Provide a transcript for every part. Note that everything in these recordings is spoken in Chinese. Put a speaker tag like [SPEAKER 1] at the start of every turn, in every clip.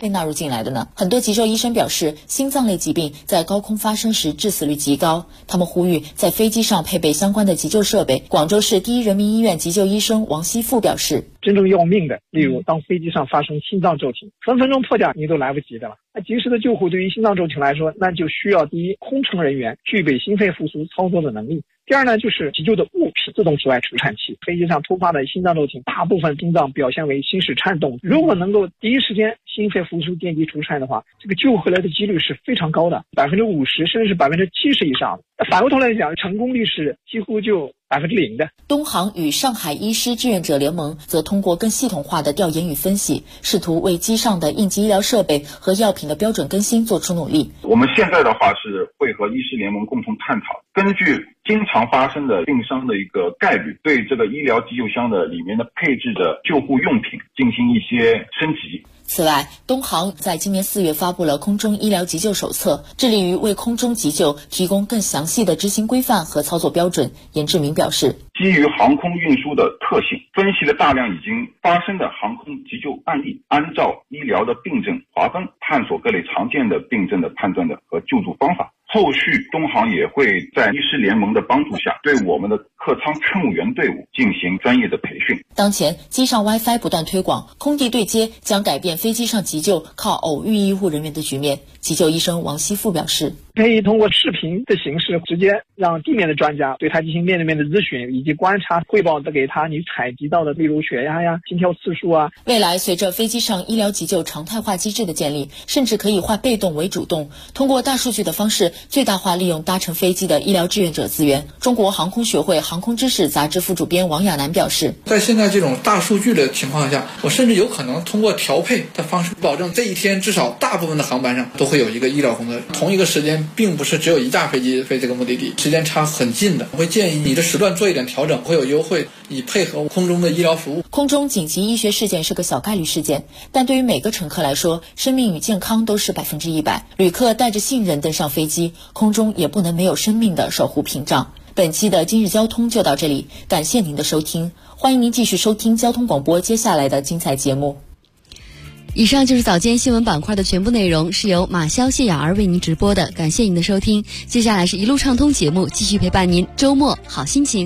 [SPEAKER 1] 被纳入进来的呢？很多急救医生表示，心脏类疾病在高空发生时致死率极高，他们呼吁在飞机上配备相关的急救设备。广州市第一人民医院急救医生王希富表示，
[SPEAKER 2] 真正要命的，例如当飞机上发生心脏骤停，分分钟破掉你都来不及的了。那及时的救护对于心脏骤停来说，那就需要第一，空乘人员具备心肺复苏操作的能力；第二呢，就是急救的物品，自动体外除颤器。飞机上突发的心脏骤停，大部分心脏表现为心室颤动，如果能够第一时间心肺复苏电击除颤的话，这个救回来的几率是非常高的，50%甚至是70%以上。反过头来讲，成功率是几乎就0%的。
[SPEAKER 1] 东航与上海医师志愿者联盟则通过更系统化的调研与分析，试图为机上的应急医疗设备和药品的标准更新做出努力。
[SPEAKER 3] 我们现在的话是会和医师联盟共同探讨，根据经常发生的病伤的一个概率，对这个医疗急救箱的里面的配置的救护用品进行一些升级。
[SPEAKER 1] 此外，东航在今年4月发布了空中医疗急救手册，致力于为空中急救提供更详细的执行规范和操作标准。严志明表示，
[SPEAKER 3] 基于航空运输的特性，分析了大量已经发生的航空急救案例，按照医疗的病症划分，探索各类常见的病症的判断的和救助方法。后续东航也会在医师联盟的帮助下，对我们的客舱乘务员队伍进行专业的培训。
[SPEAKER 1] 当前机上 WiFi 不断推广，空地对接将改变飞机上急救靠偶遇医护人员的局面。急救医生王希富表示，
[SPEAKER 2] 可以通过视频的形式直接让地面的专家对他进行面对面的咨询以及观察，汇报的给他你采集到的例如血压呀、心跳次数啊。
[SPEAKER 1] 未来随着飞机上医疗急救常态化机制的建立，甚至可以化被动为主动，通过大数据的方式最大化利用搭乘飞机的医疗志愿者资源。中国航空学会航空知识杂志副主编王亚楠表示，
[SPEAKER 4] 在现在这种大数据的情况下，我甚至有可能通过调配的方式，保证这一天至少大部分的航班上都会有一个医疗工作人员。同一个时间并不是只有一架飞机飞这个目的地，时间差很近的，我会建议你的时段做一点调整，会有优惠，以配合空中的医疗服务。
[SPEAKER 1] 空中紧急医学事件是个小概率事件，但对于每个乘客来说，生命与健康都是100%。旅客带着信任登上飞机，空中也不能没有生命的守护屏障。本期的今日交通就到这里，感谢您的收听，欢迎您继续收听交通广播接下来的精彩节目。
[SPEAKER 5] 以上就是早间新闻板块的全部内容，是由马潇、谢雅儿为您直播的，感谢您的收听。接下来是一路畅通节目，继续陪伴您周末好心情。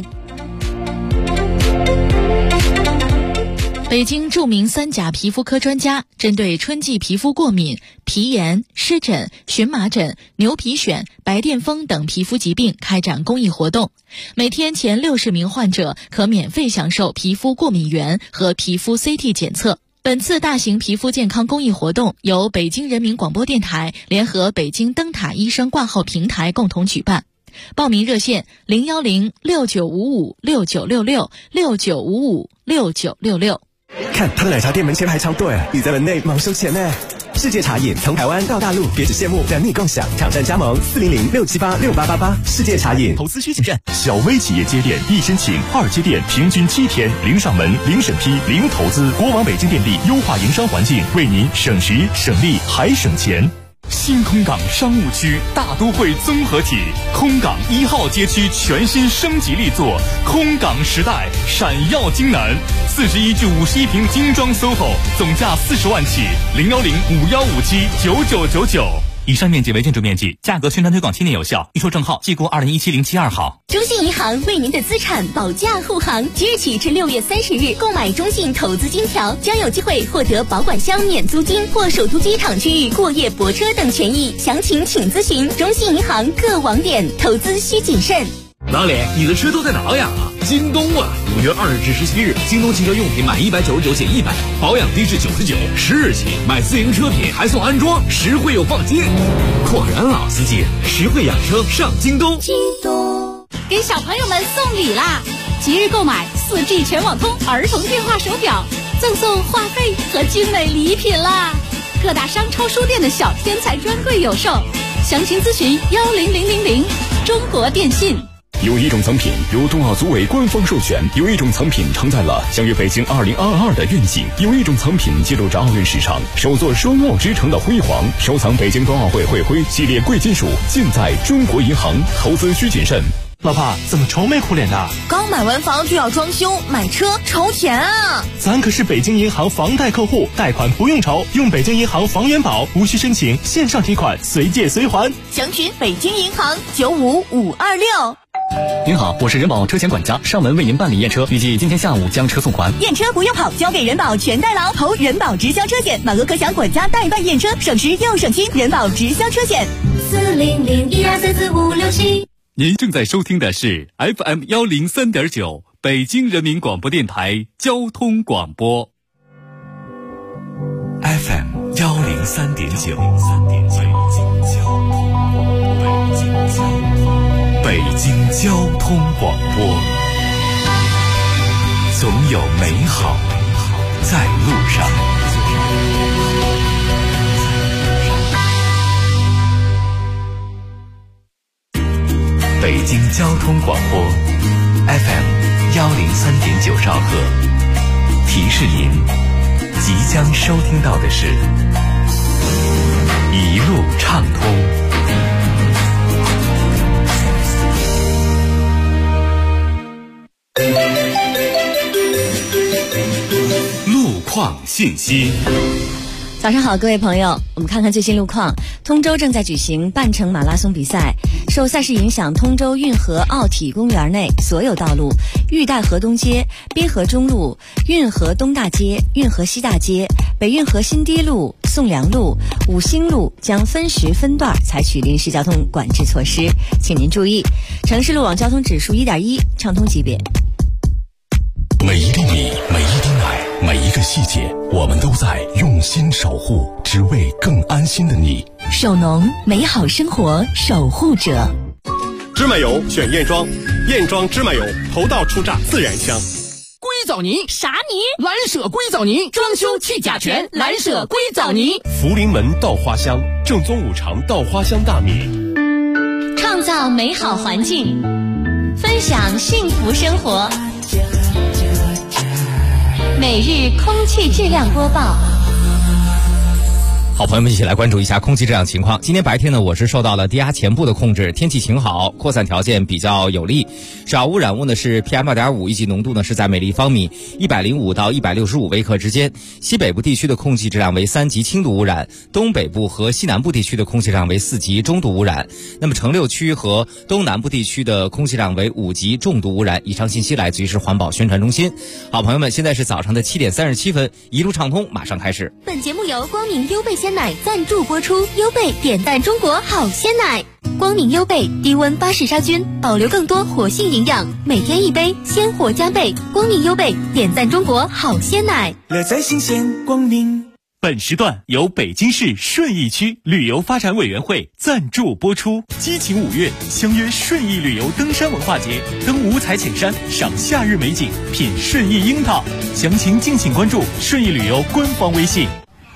[SPEAKER 6] 北京著名3甲皮肤科专家针对春季皮肤过敏、皮炎、湿疹、荨麻疹、牛皮癣、白癜风等皮肤疾病开展公益活动，每天前60名患者可免费享受皮肤过敏原和皮肤 CT 检测。本次大型皮肤健康公益活动由北京人民广播电台联合北京灯塔医生挂号平台共同举办。报名热线010-6955-6966，6955-6966。
[SPEAKER 7] 看他的奶茶店门前排超队，你在门内忙收钱呢。世界茶饮从台湾到大陆，别只羡慕，等你共享。挑战加盟400-678-6888。世界茶饮。
[SPEAKER 8] 投资需谨慎。小微企业接电一申请2接电，平均7天，零上门、零审批、零投资。国网北京电力优化营商环境，为您省时省力还省钱。新空港商务区大都会综合体，空港1号街区全新升级力作，空港时代闪耀京南，41至51平精装 SOHO， 总价40万起，010-5157-9999。以上面积为建筑面积，价格宣传推广7年有效，预售证号记过2017-07-2号。
[SPEAKER 9] 中信银行为您的资产保驾护航，即日起至6月30日，购买中信投资金条将有机会获得保管箱免租金或首都机场区域过夜泊车等权益。详情请咨询中信银行各网点。投资需谨慎。
[SPEAKER 10] 老李，你的车都在哪呀？京东啊！5月20日至17日，京东汽车用品满199减100，保养低至99，10日起买自营车品还送安装，实惠又放心。果然老司机，实惠养车上京东。
[SPEAKER 9] 京东
[SPEAKER 11] 给小朋友们送礼啦！即日购买4G 全网通儿童电话手表，赠送话费和精美礼品啦！各大商超书店的小天才专柜有售，详情咨询10000。中国电信。
[SPEAKER 8] 有一种藏品由冬奥组委官方授权，有一种藏品承载了相约北京2022的愿景，有一种藏品记录着奥运史上首座双奥之城的辉煌。收藏北京冬奥会会徽系列贵金属，尽在中国银行。投资需谨慎。
[SPEAKER 7] 老婆怎么愁眉苦脸的？
[SPEAKER 12] 刚买完房就要装修，买车愁钱啊！
[SPEAKER 7] 咱可是北京银行房贷客户，贷款不用愁，用北京银行房源保，无需申请，线上提款，随借随还。
[SPEAKER 12] 详询北京银行95526。
[SPEAKER 13] 您好，我是人保车险管家，上门为您办理验车，预计今天下午将车送还。
[SPEAKER 12] 验车不用跑，交给人保全代劳，投人保直销车险，满额可享管家代办验车，省时又省心。人保直销车险，40012344567。
[SPEAKER 8] 您正在收听的是 FM 103.9北京人民广播电台交通广播。
[SPEAKER 7] FM 103.9，北京交通广播，总有美好在路上。北京交通广播 FM 103.9兆赫，提示您即将收听到的是一路畅通。路况信息。
[SPEAKER 5] 早上好，各位朋友，我们看看最新路况。通州正在举行半程马拉松比赛，受赛事影响，通州运河奥体公园内所有道路、玉带河东街、滨河中路、运河东大街、运河西大街、北运河新堤路、宋良路、五星路将分时分段采取临时交通管制措施，请您注意。城市路网交通指数1.1，畅通级别。
[SPEAKER 8] 每一粒米，每一滴奶，每一个细节，我们都在用心守护，只为更安心的你。
[SPEAKER 12] 手农，美好生活守护者。
[SPEAKER 14] 芝麻油选燕庄，燕庄芝麻油，头道初榨自然香。
[SPEAKER 15] 硅藻泥啥泥？蓝舍硅藻泥，装修去甲醛，蓝舍硅藻泥。
[SPEAKER 14] 福临门稻花香，正宗五常稻花香大米。
[SPEAKER 9] 创造美好环境，分享幸福生活。每日空气质量播报。
[SPEAKER 16] 好，朋友们一起来关注一下空气质量情况。今天白天呢，我是受到了低压前部的控制，天气晴好，扩散条件比较有利。少污染物呢是 PM2.5， 一级浓度呢是在每立方米105到165微克之间。西北部地区的空气质量为3级轻度污染，东北部和西南部地区的空气质量为4级中度污染。那么城六区和东南部地区的空气质量为5级重度污染。以上信息来自于是环保宣传中心。好，朋友们，现在是早上的7点37分，一路畅通马上开始。
[SPEAKER 9] 本节目由光明优贝鲜奶赞助播出，优贝点赞中国好鲜奶。光明优贝低温巴氏杀菌，保留更多活性营养，每天一杯，鲜活加倍。光明优贝点赞中国好鲜奶，
[SPEAKER 7] 乐在新鲜光明。
[SPEAKER 8] 本时段由北京市顺义区旅游发展委员会赞助播出。激情5月，相约顺义旅游登山文化节，登五彩浅山，赏夏日美景，品顺义樱桃。详情敬请关注顺义旅游官方微信。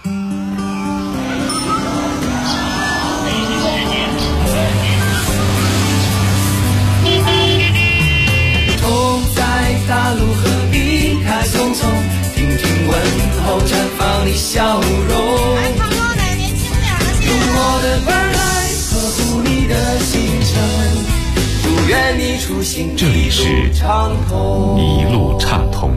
[SPEAKER 17] 大路何必开匆匆，听听问候，绽放你笑容。用我的关爱呵护你的行程，祝愿你出行
[SPEAKER 8] 这里是一路畅通。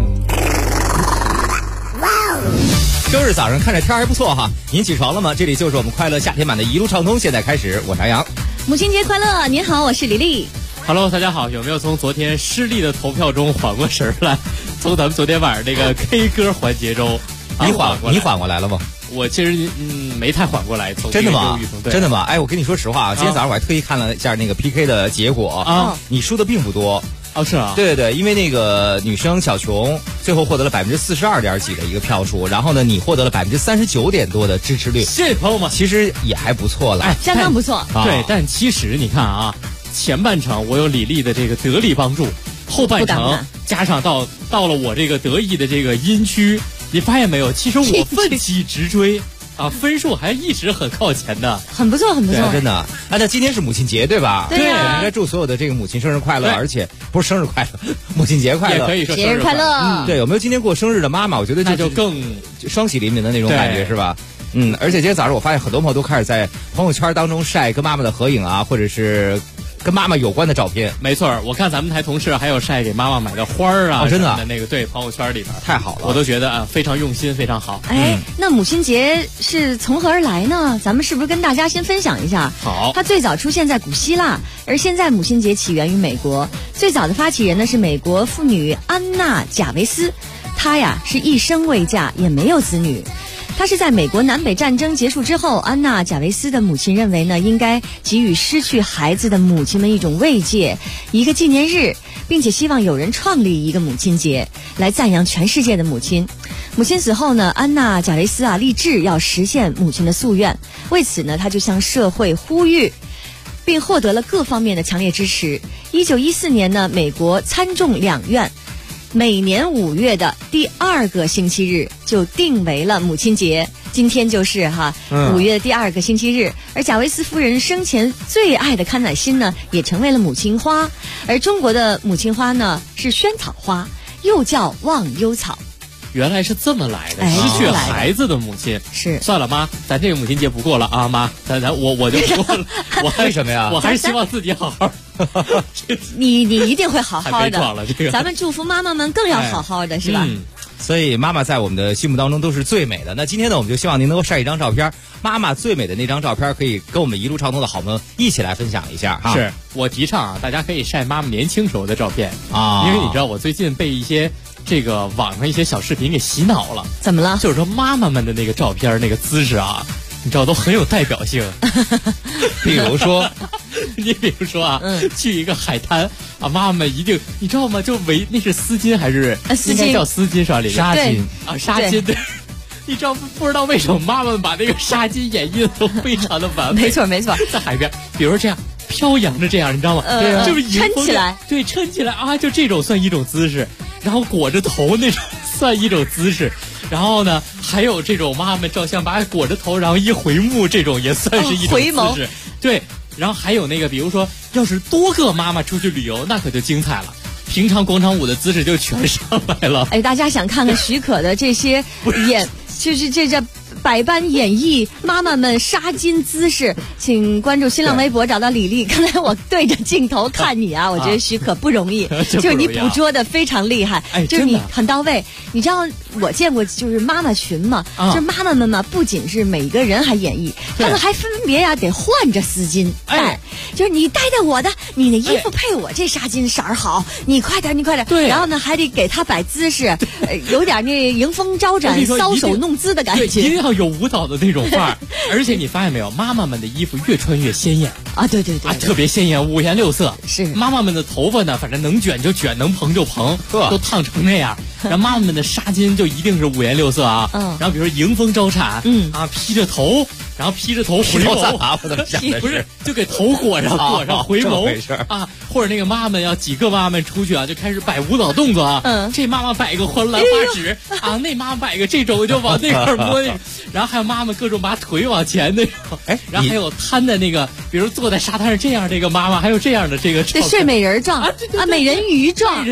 [SPEAKER 16] 周日早上看着天还不错哈，您起床了吗？这里就是我们快乐夏天版的一路畅通，现在开始，我是杨洋。
[SPEAKER 5] 母亲节快乐！您好，我是李丽。
[SPEAKER 18] Hello， 大家好，有没有从昨天失利的投票中缓过神来？从咱们昨天晚上那个 K 歌环节中，
[SPEAKER 16] 你缓过来了吗？
[SPEAKER 18] 我其实没太缓过来。
[SPEAKER 16] 真的吗？真的吗？哎，我跟你说实话啊，今天早上我还特意看了一下那个 PK 的结果啊，你输的并不多。
[SPEAKER 18] 哦，是啊，
[SPEAKER 16] 对对对，因为那个女生小琼最后获得了42%几的一个票数，然后呢，你获得了39%点多的支持率。
[SPEAKER 18] 谢谢朋友们，
[SPEAKER 16] 其实也还不错了，
[SPEAKER 5] 相当不错。
[SPEAKER 18] 对，但其实你看啊。前半程我有李丽的这个得力帮助，后半程加上到了我这个得意的这个阴区，你发现没有？其实我奋起直追啊，分数还一直很靠前的，
[SPEAKER 5] 很不错，很不错，
[SPEAKER 16] 真的。啊，那今天是母亲节对吧？
[SPEAKER 5] 对呀，
[SPEAKER 16] 我们应该祝所有的这个母亲生日快乐，而且不是生日快乐，母亲节快乐，
[SPEAKER 18] 也可以说
[SPEAKER 5] 节日快乐。
[SPEAKER 16] 对，有没有今天过生日的妈妈？我觉得
[SPEAKER 18] 那就更
[SPEAKER 16] 双喜临门的那种感觉是吧？而且今天早上我发现很多朋友都开始在朋友圈当中晒跟妈妈的合影啊，或者是跟妈妈有关的照片。
[SPEAKER 18] 没错，我看咱们台同事还有晒给妈妈买的花儿啊，
[SPEAKER 16] 真的
[SPEAKER 18] 那个对朋友圈里边
[SPEAKER 16] 太好了，
[SPEAKER 18] 我都觉得啊非常用心，非常好。
[SPEAKER 5] 那母亲节是从何而来呢？咱们是不是跟大家先分享一下？
[SPEAKER 18] 好，
[SPEAKER 5] 它最早出现在古希腊，而现在母亲节起源于美国。最早的发起人呢是美国妇女安娜·贾维斯，她呀是一生未嫁，也没有子女。她是在美国南北战争结束之后，安娜·贾维斯的母亲认为呢，应该给予失去孩子的母亲们一种慰藉，一个纪念日，并且希望有人创立一个母亲节，来赞扬全世界的母亲。母亲死后呢，安娜·贾维斯立志要实现母亲的夙愿，为此呢，她就向社会呼吁，并获得了各方面的强烈支持。1914年呢，美国参众两院每年5月的第2个星期日就定为了母亲节，今天就是5月第2个星期日。而贾维斯夫人生前最爱的康乃馨呢，也成为了母亲花。而中国的母亲花呢，是萱草花，又叫忘忧草。
[SPEAKER 18] 原来是这么来的，失去孩子的母亲
[SPEAKER 5] 是。
[SPEAKER 18] 算了妈，咱这个母亲节不过了啊，妈，我就不过了。
[SPEAKER 16] 为什么呀？
[SPEAKER 18] 我还是希望自己好好。
[SPEAKER 5] 你一定会好好的。
[SPEAKER 18] 还别撞了这个。
[SPEAKER 5] 咱们祝福妈妈们更要好好的，是吧？
[SPEAKER 16] 所以妈妈在我们的心目当中都是最美的。那今天呢，我们就希望您能够晒一张照片，妈妈最美的那张照片，可以跟我们一路畅通的好朋友一起来分享一下。
[SPEAKER 18] 是我提倡啊，大家可以晒妈妈年轻时候的照片啊，因为你知道我最近被一些这个网上一些小视频给洗脑了。
[SPEAKER 5] 怎么了？
[SPEAKER 18] 就是说妈妈们的那个照片那个姿势啊，你知道都很有代表性。
[SPEAKER 16] 比如说
[SPEAKER 18] 去一个海滩啊，妈妈们一定你知道吗？就那是丝巾还是应该叫丝巾上里
[SPEAKER 16] 纱巾
[SPEAKER 18] 啊，纱巾对。你知道不知道为什么妈妈们把那个纱巾演绎的都非常的完美？
[SPEAKER 5] 没错，
[SPEAKER 18] 在海边，比如说这样飘扬着这样，你知道吗？就是
[SPEAKER 5] 撑起来，
[SPEAKER 18] 对，撑起来啊，就这种算一种姿势。然后裹着头那种算一种姿势。然后呢，还有这种妈妈们照相把裹着头，然后一回目，这种也算是一种姿势。对，然后还有那个，比如说，要是多个妈妈出去旅游，那可就精彩了。平常广场舞的姿势就全上来了。
[SPEAKER 5] 大家想看看许可的这些就是这百般演绎妈妈们纱巾姿势，请关注新浪微博找到李丽。刚才我对着镜头看你我觉得许可不容易，就是你捕捉的非常厉害，就是你很到位。你知道我见过就是妈妈群嘛，就是妈妈们嘛，不仅是每个人还演绎，他们还分别得换着丝巾戴，就是你戴的我的，你的衣服配我这纱巾色儿好，你快点。
[SPEAKER 18] 对，
[SPEAKER 5] 然后呢还得给他摆姿势，有点那迎风招展、搔首弄姿的感觉，
[SPEAKER 18] 一定要有舞蹈的那种范儿。而且你发现没有，妈妈们的衣服越穿越鲜艳
[SPEAKER 5] 啊！对，
[SPEAKER 18] 特别鲜艳，五颜六色。
[SPEAKER 5] 是
[SPEAKER 18] 妈妈们的头发呢，反正能卷就卷，能蓬就蓬，都烫成那样。然后妈妈们的纱巾就一定是五颜六色啊。然后比如说迎风招展，披着头，然后披着头回眸，不是就给头裹上回眸啊。或者那个妈妈们要几个妈妈们出去啊，就开始摆舞蹈动作啊。这妈妈摆一个欢兰花指啊，那妈妈摆一个这种就往那块摸那种。然后还有妈妈各种把腿往前那种，然后还有摊在那个，比如坐在沙滩上这样，这个妈妈还有这样的这个
[SPEAKER 5] 睡美人状美人鱼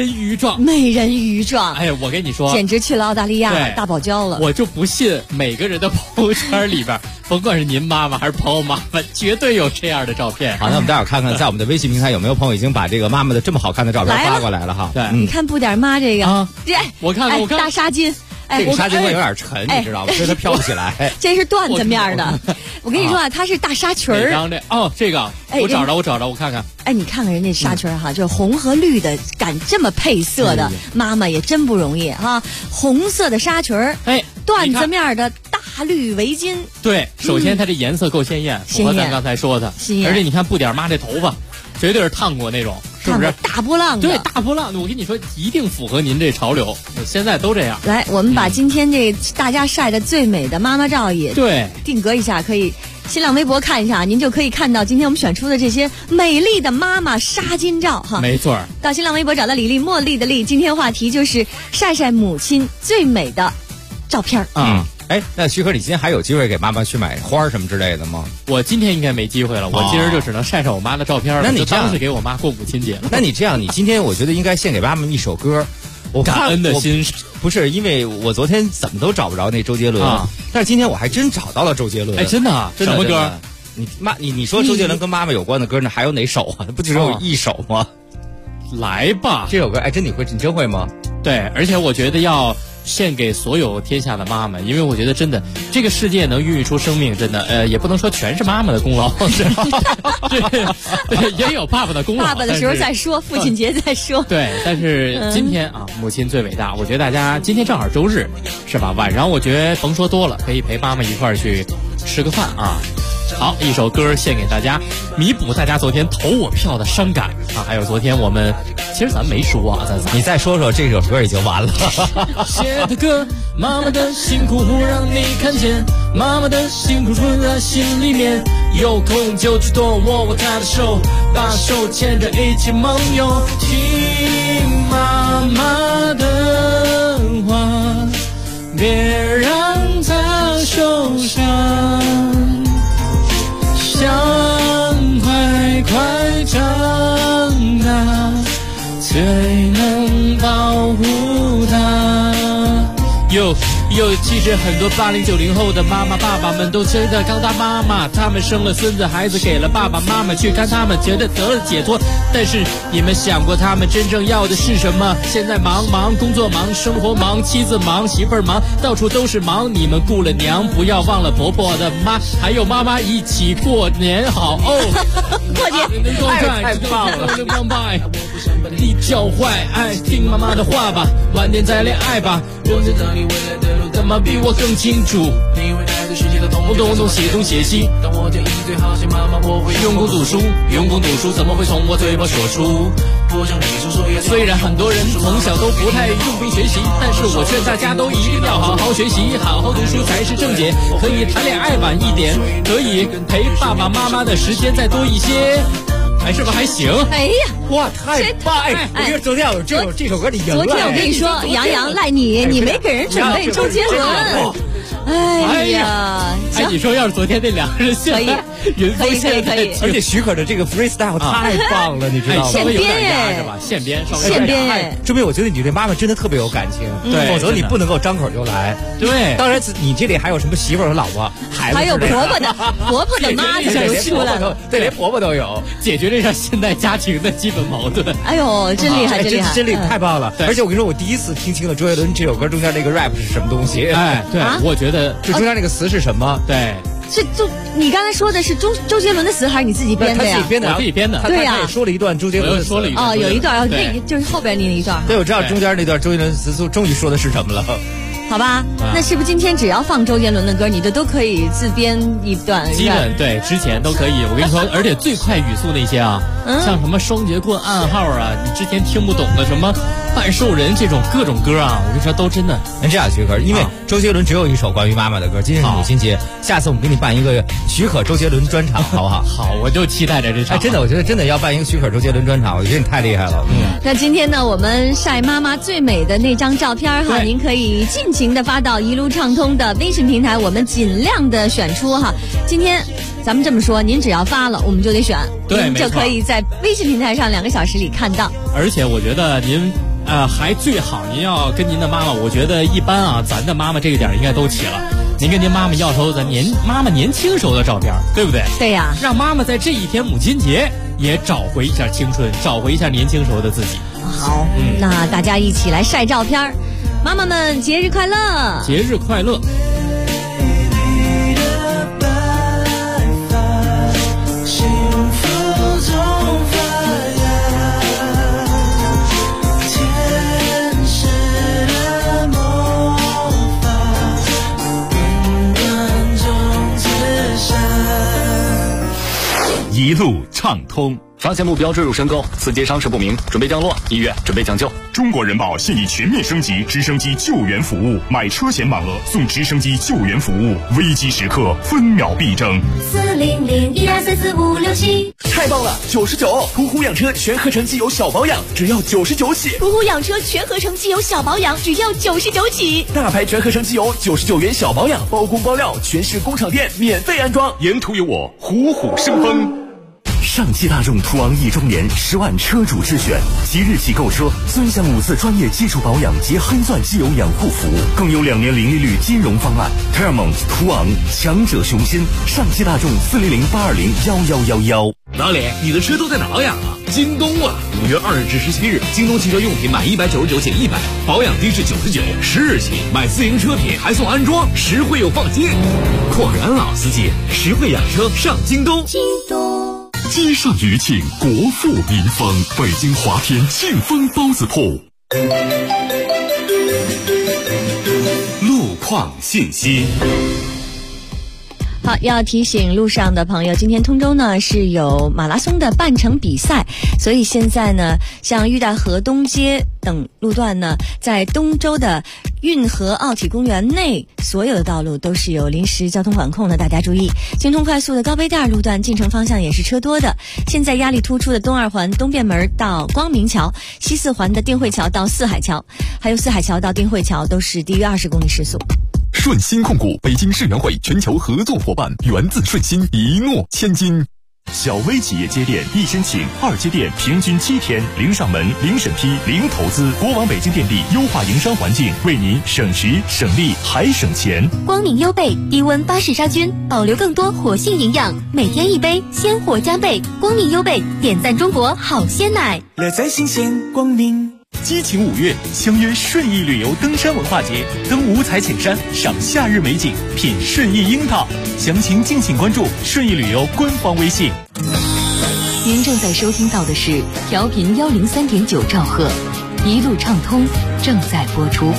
[SPEAKER 5] 状。
[SPEAKER 18] 哎呀，我跟你说，
[SPEAKER 5] 简直去了澳大利亚大堡礁了。
[SPEAKER 18] 我就不信每个人的朋友圈里边，甭管是您妈妈还是朋友妈妈，绝对有这样的照片。
[SPEAKER 16] 好，那我们待会儿看看在我们的微信平台有没有朋友已经把这个妈妈的这么好看的照片发过来了哈。
[SPEAKER 18] 对，
[SPEAKER 5] 你看不点妈这个
[SPEAKER 18] 我看
[SPEAKER 5] 大纱巾。
[SPEAKER 16] 这个纱巾有点沉，你知道吗？所以它飘不起来。
[SPEAKER 5] 这是缎子面的，我跟你说它是大纱裙儿。
[SPEAKER 18] 这个我找着，我看看。
[SPEAKER 5] 你看看人家纱裙哈，就是红和绿的，敢这么配色的妈妈也真不容易哈。红色的纱裙儿，缎子面的大绿围巾。
[SPEAKER 18] 对，首先它这颜色够鲜艳，符合咱刚才说的。而且你看不点妈这头发，绝对是烫过那种。是不是
[SPEAKER 5] 大波浪的？
[SPEAKER 18] 对，大波浪的。我跟你说，一定符合您这潮流。现在都这样。
[SPEAKER 5] 来，我们把今天这大家晒的最美的妈妈照也定格一下，可以新浪微博看一下，您就可以看到今天我们选出的这些美丽的妈妈纱巾照哈。
[SPEAKER 18] 没错。
[SPEAKER 5] 到新浪微博找到李丽，茉莉的丽。今天话题就是晒晒母亲最美的照片
[SPEAKER 16] 那徐可，你今天还有机会给妈妈去买花什么之类的吗？
[SPEAKER 18] 我今天应该没机会了，我今儿就只能晒晒我妈的照片了。
[SPEAKER 16] 那你
[SPEAKER 18] 当是给我妈过母亲节了。
[SPEAKER 16] 那你这样，你今天我觉得应该献给妈妈一首歌，
[SPEAKER 18] 感恩的心。
[SPEAKER 16] 不是，因为我昨天怎么都找不着那周杰伦但是今天我还真找到了周杰伦。
[SPEAKER 18] 真的啊？什么歌？
[SPEAKER 16] 你说周杰伦跟妈妈有关的歌呢，还有哪首啊？不只有一首吗？
[SPEAKER 18] 来吧，
[SPEAKER 16] 这首歌，哎，你真会吗？
[SPEAKER 18] 对，而且我觉得要献给所有天下的妈妈，因为我觉得真的这个世界能孕育出生命，真的也不能说全是妈妈的功劳，对，也有爸爸的功劳。
[SPEAKER 5] 爸爸的时候再说，父亲节再说。
[SPEAKER 18] 对，但是今天啊，母亲最伟大。我觉得大家今天正好周日，是吧？晚上我觉得甭说多了，可以陪妈妈一块儿去吃个饭啊。好，一首歌献给大家，弥补大家昨天投我票的伤感啊！还有昨天我们其实咱没说啊，
[SPEAKER 16] 你再说说这首歌已经完了。
[SPEAKER 18] 写的歌，妈妈的辛苦不让你看见，妈妈的辛苦存在心里面，有空就去多握握她的手，把手牵着一起梦游，听妈妈的话，别让她受伤。想快快长大，才能保护她。其实很多80、90后的妈妈爸爸们都真的刚当妈妈，他们生了孙子，孩子给了爸爸妈妈去看，他们觉得得了解脱。但是你们想过他们真正要的是什么？现在忙工作忙，生活忙，妻子忙，媳妇儿忙，到处都是忙。你们顾了娘，不要忘了婆婆的妈，还有妈妈一起过年好哦！
[SPEAKER 5] 过年
[SPEAKER 18] 太棒了！你教坏，听妈妈的话吧，晚点再恋爱吧。我知道你未来的路怎么比我更清楚，你会带着世界的通通写东写西。当我建议最好是妈妈，我会用功读书，怎么会从我嘴巴说出？虽然很多人从小都不太用功学习，但是我劝大家都一定要好好学习，好好读书才是正解。可以谈恋爱晚一点，可以陪爸爸妈妈的时间再多一些。是不是还行？
[SPEAKER 5] 哎呀，
[SPEAKER 16] 哇，太棒！我觉得昨天有这首歌你赢了。
[SPEAKER 5] 昨天我跟你说，杨洋赖你没给人准备周杰伦。哎呀，
[SPEAKER 18] 你说要是昨天那两个人现在云峰现在，
[SPEAKER 16] 而且许可的这个 freestyle 太棒了，你知道吗？
[SPEAKER 18] 稍微有点压是吧？现编，
[SPEAKER 16] 说明我觉得你对妈妈真的特别有感情，
[SPEAKER 18] 对，
[SPEAKER 16] 否则你不能够张口就来。
[SPEAKER 18] 对，
[SPEAKER 16] 当然你这里还有什么媳妇和老婆、孩子，
[SPEAKER 5] 还有婆婆的妈都出来了，
[SPEAKER 16] 对，连婆婆都有，
[SPEAKER 18] 解决这场现代家庭的基本矛盾。
[SPEAKER 5] 哎呦，真厉害，
[SPEAKER 16] 真厉害，太棒了！而且我跟你说，我第一次听清了周杰伦这首歌中间那个 rap 是什么东西。
[SPEAKER 18] 对，我觉得
[SPEAKER 16] 这中间那个词是什么？
[SPEAKER 18] 对。
[SPEAKER 5] 你刚才说的是周杰伦的词还是你自己编的呀？
[SPEAKER 16] 他自己编的，
[SPEAKER 18] 我自己编的。
[SPEAKER 5] 对呀，
[SPEAKER 16] 他也说了一段周杰伦的词，
[SPEAKER 18] 说了一段
[SPEAKER 5] 有一段，那就是后边那一段。
[SPEAKER 16] 对，我知道中间那段周杰伦的词终于说的是什么了。
[SPEAKER 5] 好吧，那是不是今天只要放周杰伦的歌，你都可以自编一段？
[SPEAKER 18] 基本对，之前都可以。我跟你说，而且最快语速那些啊，像什么双节棍、暗号啊，你之前听不懂的什么半兽人这种各种歌啊，我跟你说都真的。
[SPEAKER 16] 这样许可，因为周杰伦只有一首关于妈妈的歌，今天是母亲节，下次我们给你办一个许可周杰伦专场，好不好？
[SPEAKER 18] 好，我就期待着这场。
[SPEAKER 16] 真的，我觉得真的要办一个许可周杰伦专场，我觉得你太厉害了。
[SPEAKER 5] 那今天呢，我们晒妈妈最美的那张照片哈，您可以尽情的发到一路畅通的微信平台，我们尽量的选出哈。今天咱们这么说，您只要发了，我们就得选，
[SPEAKER 18] 对，
[SPEAKER 5] 您就可以在微信平台上2个小时里看到。
[SPEAKER 18] 而且我觉得您还最好您要跟您的妈妈，我觉得一般啊，咱的妈妈这个点应该都齐了。您跟您妈妈要头咱妈妈年轻时候的照片，对不对？
[SPEAKER 5] 对呀，
[SPEAKER 18] 让妈妈在这一天母亲节也找回一下青春，找回一下年轻时候的自己。
[SPEAKER 5] 好，那大家一起来晒照片，妈妈们节日快乐！
[SPEAKER 18] 节日快乐！
[SPEAKER 8] 一路畅通，
[SPEAKER 13] 发现目标坠入深沟，司机伤势不明，准备降落，医院准备抢救。
[SPEAKER 8] 中国人保现已全面升级直升机救援服务，买车险满额送直升机救援服务，危机时刻分秒必争。
[SPEAKER 9] 40012344567，
[SPEAKER 19] 太棒了！99，途虎养车全合成机油小保养，只要99起。
[SPEAKER 9] 途虎养车全合成机油小保养，只要99起。
[SPEAKER 19] 大牌全合成机油99元小保养，包工包料，全市工厂店免费安装。
[SPEAKER 8] 沿途有我，虎虎生风。 上汽大众途昂1周年10万车主之选，即日起购车尊享5次专业技术保养及黑钻机油养护服务，更有2年零利率金融方案。Termont 途昂，强者雄心。上汽大众400-820-1111。
[SPEAKER 10] 老李，你的车都在哪养啊？京东啊！5月2日至17日，京东汽车用品满199减100，保养低至99，10日起买自营车品还送安装，实惠又放心。果然老司机，实惠养车上京东。
[SPEAKER 9] 京东
[SPEAKER 8] 积善余庆，国富民丰。北京华天庆丰包子铺。路况信息。
[SPEAKER 5] 好，要提醒路上的朋友，今天通州呢是有马拉松的半程比赛，所以现在呢，像玉带河东街等路段呢，在东州的运河奥体公园内，所有的道路都是有临时交通管控的，大家注意。京通快速的高碑店路段进城方向也是车多的，现在压力突出的东二环东便门到光明桥，西四环的定慧桥到四海桥，还有四海桥到定慧桥都是低于20公里时速。
[SPEAKER 8] 顺鑫控股，北京世园会全球合作伙伴，源自顺鑫，一诺千金。小微企业接电一申请，2接电平均7天，零上门、零审批、零投资。国网北京电力优化营商环境，为您省时省力还省钱。
[SPEAKER 9] 光明优贝低温巴氏杀菌，保留更多活性营养，每天1杯，鲜活加倍。光明优贝点赞中国好鲜奶，
[SPEAKER 19] 乐在新鲜光明。
[SPEAKER 8] 激情5月，相约顺义旅游登山文化节，登五彩浅山，赏夏日美景，品顺义樱桃。详情敬请关注顺义旅游官方微信。
[SPEAKER 20] 您正在收听到的是调频103.9兆赫，一路畅通正在播出。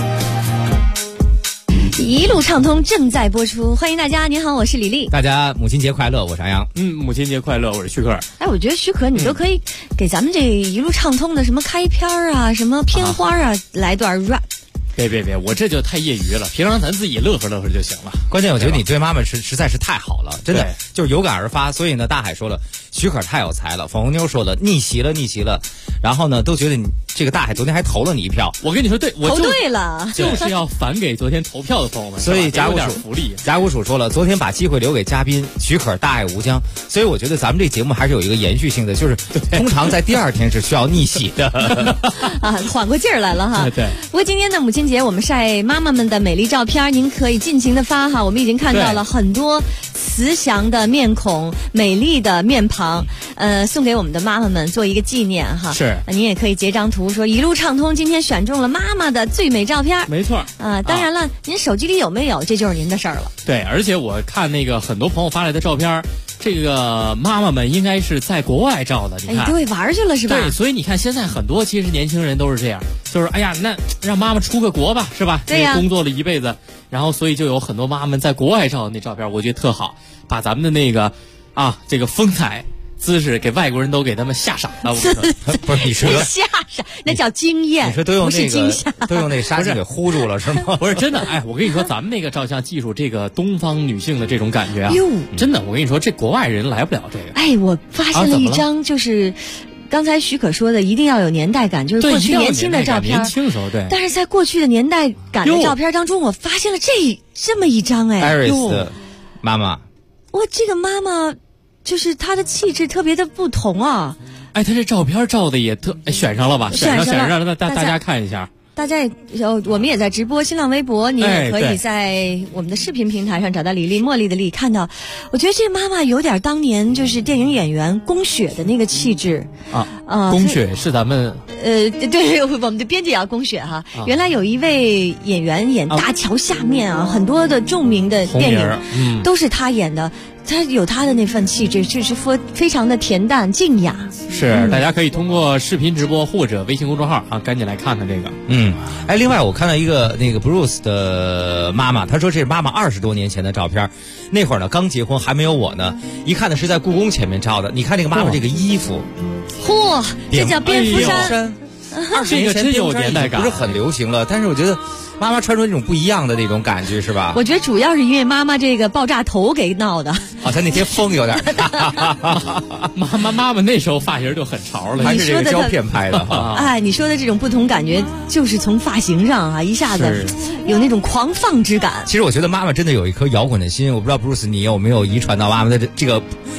[SPEAKER 5] 一路畅通正在播出，欢迎大家，您好，我是李丽。
[SPEAKER 16] 大家母亲节快乐，我是杨洋。
[SPEAKER 18] 母亲节快乐，我是徐可。
[SPEAKER 5] 哎，我觉得徐可你都可以给咱们这一路畅通的什么开篇啊，什么片花啊，来段 rap。
[SPEAKER 18] 别，我这就太业余了，平常咱自己乐呵乐呵就行了。
[SPEAKER 16] 关键我觉得你对妈妈实在是太好了，真的就是有感而发。所以呢，大海说了，徐可太有才了，粉红妞说了，逆袭了。然后呢，都觉得你这个大海昨天还投了你一票。
[SPEAKER 18] 我跟你说，对，我
[SPEAKER 5] 投对了，
[SPEAKER 18] 就是要返给昨天投票的朋友们。
[SPEAKER 16] 所以甲骨鼠说了，昨天把机会留给嘉宾徐可，大爱无疆。所以我觉得咱们这节目还是有一个延续性的，就是通常在第2天是需要逆袭的
[SPEAKER 5] 啊，缓过劲儿来了哈。
[SPEAKER 18] 对。
[SPEAKER 5] 不过今天的母亲节，我们晒妈妈们的美丽照片，您可以尽情的发哈。我们已经看到了很多慈祥的面孔、美丽的面庞，送给我们的妈妈们做一个纪念哈。
[SPEAKER 18] 是。
[SPEAKER 5] 您也可以截张图说一路畅通，今天选中了妈妈的最美照片。
[SPEAKER 18] 没错。
[SPEAKER 5] 当然了，您手机里有没有，这就是您的事儿了。
[SPEAKER 18] 对，而且我看那个很多朋友发来的照片，这个妈妈们应该是在国外照的，你看，
[SPEAKER 5] 对，玩去了是吧？
[SPEAKER 18] 对，所以你看现在很多其实年轻人都是这样，就是哎呀，那让妈妈出个国吧，是吧？
[SPEAKER 5] 对呀，
[SPEAKER 18] 工作了一辈子，然后所以就有很多妈妈们在国外照的那照片，我觉得特好，把咱们的那个这个风采姿势给外国人都给他们吓傻了。我说
[SPEAKER 16] 不是你说
[SPEAKER 5] 吓傻，那叫惊艳。
[SPEAKER 16] 你说都用那个杀鸡给糊住了是吗？
[SPEAKER 18] 不是真的，哎，我跟你说，咱们那个照相技术，这个东方女性的这种感觉啊，真的，我跟你说，这国外人来不了这个。
[SPEAKER 5] 哎，我发现了一张就是刚才徐可说的，一定要有年代感，就是过去年轻的照片，
[SPEAKER 18] 年轻时候对。
[SPEAKER 5] 但是在过去的年代感的照片当中，我发现了这么一张
[SPEAKER 16] Iris 的妈妈，
[SPEAKER 5] 哇，这个妈妈就是她的气质特别的不同啊。
[SPEAKER 18] 哎，她这照片照的也选上了吧？选上了，大家看一下。
[SPEAKER 5] 大家我们也在直播新浪微博，你也可以在我们的视频平台上找到李丽茉莉的丽，看到，我觉得这妈妈有点当年就是电影演员宫雪的那个气质
[SPEAKER 18] 宫雪是咱们
[SPEAKER 5] 对，我们的编辑叫宫雪哈。原来有一位演员演大桥下面很多的著名的电影都是他演的。他有他的那份气质，就是说非常的恬淡静雅。
[SPEAKER 18] 是，大家可以通过视频直播或者微信公众号赶紧来看看这个。
[SPEAKER 16] 哎，另外我看到一个那个 Bruce 的妈妈，她说这是妈妈20多年前的照片，那会儿呢刚结婚还没有我呢，一看呢是在故宫前面照的。你看这个妈妈这个衣服，
[SPEAKER 5] 嚯，这叫蝙蝠衫。
[SPEAKER 16] 20年前真有年代感，不是很流行了，但是我觉得妈妈穿出那种不一样的那种感觉，是吧？
[SPEAKER 5] 我觉得主要是因为妈妈这个爆炸头给闹的。
[SPEAKER 16] 好像那天风有点
[SPEAKER 18] 妈妈那时候发型就很潮了，
[SPEAKER 16] 还是这个胶片拍的哈。
[SPEAKER 5] 哎，你说的这种不同感觉，就是从发型上一下子有那种狂放之感。
[SPEAKER 16] 其实我觉得妈妈真的有一颗摇滚的心，我不知道 Bruce 你有没有遗传到妈妈的这个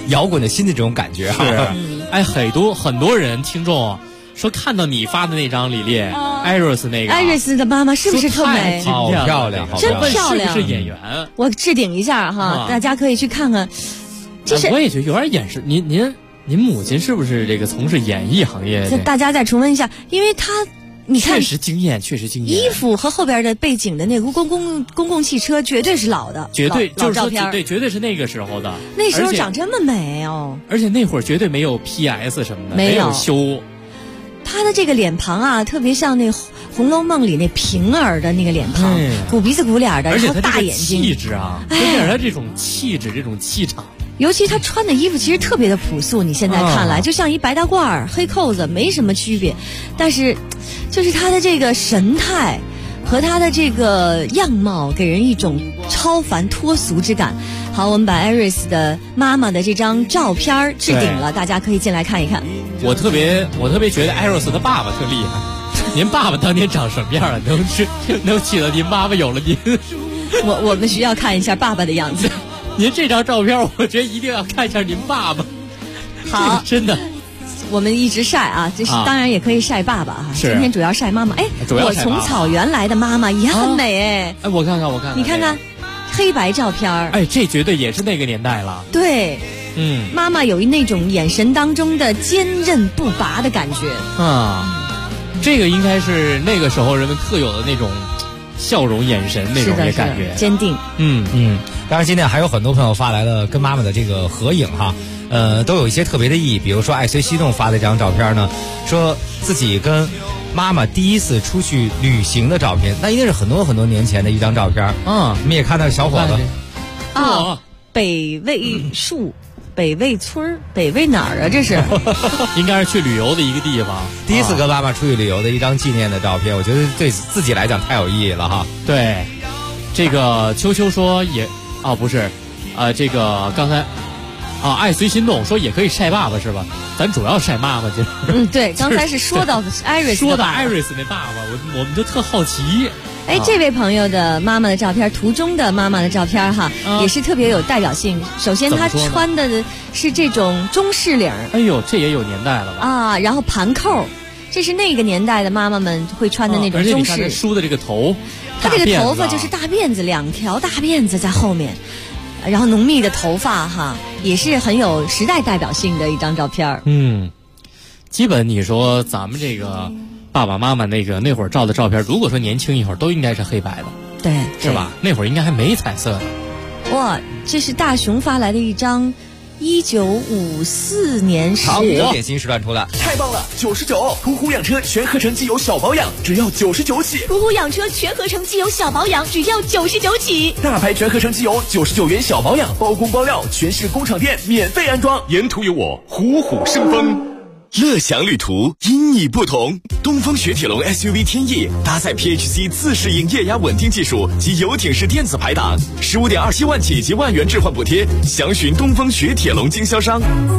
[SPEAKER 16] 摇滚的心的这种感觉哈。
[SPEAKER 18] 哎，很多人听众说看到你发的那张李烈，Iris 那个
[SPEAKER 5] ，Iris 的妈妈是不是特美？
[SPEAKER 16] 好漂亮，
[SPEAKER 5] 真漂亮，
[SPEAKER 18] 是不是演员？
[SPEAKER 5] 我置顶一下哈，大家可以去看看。
[SPEAKER 18] 我也觉得有点眼神，您母亲是不是这个从事演艺行业？
[SPEAKER 5] 大家再重温一下，因为她。你看，
[SPEAKER 18] 确实惊艳。
[SPEAKER 5] 衣服和后边的背景的那个公共汽车，绝对是老的，
[SPEAKER 18] 绝对
[SPEAKER 5] 老照片，
[SPEAKER 18] 对，绝对是那个时候的。
[SPEAKER 5] 那时候长这么美哦，
[SPEAKER 18] 而且那会儿绝对没有 PS 什么的，
[SPEAKER 5] 没
[SPEAKER 18] 有修。
[SPEAKER 5] 她的这个脸庞啊，特别像那《红楼梦》里那平儿的那个脸庞，鼓鼻子鼓脸的，
[SPEAKER 18] 而且
[SPEAKER 5] 然后大眼睛，
[SPEAKER 18] 气质啊，关键是她这种气质，这种气场。
[SPEAKER 5] 尤其他穿的衣服其实特别的朴素，你现在看来就像一白大褂黑扣子，没什么区别。但是，就是他的这个神态和他的这个样貌，给人一种超凡脱俗之感。好，我们把 Iris 的妈妈的这张照片置顶了，大家可以进来看一看。
[SPEAKER 18] 我特别觉得 Iris 的爸爸特厉害。您爸爸当年长什么样啊？能记得您妈妈有了您？
[SPEAKER 5] 我们需要看一下爸爸的样子。
[SPEAKER 18] 您这张照片，我觉得一定要看一下您爸爸。
[SPEAKER 5] 好，
[SPEAKER 18] 真的，
[SPEAKER 5] 我们一直晒啊，这是当然也可以晒爸爸啊。
[SPEAKER 18] 是，
[SPEAKER 5] 今天主要晒妈妈。哎，我从草原来的妈妈也很美哎。
[SPEAKER 18] 哎，我看看，
[SPEAKER 5] 你看看，黑白照片。
[SPEAKER 18] 哎，这绝对也是那个年代了。
[SPEAKER 5] 对，妈妈有那种眼神当中的坚韧不拔的感觉
[SPEAKER 18] 啊。这个应该是那个时候人们特有的那种笑容、眼神那种感觉，
[SPEAKER 5] 坚定。
[SPEAKER 16] 当然今天还有很多朋友发来了跟妈妈的这个合影哈，都有一些特别的意义。比如说爱随心动发的这张照片呢，说自己跟妈妈第一次出去旅行的照片，那一定是很多很多年前的一张照片。我们也看到小伙子
[SPEAKER 5] 北魏树。北魏村北魏哪儿啊？这是
[SPEAKER 18] 应该是去旅游的一个地方，
[SPEAKER 16] 第一次跟妈妈出去旅游的一张纪念的照片，我觉得对自己来讲太有意义了哈。
[SPEAKER 18] 对，这个秋秋说也不是，这个刚才爱随心动说也可以晒爸爸是吧？咱主要晒妈妈去。
[SPEAKER 5] 对，刚才是说到 Iris
[SPEAKER 18] 说到 Iris 那爸爸，我们就特好奇。
[SPEAKER 5] 哎，这位朋友的妈妈的照片，图中的妈妈的照片哈，也是特别有代表性。首先，她穿的是这种中式领，
[SPEAKER 18] 哎呦，这也有年代了吧？
[SPEAKER 5] 啊，然后盘扣，这是那个年代的妈妈们会穿的那种中式。
[SPEAKER 18] 而且你看梳的这个头，
[SPEAKER 5] 她这个头发就是大辫子，两条大辫子在后面，然后浓密的头发哈，也是很有时代代表性的一张照片。
[SPEAKER 18] 基本你说咱们这个。爸爸妈妈那会儿照的照片，如果说年轻一会儿，都应该是黑白的，
[SPEAKER 5] 对，
[SPEAKER 18] 是吧？那会儿应该还没彩色的。
[SPEAKER 5] 哇，这是大熊发来的一张1954年
[SPEAKER 16] 好，点心时段出来，
[SPEAKER 19] 太棒了！99，途虎养车全合成机油小保养，只要99起。
[SPEAKER 9] 途虎养车全合成机油小保养，只要99起。
[SPEAKER 19] 大牌全合成机油99元小保养，包工包料，全市工厂店免费安装。
[SPEAKER 14] 沿途有我，虎虎生风。
[SPEAKER 19] 乐享旅途，因你不同。东风雪铁龙 SUV 天翼搭载 PHC 自适应液压稳定技术及游艇式电子排档，15.27万起及万元置换补贴，详询东风雪铁龙经销商。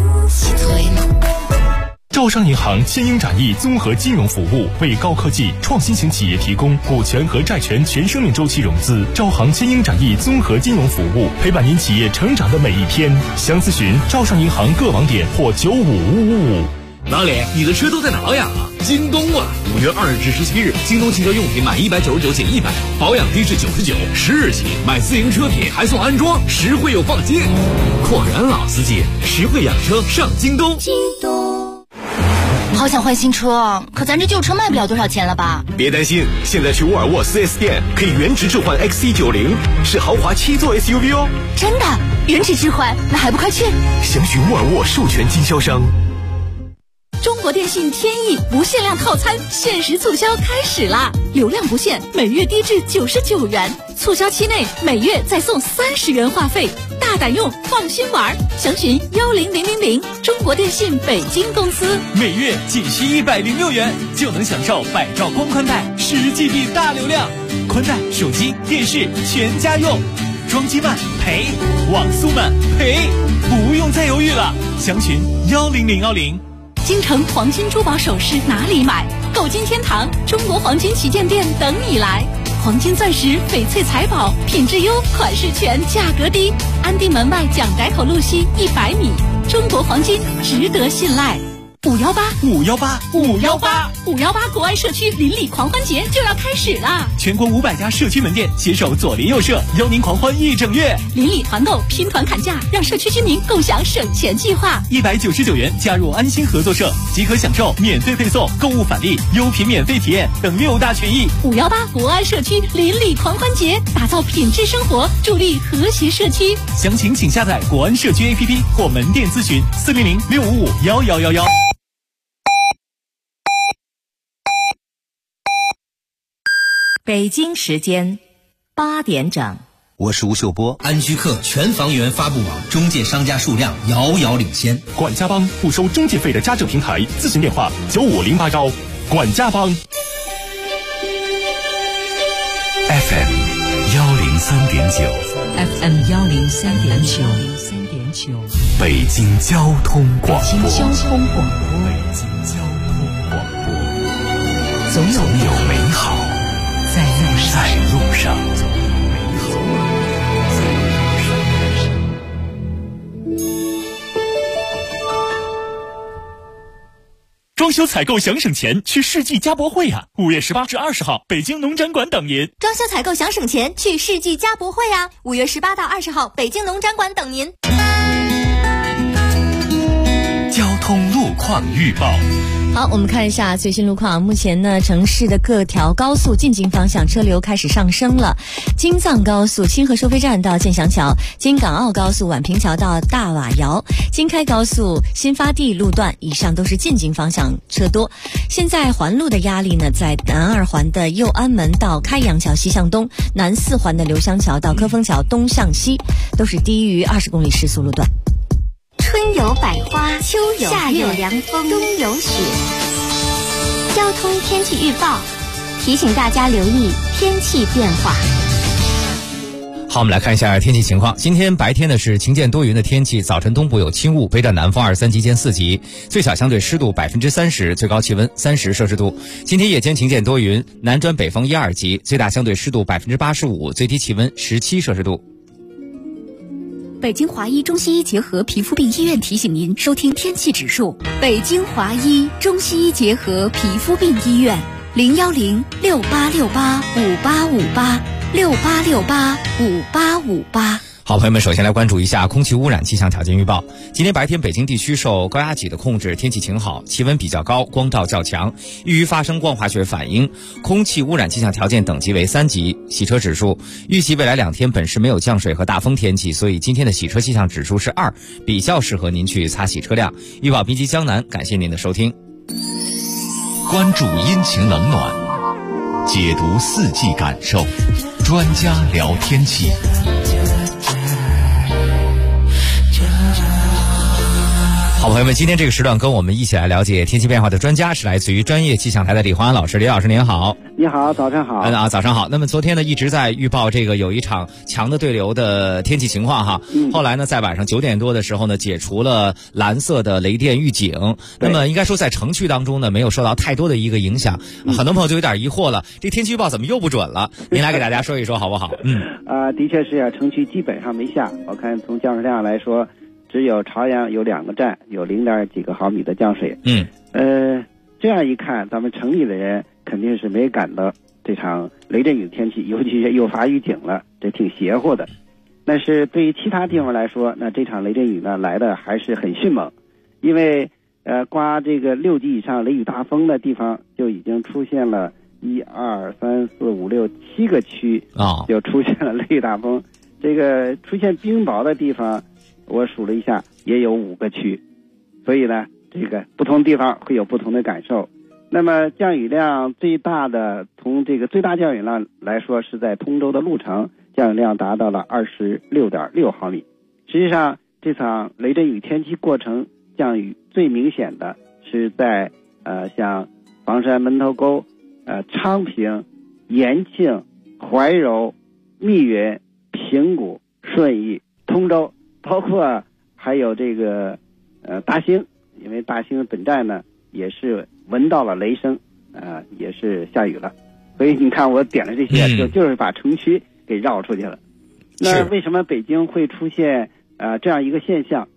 [SPEAKER 8] 招商银行千英展翼综合金融服务，为高科技创新型企业提供股权和债权全生命周期融资。招行千英展翼综合金融服务，陪伴您企业成长的每一天。详咨询招商银行各网点或95555。
[SPEAKER 10] 老李，你的车都在哪呀？京东啊！5月2日至17日，京东汽车用品满199减100，保养低至99，10日起买自营车品还送安装，实惠又放心。果然老司机，实惠养车上京东。
[SPEAKER 9] 京东。好想换新车，可咱这旧车卖不了多少钱了吧？
[SPEAKER 19] 别担心，现在去沃尔沃 4S 店可以原值置换 XC90，是豪华7座 SUV 哦。
[SPEAKER 9] 真的？原值置换？那还不快去？
[SPEAKER 19] 详询沃尔沃授权经销商。
[SPEAKER 11] 中国电信天翼不限量套餐限时促销开始啦！流量不限，每月低至99元，促销期内每月再送30元话费，大胆用，放心玩。详询10000，中国电信北京公司。
[SPEAKER 19] 每月仅需106元，就能享受百兆光宽带10GB 大流量，宽带、手机、电视全家用，装机慢赔，网速慢赔，不用再犹豫了。详询10010。
[SPEAKER 11] 京城黄金珠宝首饰哪里买？购金天堂中国黄金旗舰店等你来。黄金钻石、翡翠财宝，品质优，款式全，价格低。安定门外蒋宅口路西100米。 中国黄金值得信赖。518国安社区邻里狂欢节就要开始了，
[SPEAKER 19] 全国500家社区门店携手左邻右舍，邀您狂欢1整月。
[SPEAKER 11] 邻里团购，拼团砍价，让社区居民共享省钱计划。
[SPEAKER 19] 199元加入安心合作社，即可享受免费配送、购物返利、优品免费体验等6大权益。
[SPEAKER 11] 518国安社区邻里狂欢节，打造品质生活，助力和谐社区。
[SPEAKER 19] 详情请下载国安社区 APP 或门店咨询400-655-1111。
[SPEAKER 12] 北京时间8点整，
[SPEAKER 21] 我是吴秀波。安居客全房源发布网中介商家数量遥遥领先。
[SPEAKER 8] 管家帮不收中介费的家政平台，咨询电话9508管家帮。
[SPEAKER 7] FM 103.9
[SPEAKER 20] FM 103.9，
[SPEAKER 7] 北京交通广播。总有美好在路上。
[SPEAKER 8] 装修采购想省钱，去世纪家博会啊！5月18至20号，北京农展馆等您。
[SPEAKER 9] 装修采购想省钱，去世纪家博会啊！5月18到20号，北京农展馆等您。
[SPEAKER 7] 交通路况预报。
[SPEAKER 5] 好，我们看一下最新路况。目前呢，城市的各条高速进京方向车流开始上升了。京藏高速清河收费站到建祥桥，京港澳高速宛平桥到大瓦窑，京开高速新发地路段以上都是进京方向车多。现在环路的压力呢，在南二环的右安门到开阳桥西向东，南四环的刘香桥到科丰桥东向西，都是低于20公里时速路段。
[SPEAKER 9] 春有百花，秋有夏有凉风，冬有雪。交通天气预报提醒大家留意天气变化。
[SPEAKER 16] 好，我们来看一下天气情况。今天白天呢是晴间多云的天气，早晨东部有轻雾，北转南风2、3级间4级，最小相对湿度30%，最高气温30摄氏度。今天夜间晴间多云，南转北风1、2级，最大相对湿度85%，最低气温17摄氏度。
[SPEAKER 11] 北京华医中西医结合皮肤病医院提醒您收听天气指数。北京华医中西医结合皮肤病医院，010-6868-5858，6868-5858。
[SPEAKER 16] 好，朋友们，首先来关注一下空气污染气象条件预报。今天白天北京地区受高压脊的控制，天气晴好，气温比较高，光照较强，易于发生光化学反应，空气污染气象条件等级为3级。洗车指数预计未来2天本市没有降水和大风天气，所以今天的洗车气象指数是2，比较适合您去擦洗车辆。预报滨级江南，感谢您的收听。
[SPEAKER 7] 关注阴晴冷暖，解读四季感受，专家聊天气。
[SPEAKER 16] 好，朋友们，今天这个时段跟我们一起来了解天气变化的专家是来自于专业气象台的李华安老师。李老师您好。
[SPEAKER 22] 你好，早上好。
[SPEAKER 16] 早上好。那么昨天呢一直在预报这个有一场强的对流的天气情况哈。后来呢在晚上9点多的时候呢解除了蓝色的雷电预警。那么应该说在城区当中呢没有受到太多的一个影响。很多朋友就有点疑惑了，这天气预报怎么又不准了？您来给大家说一说好不好？
[SPEAKER 22] 的确是啊，城区基本上没下。我看从降水量来说，只有朝阳有2个站有0.几个毫米的降水。这样一看，咱们城里的人肯定是没赶到这场雷阵雨天气，尤其是又发预警了，这挺邪乎的。但是对于其他地方来说，那这场雷阵雨呢来的还是很迅猛，因为刮这个6级以上雷雨大风的地方就已经出现了1、2、3、4、5、6、7个区就出现了雷雨大风。这个出现冰雹的地方，我数了一下，也有5个区，所以呢，这个不同地方会有不同的感受。那么降雨量最大的，从这个最大降雨量来说，是在通州的鹿城，降雨量达到了26.6毫米。实际上，这场雷阵雨天气过程降雨最明显的是在像房山门头沟、昌平、延庆、怀柔、密云、平谷、顺义、通州，包括还有这个大兴，因为大兴本站呢也是闻到了雷声，也是下雨了。所以你看我点了这些，就是把城区给绕出去了。那为什么北京会出现这样一个现象？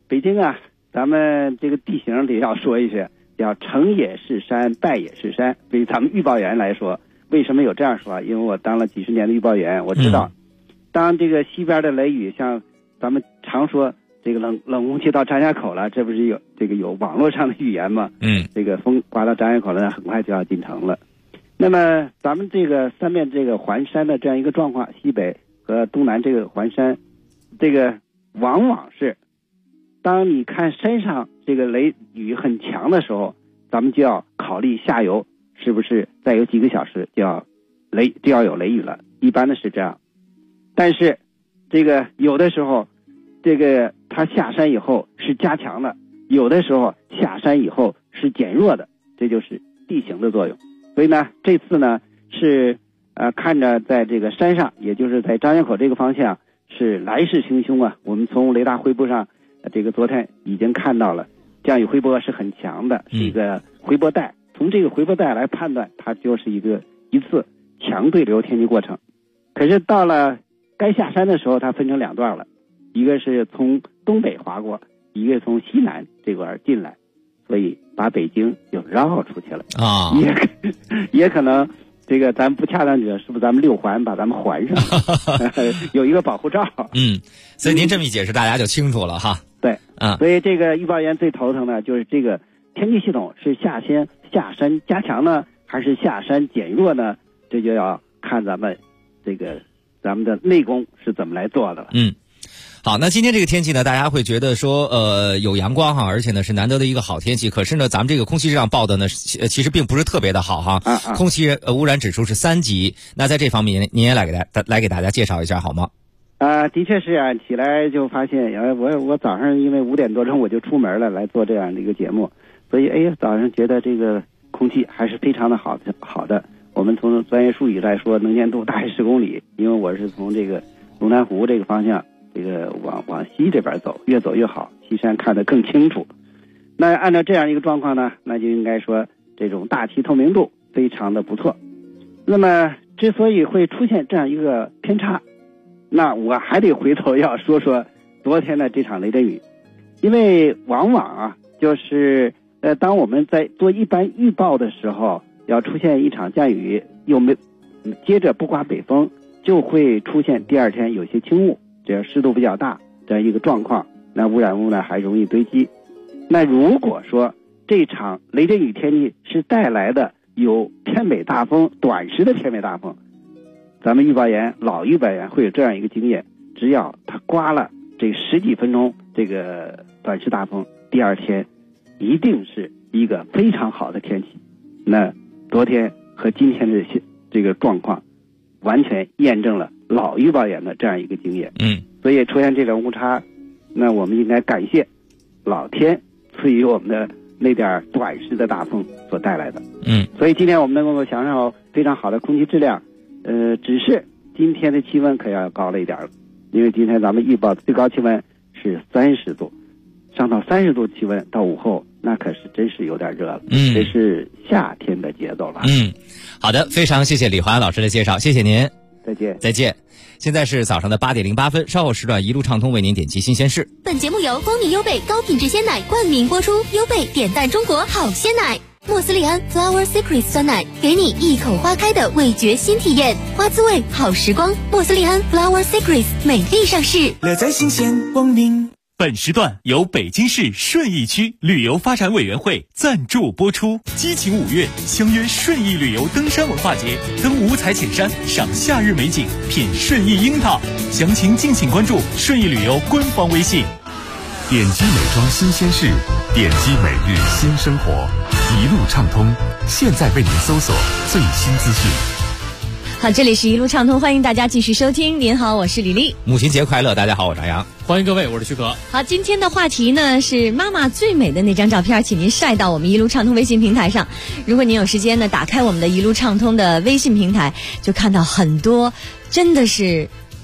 [SPEAKER 22] 北京啊，咱们这个地形得要说一些，叫成也是山，败也是山。对于咱们预报员来说，为什么有这样说？因为我当了几十年的预报员，我知道，当这个西边的雷雨，像咱们常说这个冷空气到张家口了，这不是有网络上的预言吗？这个风刮到张家口了，很快就要进城了。那么咱们这个三面这个环山的这样一个状况，西北和东南这个环山，这个往往是当你看山上这个雷雨很强的时候，咱们就要考虑下游是不是再有几个小时就要有雷雨了，一般的是这样。但是这个有的时候这个它下山以后是加强的，有的时候下山以后是减弱的，这就是地形的作用。所以呢，这次呢是看着在这个山上，也就是在张家口这个方向是来势汹汹啊。我们从雷达回波上这个昨天已经看到了降雨回波是很强的，是一个回波带。从这个回波带来判断，它就是一次强对流天气过程。可是到了该下山的时候，它分成两段了，一个是从东北划过，一个从西南这块进来，所以把北京就绕出去了啊。也可能这个咱不恰当者，是不是咱们6环把咱们环上有一个保护罩？
[SPEAKER 16] 所以您这么一解释，大家就清楚了哈。
[SPEAKER 22] 对所以这个预报员最头疼的就是这个天气系统是下山加强呢，还是下山减弱呢？这就要看咱们的内功是怎么来做的了。
[SPEAKER 16] 好，那今天这个天气呢，大家会觉得说有阳光哈，而且呢是难得的一个好天气。可是呢，咱们这个空气质量报的呢，其实并不是特别的好哈。空气污染指数是3级。那在这方面，您也来给大家介绍一下好吗？
[SPEAKER 22] 的确是啊，起来就发现，我早上因为5点多钟我就出门了来做这样的一个节目，所以早上觉得这个空气还是非常的好的。我们从专业术语来说，能见度大于10公里，因为我是从这个龙潭湖这个方向，这个往西这边走，越走越好，西山看得更清楚。那按照这样一个状况呢，那就应该说这种大气透明度非常的不错。那么之所以会出现这样一个偏差，那我还得回头要说说昨天的这场雷阵雨，因为往往就是当我们在做一般预报的时候，要出现一场降雨，接着不刮北风，就会出现第二天有些轻雾，这样湿度比较大这样一个状况，那污染物呢还容易堆积。那如果说这场雷阵雨天气是带来的有偏北大风，短时的偏北大风，咱们老预报员会有这样一个经验，只要它刮了这10几分钟这个短时大风，第二天一定是一个非常好的天气。那昨天和今天的这个状况完全验证了老预报员的这样一个经验。所以出现这种误差，那我们应该感谢老天赐予我们的那点短时的大风所带来的。所以今天我们能够享受非常好的空气质量。只是今天的气温可要高了一点了，因为今天咱们预报的最高气温是30度，上到30度气温到午后，那可是真是有点热了。这是夏天的节奏了。
[SPEAKER 16] 好的，非常谢谢李华安老师的介绍，谢谢您。
[SPEAKER 22] 再见。
[SPEAKER 16] 现在是早上的8点08分，稍后时段一路畅通为您点击新鲜事。
[SPEAKER 9] 本节目由光明优贝高品质鲜奶冠名播出，优贝点赞中国好鲜奶。莫斯利安 Flower Secrets 酸奶，给你一口花开的味觉新体验，花滋味好时光。莫斯利安 Flower Secrets 美丽上市，
[SPEAKER 19] 乐在新鲜光明。本时段由北京市顺义区旅游发展委员会赞助播出。激情5月，相约顺义旅游登山文化节，登五彩浅山，赏夏日美景，品顺义樱桃。详情敬请关注顺义旅游官方微信。
[SPEAKER 8] 点击美妆新鲜事，点击每日新生活，一路畅通。现在为您搜索最新资讯。
[SPEAKER 5] 好，这里是一路畅通，欢迎大家继续收听。您好，我是李丽。
[SPEAKER 16] 母亲节快乐，大家好，我是杨洋。
[SPEAKER 18] 欢迎各位，我是徐可。
[SPEAKER 5] 好，今天的话题呢是妈妈最美的那张照片，请您晒到我们一路畅通微信平台上。如果您有时间呢，打开我们的一路畅通的微信平台，就看到很多真的是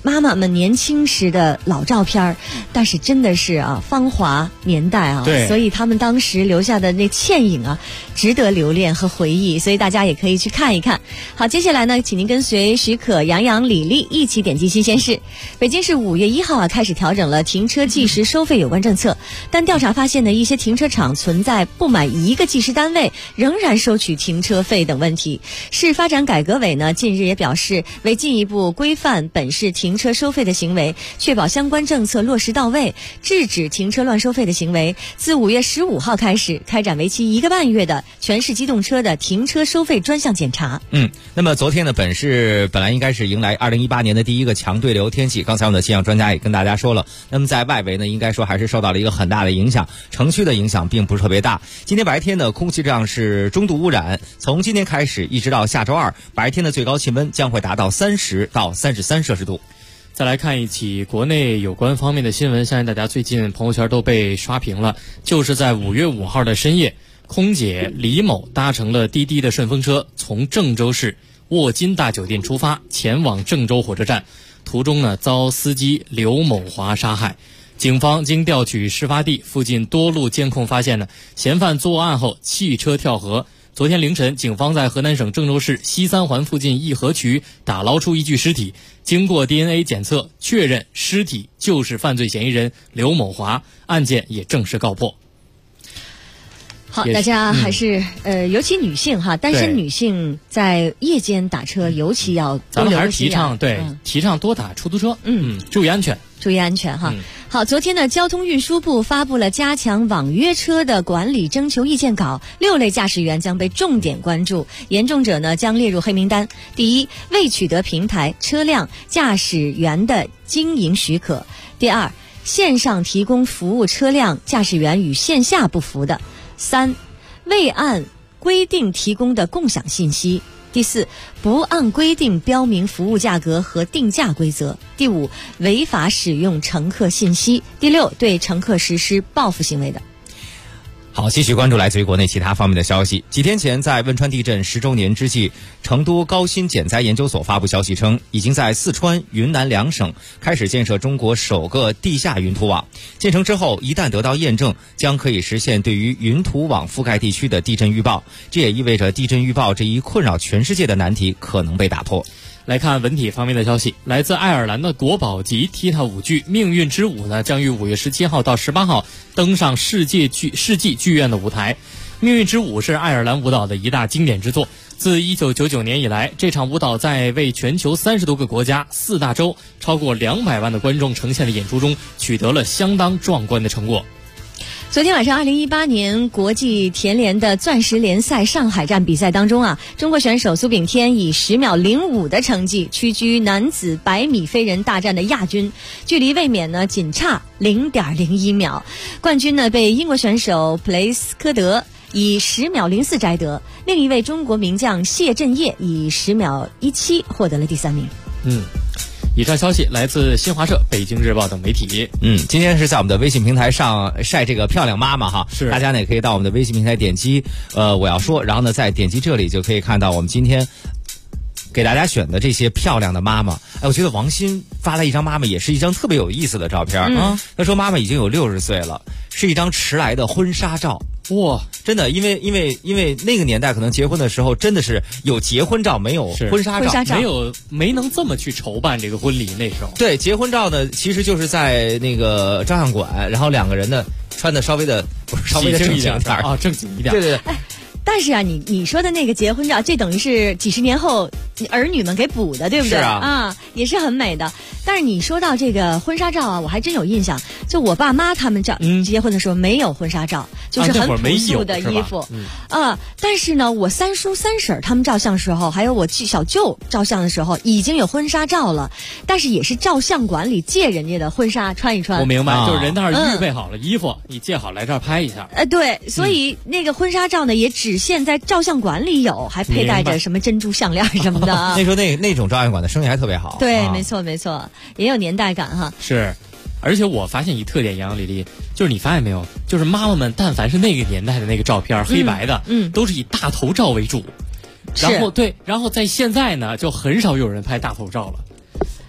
[SPEAKER 5] 妈妈们年轻时的老照片，但是真的是芳华年代啊，
[SPEAKER 18] 对，
[SPEAKER 5] 所以他们当时留下的那倩影啊，值得留恋和回忆，所以大家也可以去看一看。好，接下来呢，请您跟随许可、杨洋、李丽一起点击新鲜事。北京市5月1号开始调整了停车计时收费有关政策，但调查发现呢，一些停车场存在不满一个计时单位仍然收取停车费等问题。市发展改革委呢近日也表示，为进一步规范本市停车收费的行为，确保相关政策落实到位，制止停车乱收费的行为，自5月15号开始开展为期1个半月的全市机动车的停车收费专项检查。
[SPEAKER 16] 那么昨天呢，本市本来应该是迎来2018年的第一个强对流天气，刚才我们的气象专家也跟大家说了，那么在外围呢，应该说还是受到了一个很大的影响，城区的影响并不是特别大。今天白天呢，空气质量是中度污染，从今天开始一直到下周2，白天的最高气温将会达到30到33摄氏度。
[SPEAKER 18] 再来看一起国内有关方面的新闻，相信大家最近朋友圈都被刷屏了，就是在5月5号的深夜，空姐李某搭乘了滴滴的顺风车，从郑州市沃金大酒店出发，前往郑州火车站，途中呢遭司机刘某华杀害。警方经调取事发地附近多路监控发现呢，嫌犯作案后弃车跳河。昨天凌晨，警方在河南省郑州市西三环附近义和渠打捞出一具尸体，经过 DNA 检测，确认尸体就是犯罪嫌疑人刘某华，案件也正式告破。
[SPEAKER 5] 好，大家还是尤其女性哈，单身女性在夜间打车尤其要多留个心眼。
[SPEAKER 18] 咱们还是提倡多打出租车，注意安全。
[SPEAKER 5] 注意安全哈。好，昨天呢，交通运输部发布了加强网约车的管理征求意见稿，6类驾驶员将被重点关注，严重者呢将列入黑名单。第一，未取得平台、车辆、驾驶员的经营许可；第二，线上提供服务车辆、驾驶员与线下不符的；三，未按规定提供的共享信息；第四，不按规定标明服务价格和定价规则；第五，违法使用乘客信息；第六，对乘客实施报复行为的。
[SPEAKER 16] 好，继续关注来自于国内其他方面的消息。几天前，在汶川地震10周年之际，成都高新减灾研究所发布消息称，已经在四川、云南2省开始建设中国首个地下云图网。建成之后，一旦得到验证，将可以实现对于云图网覆盖地区的地震预报。这也意味着地震预报这一困扰全世界的难题可能被打破。
[SPEAKER 18] 来看文体方面的消息，来自爱尔兰的国宝级踢踏舞剧《命运之舞》呢，将于5月17号到18号登上世纪剧院的舞台。《命运之舞》是爱尔兰舞蹈的一大经典之作，自1999年以来，这场舞蹈在为全球30多个国家、4大洲、超过200万的观众呈现的演出中，取得了相当壮观的成果。
[SPEAKER 5] 昨天晚上2018年国际田联的钻石联赛上海站比赛当中啊，中国选手苏炳添以10秒05的成绩屈居男子100米飞人大战的亚军，距离卫冕呢仅差0.01秒。冠军呢被英国选手普雷斯科德以10秒04摘得，另一位中国名将谢震业以10秒17获得了第3名。
[SPEAKER 18] 以上消息来自新华社、北京日报等媒体。
[SPEAKER 16] 今天是在我们的微信平台上晒这个漂亮妈妈哈，
[SPEAKER 18] 是
[SPEAKER 16] 大家呢也可以到我们的微信平台点击我要说，然后呢再点击这里就可以看到我们今天给大家选的这些漂亮的妈妈。我觉得王鑫发来一张妈妈也是一张特别有意思的照片他说妈妈已经有60岁了，是一张迟来的婚纱照。哇，真的，因为那个年代可能结婚的时候真的是有结婚照没有婚纱照，
[SPEAKER 18] 没能这么去筹办这个婚礼。那时候
[SPEAKER 16] 对结婚照呢，其实就是在那个照相馆，然后2个人呢穿的稍微的正经一点
[SPEAKER 18] 啊，正经一点。
[SPEAKER 16] 对对对。
[SPEAKER 5] 但是啊，你说的那个结婚照，这等于是几十年后儿女们给补的，对不对？
[SPEAKER 16] 是啊，
[SPEAKER 5] 也是很美的。但是你说到这个婚纱照啊，我还真有印象。就我爸妈他们结婚的时候没有婚纱照，就是很朴素的衣服。但是呢，我3叔3婶他们照相的时候，还有我小舅照相的时候，已经有婚纱照了。但是也是照相馆里借人家的婚纱穿一穿。
[SPEAKER 18] 我明白，就是人那儿预备好了衣服，你借好来这儿拍一下。
[SPEAKER 5] 对，所以那个婚纱照呢，也只限在照相馆里有，还佩戴着什么珍珠项链什么的。
[SPEAKER 16] 那时候那种照相馆的生意还特别好。
[SPEAKER 5] 对，没错没错，也有年代感哈。
[SPEAKER 18] 是，而且我发现一特点，杨洋、李丽，就是你发现没有，就是妈妈们但凡是那个年代的那个照片，黑白的，都是以大头照为主。然后在现在呢，就很少有人拍大头照了。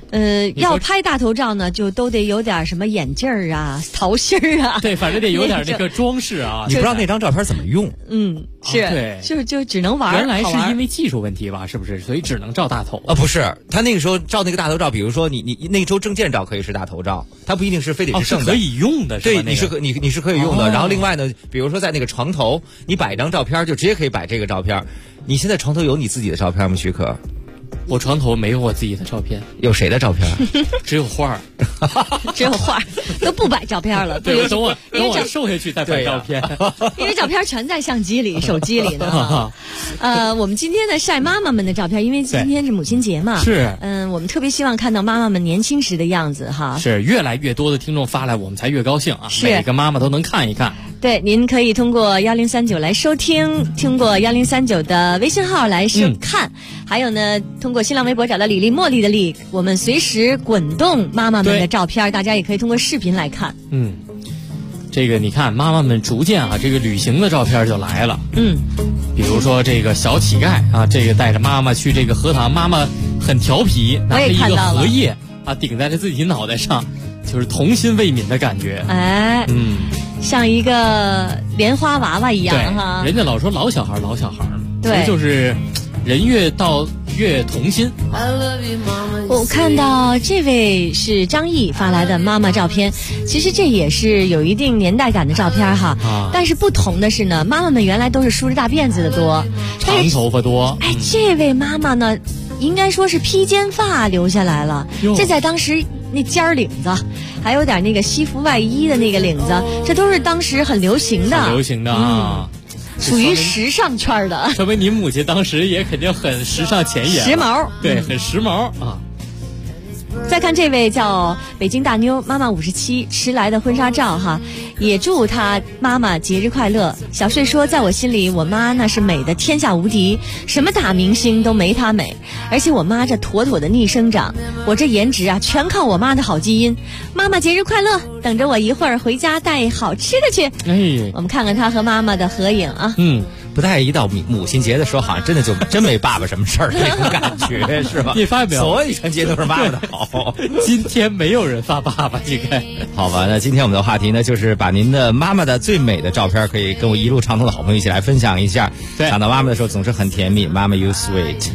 [SPEAKER 5] 要拍大头照呢，就都得有点什么眼镜儿啊、桃心儿啊。
[SPEAKER 18] 对，反正得有点那个装饰啊。
[SPEAKER 16] 你不知道那张照片怎么用？
[SPEAKER 5] 是，
[SPEAKER 18] 对，
[SPEAKER 5] 就只能玩。
[SPEAKER 18] 原来是因为技术问题吧，是不是？所以只能照大头。
[SPEAKER 16] 不是，他那个时候照那个大头照，比如说你那时候证件照可以是大头照，它不一定是非得是正的，
[SPEAKER 18] 可以用的。
[SPEAKER 16] 对，你是可以用的。然后另外呢，比如说在那个床头，你摆一张照片，就直接可以摆这个照片。你现在床头有你自己的照片吗，许可？
[SPEAKER 18] 我床头没有我自己的照片，
[SPEAKER 16] 有谁的照片？
[SPEAKER 18] 只有画儿，
[SPEAKER 5] 只有画儿，都不摆照片了。
[SPEAKER 18] 对，等我瘦下去再摆照片，
[SPEAKER 5] 因为照片全在相机里、手机里呢。我们今天呢晒妈妈们的照片，因为今天是母亲节嘛。
[SPEAKER 18] 是。
[SPEAKER 5] 我们特别希望看到妈妈们年轻时的样子哈。
[SPEAKER 18] 是，越来越多的听众发来，我们才越高兴啊。
[SPEAKER 5] 是，
[SPEAKER 18] 每个妈妈都能看一看。
[SPEAKER 5] 对，您可以通过1039来收听，通过1039的微信号来看，还有呢，通过新浪微博找到李丽茉莉的丽，我们随时滚动妈妈们的照片，大家也可以通过视频来看。
[SPEAKER 18] 这个你看，妈妈们逐渐啊，这个旅行的照片就来了。比如说这个小乞丐啊，这个带着妈妈去这个荷塘，妈妈很调皮，拿着一个荷叶啊顶在了自己脑袋上，就是童心未泯的感觉。像
[SPEAKER 5] 一个莲花娃娃一样哈。
[SPEAKER 18] 人家老说老小孩，
[SPEAKER 5] 对，
[SPEAKER 18] 就是人越到越童心。
[SPEAKER 5] 我看到这位是张毅发来的妈妈照片，其实这也是有一定年代感的照片哈。但是不同的是呢，妈妈们原来都是梳着大辫子的多，
[SPEAKER 18] 长头发多。
[SPEAKER 5] 这位妈妈呢，应该说是披肩发留下来了。这在当时那尖领子，还有点那个西服外衣的那个领子，这都是当时很流行的。啊。属于时尚圈的，
[SPEAKER 18] 说明您母亲当时也肯定很时尚前沿，
[SPEAKER 5] 时髦，
[SPEAKER 18] 对，很时髦啊。
[SPEAKER 5] 再看这位叫北京大妞妈妈57迟来的婚纱照哈，也祝她妈妈节日快乐。小睡说，在我心里，我妈那是美的天下无敌，什么大明星都没她美，而且我妈这妥妥的逆生长，我这颜值啊，全靠我妈的好基因。妈妈节日快乐，等着我一会儿回家带好吃的去。我们看看她和妈妈的合影啊。
[SPEAKER 16] 不太一到母亲节的时候，好像真的就真没爸爸什么事儿那种感觉，是吧？
[SPEAKER 18] 你发现没有？
[SPEAKER 16] 所有春节都是爸爸的好。
[SPEAKER 18] 今天没有人发爸爸，应该
[SPEAKER 16] 好吧？那今天我们的话题呢，就是把您的妈妈的最美的照片，可以跟我一路畅通的好朋友一起来分享一下。想到妈妈的时候，总是很甜蜜。妈妈 ，you sweet。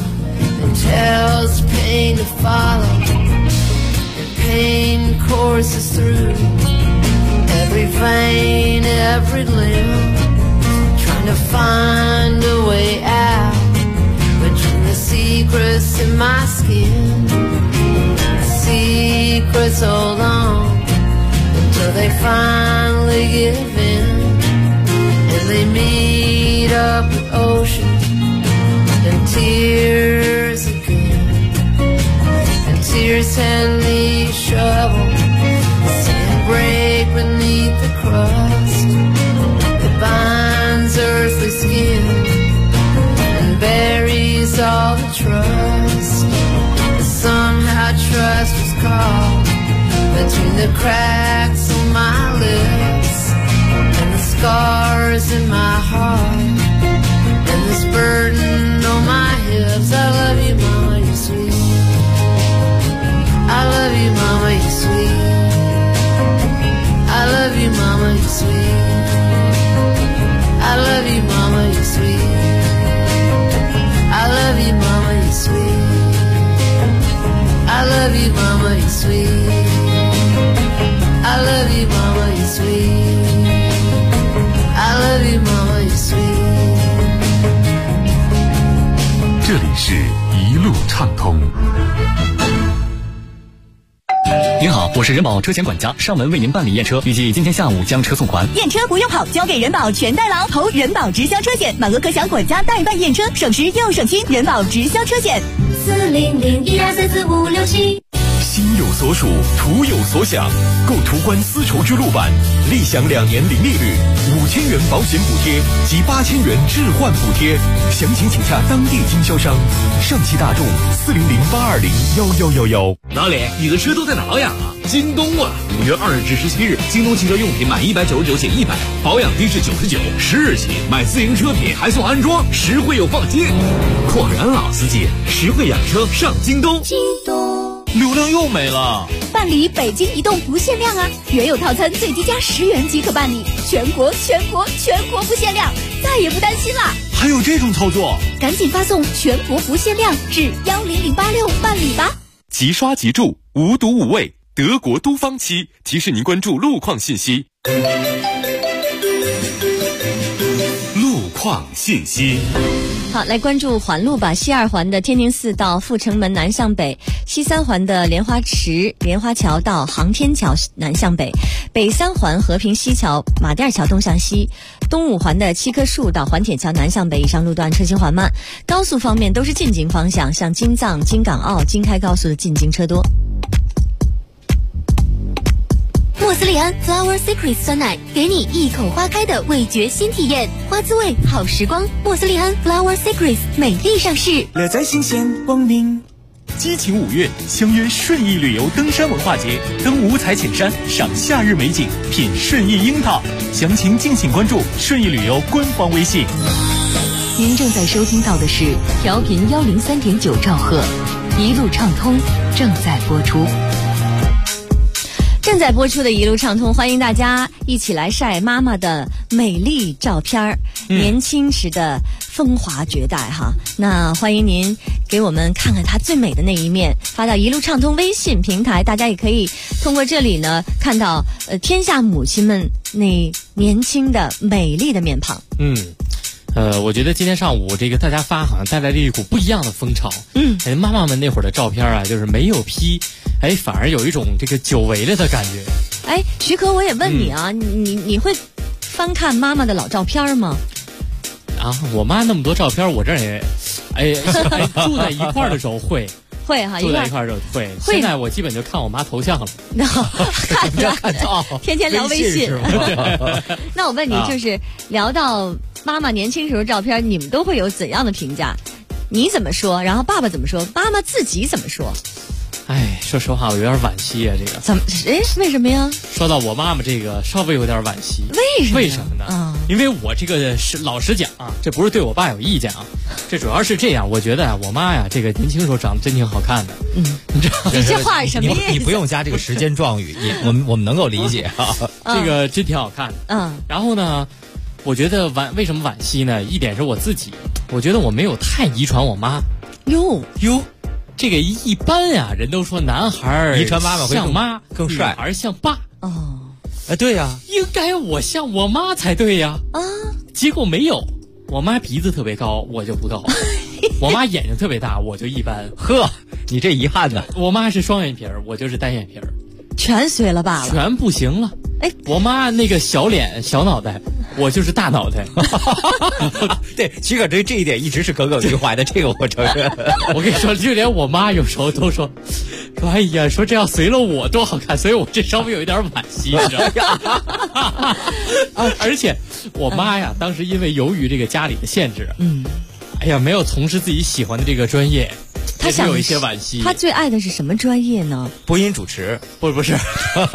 [SPEAKER 2] To find a way out between the secrets in my skin. The secrets hold on until they finally give in, and they meet up with ocean and tears again. And tears hand me a shovel, sand break beneath the crust that binds earthly skin and buries all the trust. But somehow trust was caught between the cracks on my lips and the scars in my heart and this burden on my hips. I love you, mama, you're sweet. I love you, mama, you're sweet. I love you, mama, you're sweet. I love you, mama, you're sweet. I love you, mama, you're sweet. I love you, mama, you're sweet. I love you, mama, you're sweet. I love you, mama, you're sweet.
[SPEAKER 8] 这里是一路畅通。
[SPEAKER 13] 您好，我是人保车险管家，上门为您办理验车，预计今天下午将车送还。
[SPEAKER 12] 验车不用跑，交给人保全代劳，投人保直销车险，满额可享管家代办验车，省时又省心。人保直销车险，40012344567。
[SPEAKER 8] 心有所属，图有所想，购途观丝绸之路版，立享2年零利率，5000元保险补贴及8000元置换补贴，详情请洽当地经销商。上汽大众40082011111。
[SPEAKER 10] 老李，你的车都在哪养啊？京东啊！5月2日至17日，京东汽车用品满199减100，保养低至99，10日起买自行车品还送安装，实惠又放心。果然老司机，实惠养车上京东。
[SPEAKER 2] 京东。
[SPEAKER 19] 流量又没了。
[SPEAKER 9] 办理北京移动不限量啊！原有套餐最低加10元即可办理，全国不限量，再也不担心啦！
[SPEAKER 19] 还有这种操作？
[SPEAKER 9] 赶紧发送全国不限量至10086办理吧！
[SPEAKER 3] 即刷即住，无毒无味，德国都方漆提示您关注路况信息。路况信息。
[SPEAKER 5] 好，来关注环路吧。西2环的天宁寺到阜成门南向北，西3环的莲花池、莲花桥到航天桥南向北，北3环和平西桥、马甸桥东向西，东5环的7棵树到环铁桥南向北，以上路段车行缓慢。高速方面都是进京方向，像京藏、京港澳、京开高速的进京车多。
[SPEAKER 9] 莫斯利安 Flower Secret 酸奶，给你一口花开的味觉新体验，花滋味好时光。莫斯利安 Flower Secret 美丽上市，
[SPEAKER 19] 乐在新鲜光明。激情5月，相约顺义旅游登山文化节，登五彩浅山，赏夏日美景，品顺义樱桃。详情敬请关注顺义旅游官方微信。
[SPEAKER 20] 您正在收听到的是调频103.9兆赫，一路畅通正在播出。
[SPEAKER 5] 正在播出的一路畅通，欢迎大家一起来晒妈妈的美丽照片年轻时的风华绝代哈。那欢迎您给我们看看她最美的那一面，发到一路畅通微信平台，大家也可以通过这里呢看到天下母亲们那年轻的美丽的面庞。
[SPEAKER 18] 我觉得今天上午这个大家发好像带来了一股不一样的风潮。妈妈们那会儿的照片啊，就是没有 P， 反而有一种这个久违了的感觉。
[SPEAKER 5] 徐可，我也问你啊，你会翻看妈妈的老照片吗？
[SPEAKER 18] 啊，我妈那么多照片，我这儿也，住在一块儿的时候会哈，住在一块儿的时候会。现在我基本就看我妈头像了，
[SPEAKER 5] 看天天聊微信。那我问你，就是聊到妈妈年轻时候照片，你们都会有怎样的评价？你怎么说？然后爸爸怎么说？妈妈自己怎么说？
[SPEAKER 18] 说实话，我有点惋惜啊，这个
[SPEAKER 5] 怎么？为什么呀？
[SPEAKER 18] 说到我妈妈这个，稍微有点惋惜。为什么呢？因为我这个是老实讲啊，这不是对我爸有意见啊，这主要是这样，我觉得我妈呀，这个年轻时候长得真挺好看的。
[SPEAKER 5] 你知道你这话是什么意思？
[SPEAKER 16] 你不用加这个时间状语，我们能够理解啊。
[SPEAKER 18] 这个真挺好看的。然后呢，我觉得为什么惋惜呢？一点是我自己，我觉得我没有太遗传我妈。
[SPEAKER 5] 哟。
[SPEAKER 18] 这个一般呀，人都说男孩
[SPEAKER 16] 遗传妈妈会
[SPEAKER 18] 像妈
[SPEAKER 16] 更帅，
[SPEAKER 18] 女孩像爸。
[SPEAKER 16] 对呀，
[SPEAKER 18] 应该我像我妈才对呀。结果没有，我妈鼻子特别高，我就不高；我妈眼睛特别大，我就一般。
[SPEAKER 16] 呵，你这遗憾呢？
[SPEAKER 18] 我妈是双眼皮儿，我就是单眼皮儿，
[SPEAKER 5] 全随了爸了，
[SPEAKER 18] 全不行了。我妈那个小脸小脑袋，我就是大脑袋。
[SPEAKER 16] 对，徐可这一点一直是耿耿于怀的，这个我承认。
[SPEAKER 18] 我跟你说，就连我妈有时候都说哎呀，说这要随了我多好看，所以我这稍微有一点惋惜，你知道吗？而且我妈呀，当时因为由于这个家里的限制，没有从事自己喜欢的这个专业。
[SPEAKER 5] 他想
[SPEAKER 18] 有一些惋惜。
[SPEAKER 5] 他最爱的是什么专业呢？
[SPEAKER 16] 播音主持。
[SPEAKER 18] 不是。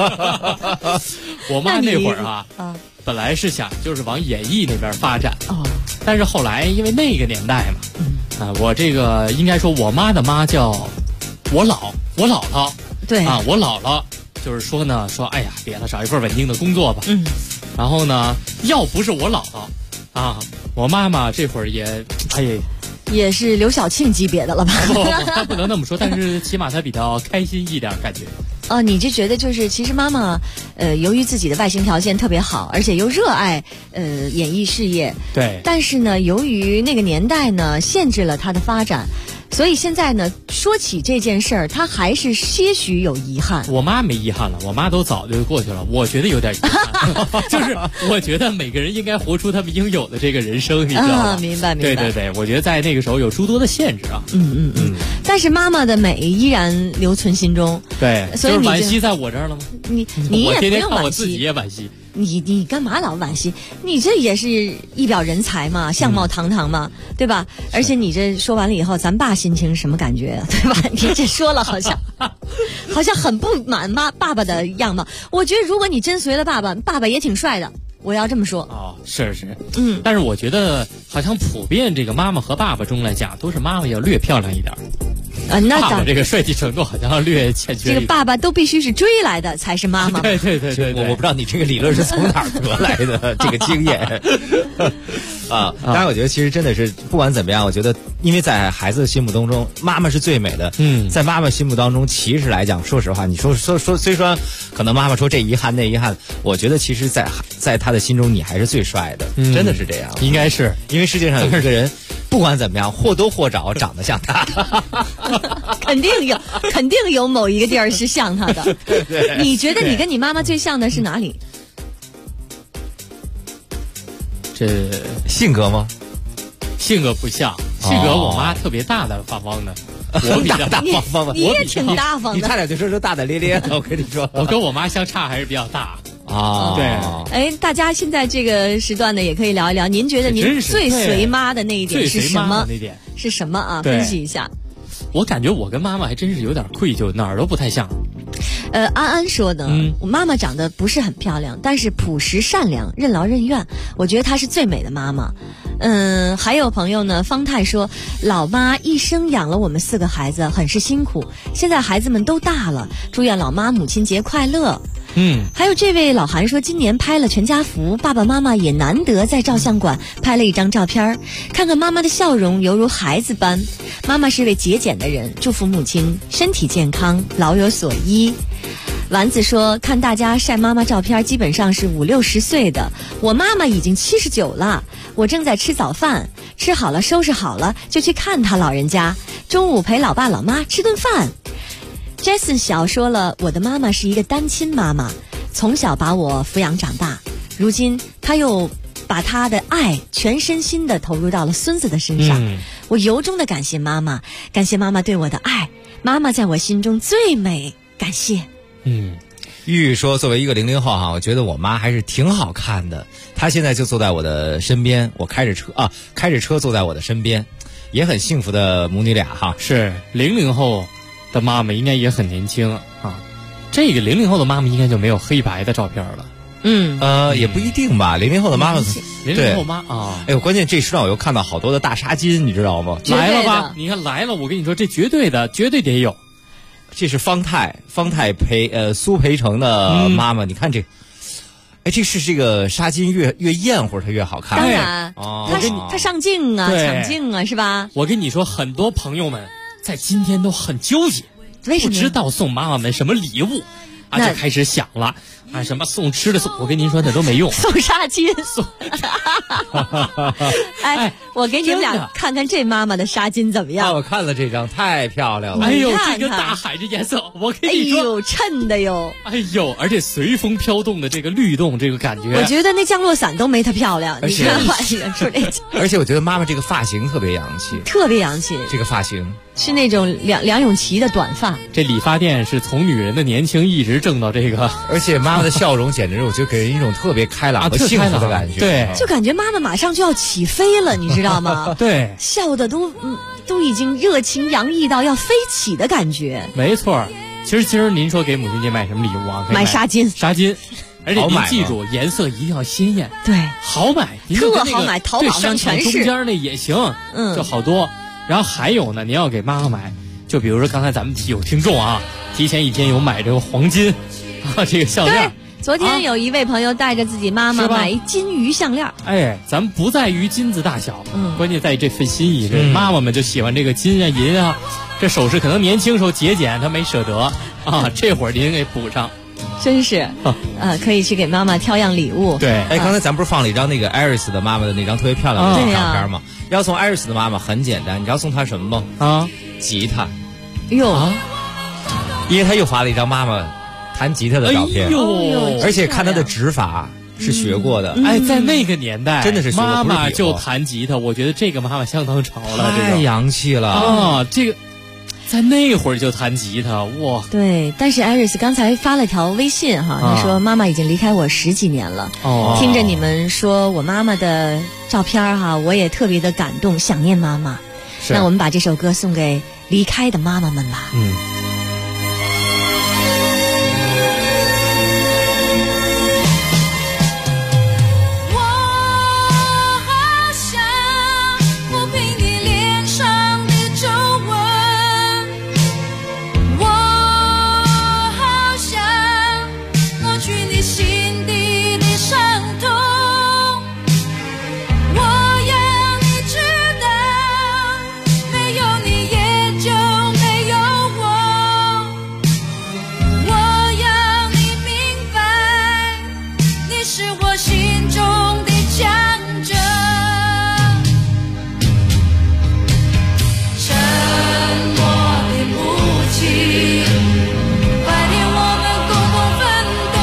[SPEAKER 18] 我妈那会儿啊，本来是想就是往演艺那边发展，但是后来因为那个年代嘛，我这个应该说我妈的妈叫我姥姥，
[SPEAKER 5] 对
[SPEAKER 18] 啊，我姥姥就是说呢，哎呀，别了，找一份稳定的工作吧。然后呢，要不是我姥姥啊，我妈妈这会儿
[SPEAKER 5] 也是刘晓庆级别的了吧？
[SPEAKER 18] 他不能那么说，但是起码他比较开心一点，感觉。
[SPEAKER 5] 你就觉得就是其实妈妈，由于自己的外形条件特别好，而且又热爱演艺事业，
[SPEAKER 18] 对。
[SPEAKER 5] 但是呢，由于那个年代呢限制了她的发展，所以现在呢说起这件事儿，她还是些许有遗憾。
[SPEAKER 18] 我妈没遗憾了，我妈都早就过去了，我觉得有点遗憾。就是我觉得每个人应该活出他们应有的这个人生，你知道吗？
[SPEAKER 5] 明白。
[SPEAKER 18] 对，我觉得在那个时候有诸多的限制啊。
[SPEAKER 5] 但是妈妈的美依然留存心中。
[SPEAKER 18] 对，
[SPEAKER 5] 所以
[SPEAKER 18] 就是惋惜在我这儿了吗？
[SPEAKER 5] 你也不用惋惜，
[SPEAKER 18] 我天天看我自己也惋惜。
[SPEAKER 5] 你干嘛老惋惜？你这也是一表人才嘛，相貌堂堂嘛，对吧？而且你这说完了以后，咱爸心情什么感觉，对吧？你这说了好像很不满爸爸的样貌。我觉得如果你真随了爸爸也挺帅的。我要这么说。
[SPEAKER 18] 是。但是我觉得好像普遍这个妈妈和爸爸中来讲，都是妈妈要略漂亮一点。
[SPEAKER 5] 那
[SPEAKER 18] 爸爸这个帅气程度好像略欠缺。
[SPEAKER 5] 这个爸爸都必须是追来的才是妈妈。
[SPEAKER 18] 对，
[SPEAKER 16] 我不知道你这个理论是从哪儿得来的这个经验。当然我觉得其实真的是不管怎么样，我觉得因为在孩子的心目当中，妈妈是最美的。在妈妈心目当中，其实来讲，说实话，你说，虽说可能妈妈说这遗憾那遗憾，我觉得其实在他的心中，你还是最帅的，真的是这样。
[SPEAKER 18] 应该是
[SPEAKER 16] 因为世界上有一个人，不管怎么样，或多或少长得像他。
[SPEAKER 5] 肯定有某一个地儿是像他的。
[SPEAKER 16] 对，
[SPEAKER 5] 你觉得你跟你妈妈最像的是哪里？
[SPEAKER 18] 这
[SPEAKER 16] 性格吗？
[SPEAKER 18] 性格不像，性格我妈特别大大方方的，我比较
[SPEAKER 16] 大方方的，
[SPEAKER 5] 你也挺大方的，
[SPEAKER 16] 你差点就说大大咧咧的。我跟你说，
[SPEAKER 18] 我跟我妈相差还是比较大。对，
[SPEAKER 5] 哎，大家现在这个时段呢，也可以聊一聊，您觉得您最随妈的那一点是什么？是什么啊？分析一下。
[SPEAKER 18] 我感觉我跟妈妈还真是有点愧疚，哪儿都不太像。
[SPEAKER 5] 安安说呢，我妈妈长得不是很漂亮，但是朴实善良，任劳任怨，我觉得她是最美的妈妈。还有朋友呢，方太说，老妈一生养了我们4个孩子，很是辛苦，现在孩子们都大了，祝愿老妈母亲节快乐。还有这位老韩说，今年拍了全家福，爸爸妈妈也难得在照相馆拍了一张照片，看看妈妈的笑容犹如孩子般。妈妈是位节俭的人，祝福母亲身体健康，老有所依。丸子说，看大家晒妈妈照片，基本上是50、60岁的，我妈妈已经79了，我正在吃早饭，吃好了收拾好了就去看她老人家，中午陪老爸老妈吃顿饭。Jason 小说了，我的妈妈是一个单亲妈妈，从小把我抚养长大，如今她又把她的爱全身心地投入到了孙子的身上。我由衷的感谢妈妈，感谢妈妈对我的爱，妈妈在我心中最美，感谢。
[SPEAKER 16] 玉玉说，作为一个00后哈，我觉得我妈还是挺好看的，她现在就坐在我的身边，我开着车坐在我的身边，也很幸福的母女俩哈。
[SPEAKER 18] 是00后的妈妈应该也很年轻啊，这个00后的妈妈应该就没有黑白的照片了。
[SPEAKER 16] 也不一定吧。00后的妈妈
[SPEAKER 18] ，00后妈啊，
[SPEAKER 16] 哎呦，关键这时让我又看到好多的大纱巾，你知道吗？
[SPEAKER 18] 来了吧？你看来了，我跟你说，这绝对得有。
[SPEAKER 16] 这是方太苏培成的妈妈，你看这。哎，这是这个纱巾越艳乎，它越好看。
[SPEAKER 5] 当然，她上镜啊，抢镜啊，是吧？
[SPEAKER 18] 我跟你说，很多朋友们在今天都很纠结，
[SPEAKER 5] 为什么
[SPEAKER 18] 不知道送妈妈们什么礼物啊？就开始想了啊，什么送吃的送，我跟您说那都没用，
[SPEAKER 5] 送纱巾送。哎，我给你们俩看看这妈妈的纱巾怎么样？
[SPEAKER 16] 我看了这张，太漂亮了。
[SPEAKER 18] 哎呦，这个大海这颜色，我跟你说，
[SPEAKER 5] 哎呦，衬的哟。
[SPEAKER 18] 哎呦，而且随风飘动的这个律动，这个感觉，
[SPEAKER 5] 我觉得那降落伞都没她漂亮。你看
[SPEAKER 16] 而且我觉得妈妈这个发型特别洋气，
[SPEAKER 5] 特别洋气。
[SPEAKER 16] 这个发型
[SPEAKER 5] 是那种梁咏琪的短发。
[SPEAKER 18] 这理发店是从女人的年轻一直挣到这个，
[SPEAKER 16] 而且妈妈的笑容简直我觉得给人一种特别开朗和幸福的感觉。
[SPEAKER 18] 对，
[SPEAKER 5] 就感觉妈妈马上就要起飞了，你知道吗？
[SPEAKER 18] 对，
[SPEAKER 5] 笑的都已经热情洋溢到要飞起的感觉。
[SPEAKER 18] 没错，其实您说给母亲节买什么礼物啊？
[SPEAKER 5] 买纱巾，
[SPEAKER 18] 而且您记住颜色一定要鲜艳。
[SPEAKER 5] 对，
[SPEAKER 18] 好买，
[SPEAKER 5] 特好买，淘宝上全是。
[SPEAKER 18] 中间那也行，就好多。然后还有呢，您要给妈妈买，就比如说刚才咱们有听众啊，提前1天有买这个黄金啊，这个项链。
[SPEAKER 5] 昨天有一位朋友带着自己妈妈买一金鱼项链。
[SPEAKER 18] 哎，咱们不在于金子大小，关键在于这份心意。这妈妈们就喜欢这个金啊银啊，这首饰可能年轻时候节俭，她没舍得啊，这会儿您给补上。
[SPEAKER 5] 真是，可以去给妈妈挑样礼物。
[SPEAKER 18] 对，
[SPEAKER 16] 哎，刚才咱不是放了一张那个艾瑞斯的妈妈的那张特别漂亮的照片吗？要送艾瑞斯的妈妈很简单，你知道送她什么吗？吉他。
[SPEAKER 5] 哟，
[SPEAKER 16] 因为她又发了一张妈妈弹吉他的照片，而且看她的指法是学过的。
[SPEAKER 18] 哎，在那个年代，
[SPEAKER 16] 真的是学过，
[SPEAKER 18] 妈妈就弹吉他，我觉得这个妈妈相当潮了，
[SPEAKER 16] 太洋气了
[SPEAKER 18] 啊！这个。在那会儿就弹吉他，哇！
[SPEAKER 5] 对，但是艾瑞斯刚才发了条微信哈，他说妈妈已经离开我10几年了。听着你们说我妈妈的照片哈，我也特别的感动，想念妈妈。那我们把这首歌送给离开的妈妈们吧。
[SPEAKER 2] 心中的强者。沉默的母亲，白天我们共同奋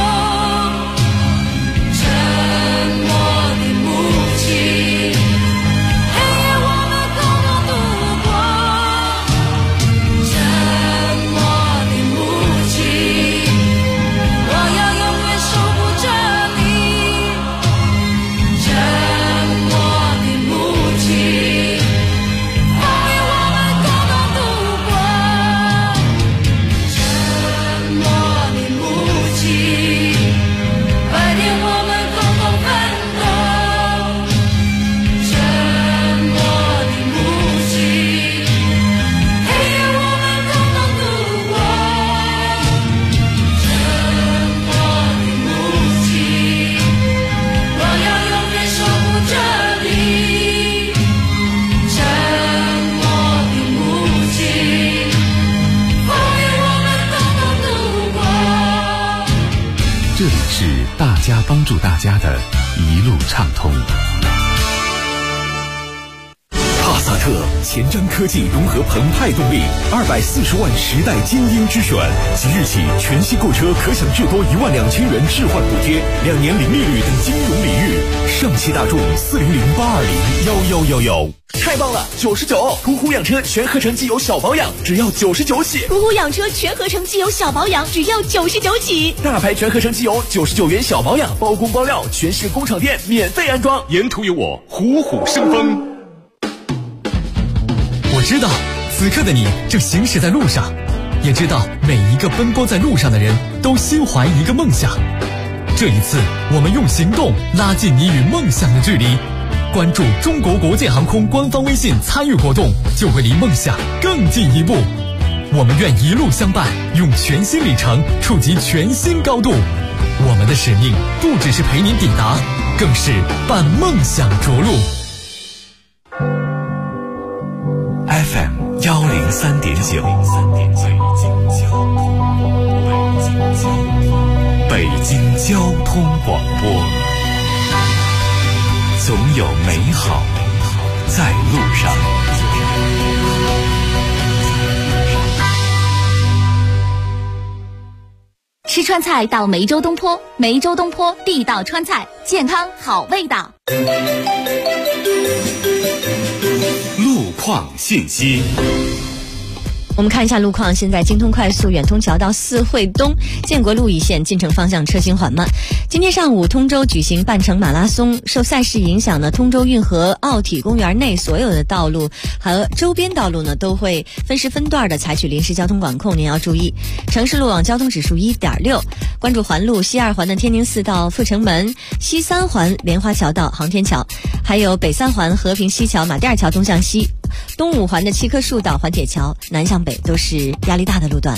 [SPEAKER 2] 斗。沉默的母亲，黑夜我们共同度过。沉默的母亲，我要永远守护着你。沉默的母亲，风雨我们共同度过。沉默的母亲，白天我们共同奋斗。沉默的母亲，黑夜我们共同度过。沉默的母亲，我要永远守护着你。沉默的母亲，风雨我们共同度过。
[SPEAKER 7] 这里是大家帮助大家的一路畅通。帕萨特前瞻科技融合澎湃动力，240万时代精英之选。即日起，全新购车可享至多12000元置换补贴，2年零利率等金融礼遇。上汽大众400-820-1111。
[SPEAKER 19] 太棒了，99！途虎养车全合成机油小保养只要99起。
[SPEAKER 9] 途虎养车全合成机油小保养只要99起。
[SPEAKER 19] 大牌全合成机油99元小保养，包工包料，全市工厂店免费安装。
[SPEAKER 3] 沿途有我，虎虎生风。
[SPEAKER 1] 我知道，此刻的你正行驶在路上，也知道每一个奔波在路上的人都心怀一个梦想。这一次，我们用行动拉近你与梦想的距离。关注中国国建航空官方微信参与活动，就会离梦想更进一步。我们愿一路相伴，用全新里程触及全新高度。我们的使命不只是陪您抵达，更是伴梦想着陆。
[SPEAKER 7] FM 103.9，北京交通广播，总有美好在路上。
[SPEAKER 9] 吃川菜到梅州东坡，梅州东坡地道川菜，健康好味道。
[SPEAKER 3] 路况信息。
[SPEAKER 5] 我们看一下路况，现在京通快速远通桥到四惠东建国路一线进城方向车行缓慢。今天上午通州举行半程马拉松，受赛事影响呢，通州运河奥体公园内所有的道路和周边道路呢都会分时分段的采取临时交通管控，您要注意。城市路网交通指数1.6，关注环路西2环的天宁寺到阜成门，西3环莲花桥到航天桥，还有北3环和平西桥马甸桥东向西，东5环的七棵树到环铁桥南向北都是压力大的路段。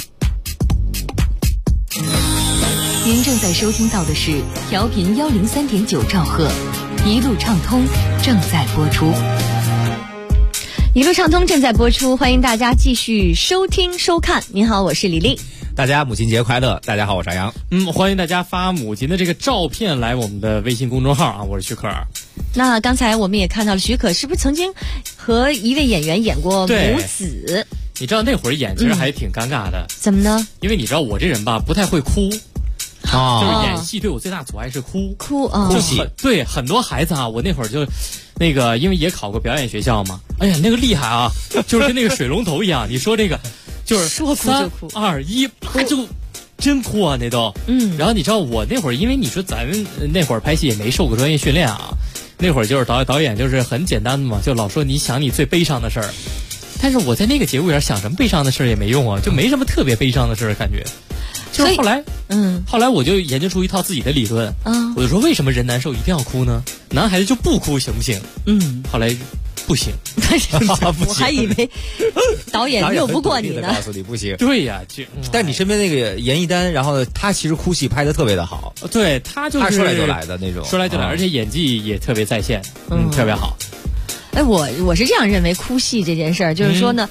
[SPEAKER 20] 您正在收听到的是调频103.9兆赫，一路畅通正在播出。
[SPEAKER 5] 一路畅通正在播出，欢迎大家继续收听收看。您好，我是李丽。
[SPEAKER 16] 大家母亲节快乐！大家好，我是杨。
[SPEAKER 18] 欢迎大家发母亲的这个照片来我们的微信公众号啊，我是徐可儿。
[SPEAKER 5] 那刚才我们也看到了，徐可是不是曾经和一位演员演过母子？
[SPEAKER 18] 你知道那会儿演其实还挺尴尬的。
[SPEAKER 5] 怎么呢？
[SPEAKER 18] 因为你知道我这人吧，不太会哭。就是演戏对我最大阻碍是哭
[SPEAKER 5] 啊，
[SPEAKER 18] 就对很多孩子啊，我那会儿就那个，因为也考过表演学校嘛，哎呀，那个厉害啊，就是跟那个水龙头一样。你说这个就是
[SPEAKER 5] 说哭就哭
[SPEAKER 18] ，3、2、1，啪就真哭啊，那都。然后你知道我那会儿，因为你说咱们那会儿拍戏也没受过专业训练啊，那会儿就是导演就是很简单的嘛，就老说你想你最悲伤的事儿，但是我在那个节目里边想什么悲伤的事儿也没用啊，就没什么特别悲伤的事儿感觉。就是后来我就研究出一套自己的理论，我就说为什么人难受一定要哭呢？男孩子就不哭行不行？后来不行，
[SPEAKER 5] 我还以为导演拗不过你呢，
[SPEAKER 16] 告诉你不行。
[SPEAKER 18] 对呀，
[SPEAKER 16] 但你身边那个严艺丹，然后他其实哭戏拍得特别的好，
[SPEAKER 18] 对他就是
[SPEAKER 16] 他说来就来的那种，
[SPEAKER 18] 说来就来，而且演技也特别在线，特别好。
[SPEAKER 5] 哎，我是这样认为，哭戏这件事儿，就是说呢。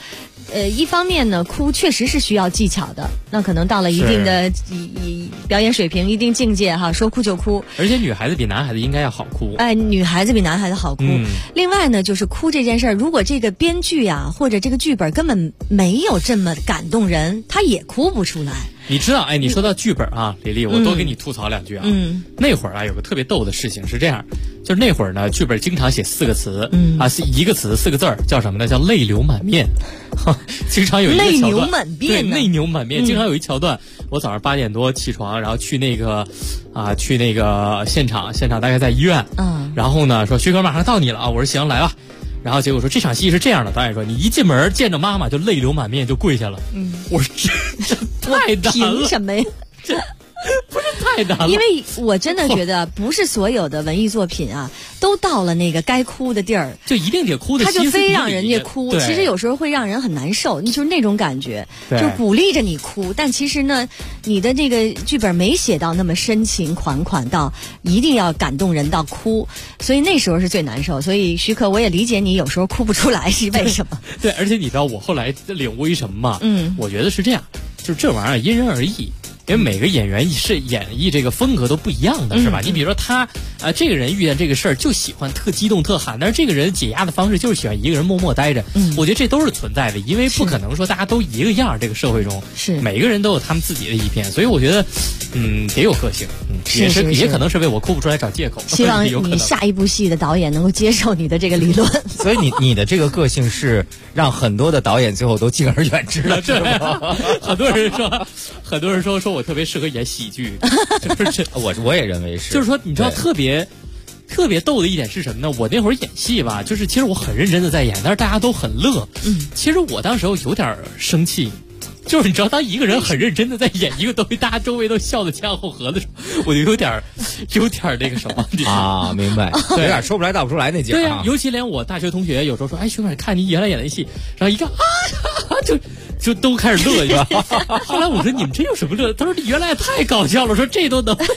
[SPEAKER 5] 一方面呢，哭确实是需要技巧的，那可能到了一定的表演水平、一定境界哈，说哭就哭。
[SPEAKER 18] 而且女孩子比男孩子应该要好哭。
[SPEAKER 5] 女孩子比男孩子好哭。另外呢，就是哭这件事儿，如果这个编剧啊或者这个剧本根本没有这么感动人，他也哭不出来。
[SPEAKER 18] 你知道，你说到剧本啊，李丽，我多给你吐槽两句啊。那会儿啊，有个特别逗的事情是这样，就是那会儿呢，剧本经常写4个词，一个词4个字儿，叫什么呢？叫泪流满面。经常有一个桥段，泪流满面，对，泪流满面。经常有一桥段，我早上8点多起床，然后去那个现场大概在医院，然后呢说徐哥马上到你了啊，我说行，来吧。然后结果说这场戏是这样的，导演说你一进门见着妈妈就泪流满面就跪下了。我说这太难了，
[SPEAKER 5] 凭什么呀？
[SPEAKER 18] 不是太难了，
[SPEAKER 5] 因为我真的觉得不是所有的文艺作品啊，都到了那个该哭的地儿，
[SPEAKER 18] 就一定得哭的，
[SPEAKER 5] 他就非让人家哭。其实有时候会让人很难受，就是那种感觉，就鼓励着你哭。但其实呢，你的这个剧本没写到那么深情款款到一定要感动人到哭，所以那时候是最难受。所以徐克，我也理解你有时候哭不出来是为什么。
[SPEAKER 18] 对，而且你知道我后来领悟一什么吗？我觉得是这样，就是这玩意儿因人而异。因为每个演员是演绎这个风格都不一样的，是吧？你比如说他，这个人遇见这个事儿就喜欢特激动特喊，但是这个人解压的方式就是喜欢一个人默默待着。我觉得这都是存在的，因为不可能说大家都一个样，这个社会中是每个人都有他们自己的一片，所以我觉得，得有个性，也可能是为我哭不出来找借口。
[SPEAKER 5] 希望你下一部戏的导演能够接受你的这个理论。
[SPEAKER 16] 所以你的这个个性是让很多的导演最后都敬而远之了，是吗？
[SPEAKER 18] 很多人说我特别适合演喜剧，就是
[SPEAKER 16] 我也认为是。
[SPEAKER 18] 就是说，你知道特别逗的一点是什么呢？我那会儿演戏吧，就是其实我很认真的在演，但是大家都很乐。其实我当时有点生气。就是你知道，当一个人很认真的在演一个东西，大家周围都笑得前仰后合的时候，我就有点那个什么
[SPEAKER 16] 啊，明白，有点说不来道不出来那劲儿。
[SPEAKER 18] 对呀，尤其连我大学同学有时候说，徐哥，看你原来演的戏，然后一看就都开始乐。后来我说你们这有什么乐？他说你原来太搞笑了，说这都能。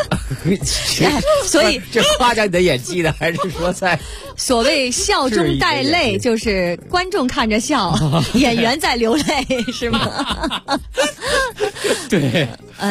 [SPEAKER 5] 所以
[SPEAKER 16] 这夸奖你的演技呢，还是说在
[SPEAKER 5] 所谓笑中带泪，就是观众看着笑，演员在流泪，是吗？
[SPEAKER 18] 对，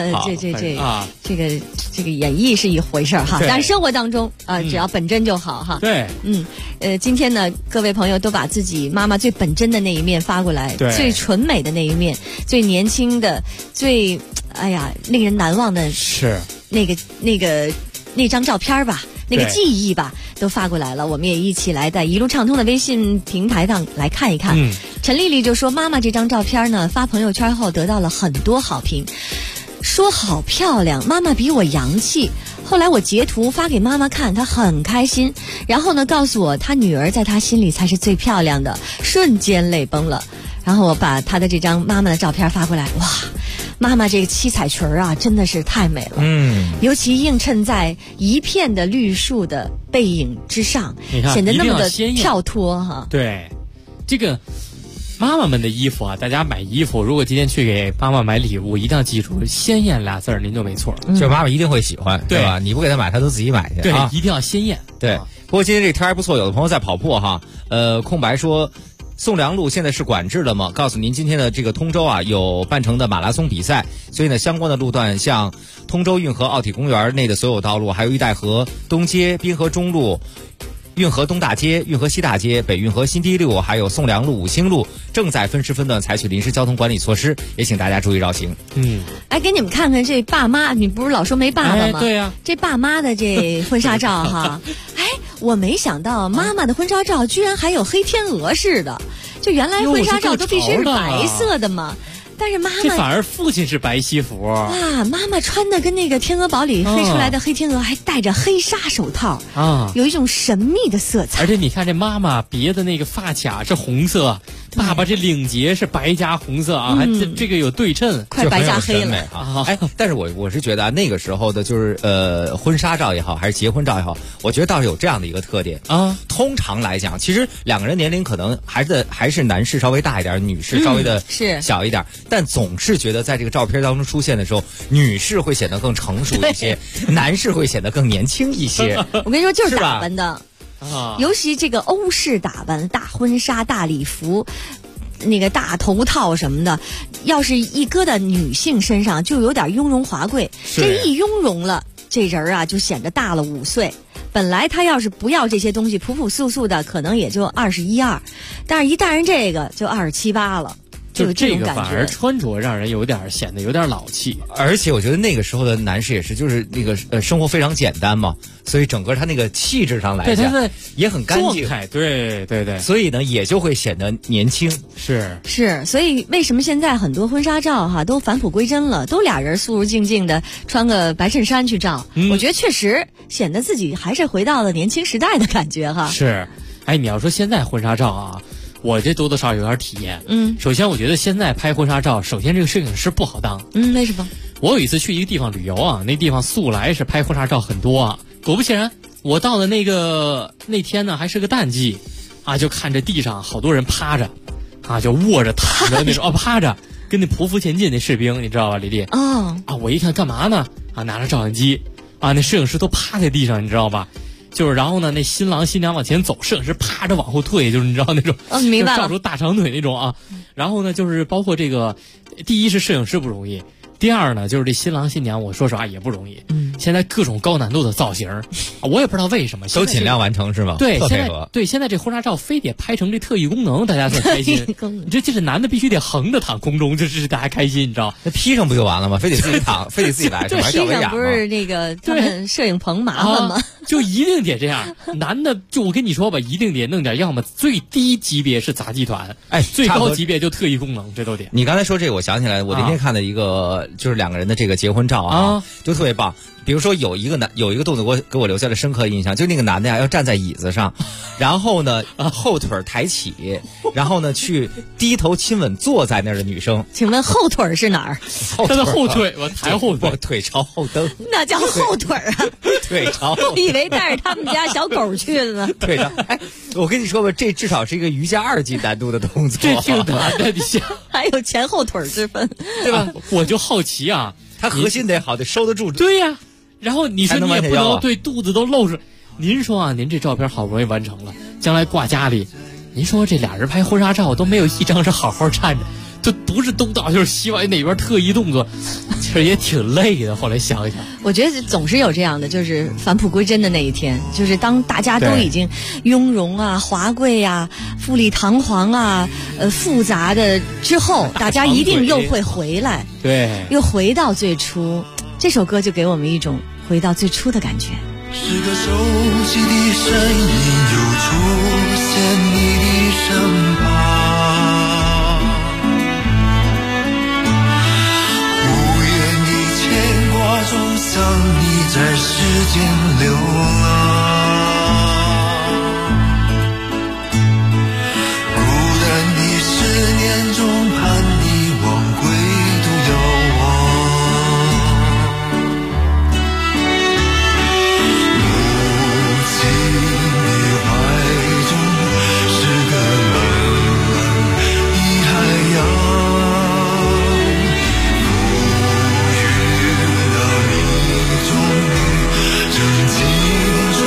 [SPEAKER 5] 这个演绎是一回事哈，但是生活当中只要本真就好哈。
[SPEAKER 18] 对，
[SPEAKER 5] 今天呢，各位朋友都把自己妈妈最本真的那一面发过来，最纯美的那一面，最年轻的，最令人难忘的
[SPEAKER 18] 是
[SPEAKER 5] 那张照片吧。那个记忆吧，都发过来了，我们也一起来在一路畅通的微信平台上来看一看。陈丽丽就说，妈妈这张照片呢，发朋友圈后得到了很多好评，说好漂亮，妈妈比我洋气。后来我截图发给妈妈看，她很开心，然后呢告诉我，她女儿在她心里才是最漂亮的，瞬间泪崩了。然后我把她的这张妈妈的照片发过来，哇，妈妈这个七彩裙啊，真的是太美了。尤其映衬在一片的绿树的背影之上，显得那么的跳脱哈。
[SPEAKER 18] 对，这个妈妈们的衣服啊，大家买衣服，如果今天去给妈妈买礼物，一定要记住鲜艳俩字儿，您就没错，
[SPEAKER 16] 就妈妈一定会喜欢，对吧？你不给她买，她都自己买去。
[SPEAKER 18] 对，一定要鲜艳。
[SPEAKER 16] 对，不过今天这天还不错，有的朋友在跑步哈，空白说。宋良路现在是管制了吗？告诉您，今天的这个通州啊有半程的马拉松比赛，所以呢相关的路段像通州运河奥体公园内的所有道路，还有玉带河东街、滨河中路、运河东大街、运河西大街、北运河新堤路，还有宋良路、五星路正在分时分段采取临时交通管理措施，也请大家注意绕行。
[SPEAKER 5] 给你们看看这爸妈，你不是老说没爸爸吗？
[SPEAKER 18] 对呀，
[SPEAKER 5] 这爸妈的这婚纱照哈，我没想到妈妈的婚纱照居然还有黑天鹅似的，就原来婚纱照都必须是白色的嘛。但是妈妈
[SPEAKER 18] 这反而父亲是白西服
[SPEAKER 5] 哇！妈妈穿的跟那个《天鹅堡》里飞出来的黑天鹅还戴着黑纱手套啊，有一种神秘的色彩。
[SPEAKER 18] 而且你看这妈妈别的那个发卡是红色，爸爸这领结是白加红色啊，还这个有对称，
[SPEAKER 5] 快白加黑了
[SPEAKER 16] 啊！但是我是觉得那个时候的就是婚纱照也好，还是结婚照也好，我觉得倒是有这样的一个特点啊。通常来讲，其实两个人年龄可能还是男士稍微大一点，女士稍微的小一点。但总是觉得在这个照片当中出现的时候，女士会显得更成熟一些，男士会显得更年轻一些。
[SPEAKER 5] 我跟你说，就是打扮的，尤其这个欧式打扮，大婚纱、大礼服， 那个大头套什么的，要是一搁在女性身上，就有点雍容华贵。这一雍容了，这人啊就显得大了5岁。本来他要是不要这些东西，朴朴素素的，可能也就21、22，但是一戴上这个就27、28了。
[SPEAKER 18] 就
[SPEAKER 5] 这
[SPEAKER 18] 个反而穿着让人有点显得有点老气，
[SPEAKER 16] 而且我觉得那个时候的男士也是，就是那个生活非常简单嘛，所以整个他那个气质上来讲也很干净，
[SPEAKER 18] 对对对，
[SPEAKER 16] 所以呢也就会显得年轻。
[SPEAKER 5] 是，所以为什么现在很多婚纱照都返璞归真了，都俩人素素静静的穿个白衬衫去照，我觉得确实显得自己还是回到了年轻时代的感觉哈。
[SPEAKER 18] 是，哎，你要说现在婚纱照啊。我这多多少少有点体验。首先我觉得现在拍婚纱照，首先这个摄影师不好当。
[SPEAKER 5] 为什么？
[SPEAKER 18] 我有一次去一个地方旅游啊，那地方素来是拍婚纱照很多啊。果不其然，我到的那天呢还是个淡季，啊，就看着地上好多人趴着，啊，就卧着躺着那种，趴着，跟那匍匐前进那士兵，你知道吧，李丽？我一看干嘛呢？啊，拿着照相机，啊，那摄影师都趴在地上，你知道吧？就是然后呢，那新郎新娘往前走，摄影师趴着往后退，就是你知道那种，
[SPEAKER 5] 明白了，
[SPEAKER 18] 照出大长腿那种啊。然后呢，就是包括这个，第一是摄影师不容易，第二呢，就是这新郎新娘，我说实话也不容易。现在各种高难度的造型，我也不知道为什么
[SPEAKER 16] 都尽量完成是吗？
[SPEAKER 18] 对，现在这婚纱照非得拍成这特异功能，大家才开心。这是男的必须得横着躺空中，就是大家开心，你知道？
[SPEAKER 16] 那 P 上不就完了吗？非得自己躺，非得自己来，
[SPEAKER 5] 对，P 上不是那个他们摄影棚麻烦吗？
[SPEAKER 18] 就一定得这样，男的就我跟你说吧，一定得弄点，要么最低级别是杂技团，最高级别就特异功能，这都得。
[SPEAKER 16] 你刚才说这个，我想起来，我那天看的一个就是2个人的这个结婚照啊，就特别棒。比如说有一个动作给我留下了深刻印象，就那个男的呀要站在椅子上，然后呢后腿抬起，然后呢去低头亲吻坐在那儿的女生。
[SPEAKER 5] 请问后腿是哪儿？
[SPEAKER 18] 他的后腿，我抬后腿，
[SPEAKER 16] 腿朝后蹬，
[SPEAKER 5] 那叫后腿啊！
[SPEAKER 16] 腿朝后，
[SPEAKER 5] 我以为带着他们家小狗去了呢。
[SPEAKER 16] 腿朝，我跟你说吧，这至少是一个瑜伽2级难度的动作，
[SPEAKER 18] 这挺难的，你想
[SPEAKER 5] 还有前后腿之分，
[SPEAKER 18] 对吧？我就好奇啊，
[SPEAKER 16] 他核心得好，得收得住。
[SPEAKER 18] 对呀。然后你说你也不能对肚子都露出，您说啊，您这照片好不容易完成了，将来挂家里，您说这俩人拍婚纱照都没有一张是好好站着，就不是东倒就是西歪，哪边特异动作，其实也挺累的。后来想一想，
[SPEAKER 5] 我觉得总是有这样的，就是返璞归真的那一天，就是当大家都已经雍容啊、华贵啊、富丽堂皇啊、复杂的之后，大家一定又会回来，
[SPEAKER 18] 对，
[SPEAKER 5] 又回到最初。这首歌就给我们一种回到最初的感觉。
[SPEAKER 17] 是个熟悉的身影又出现你的身旁，无言的牵挂中想你在世间流浪，孤单的思念中盼你往归途遥望。终于挣进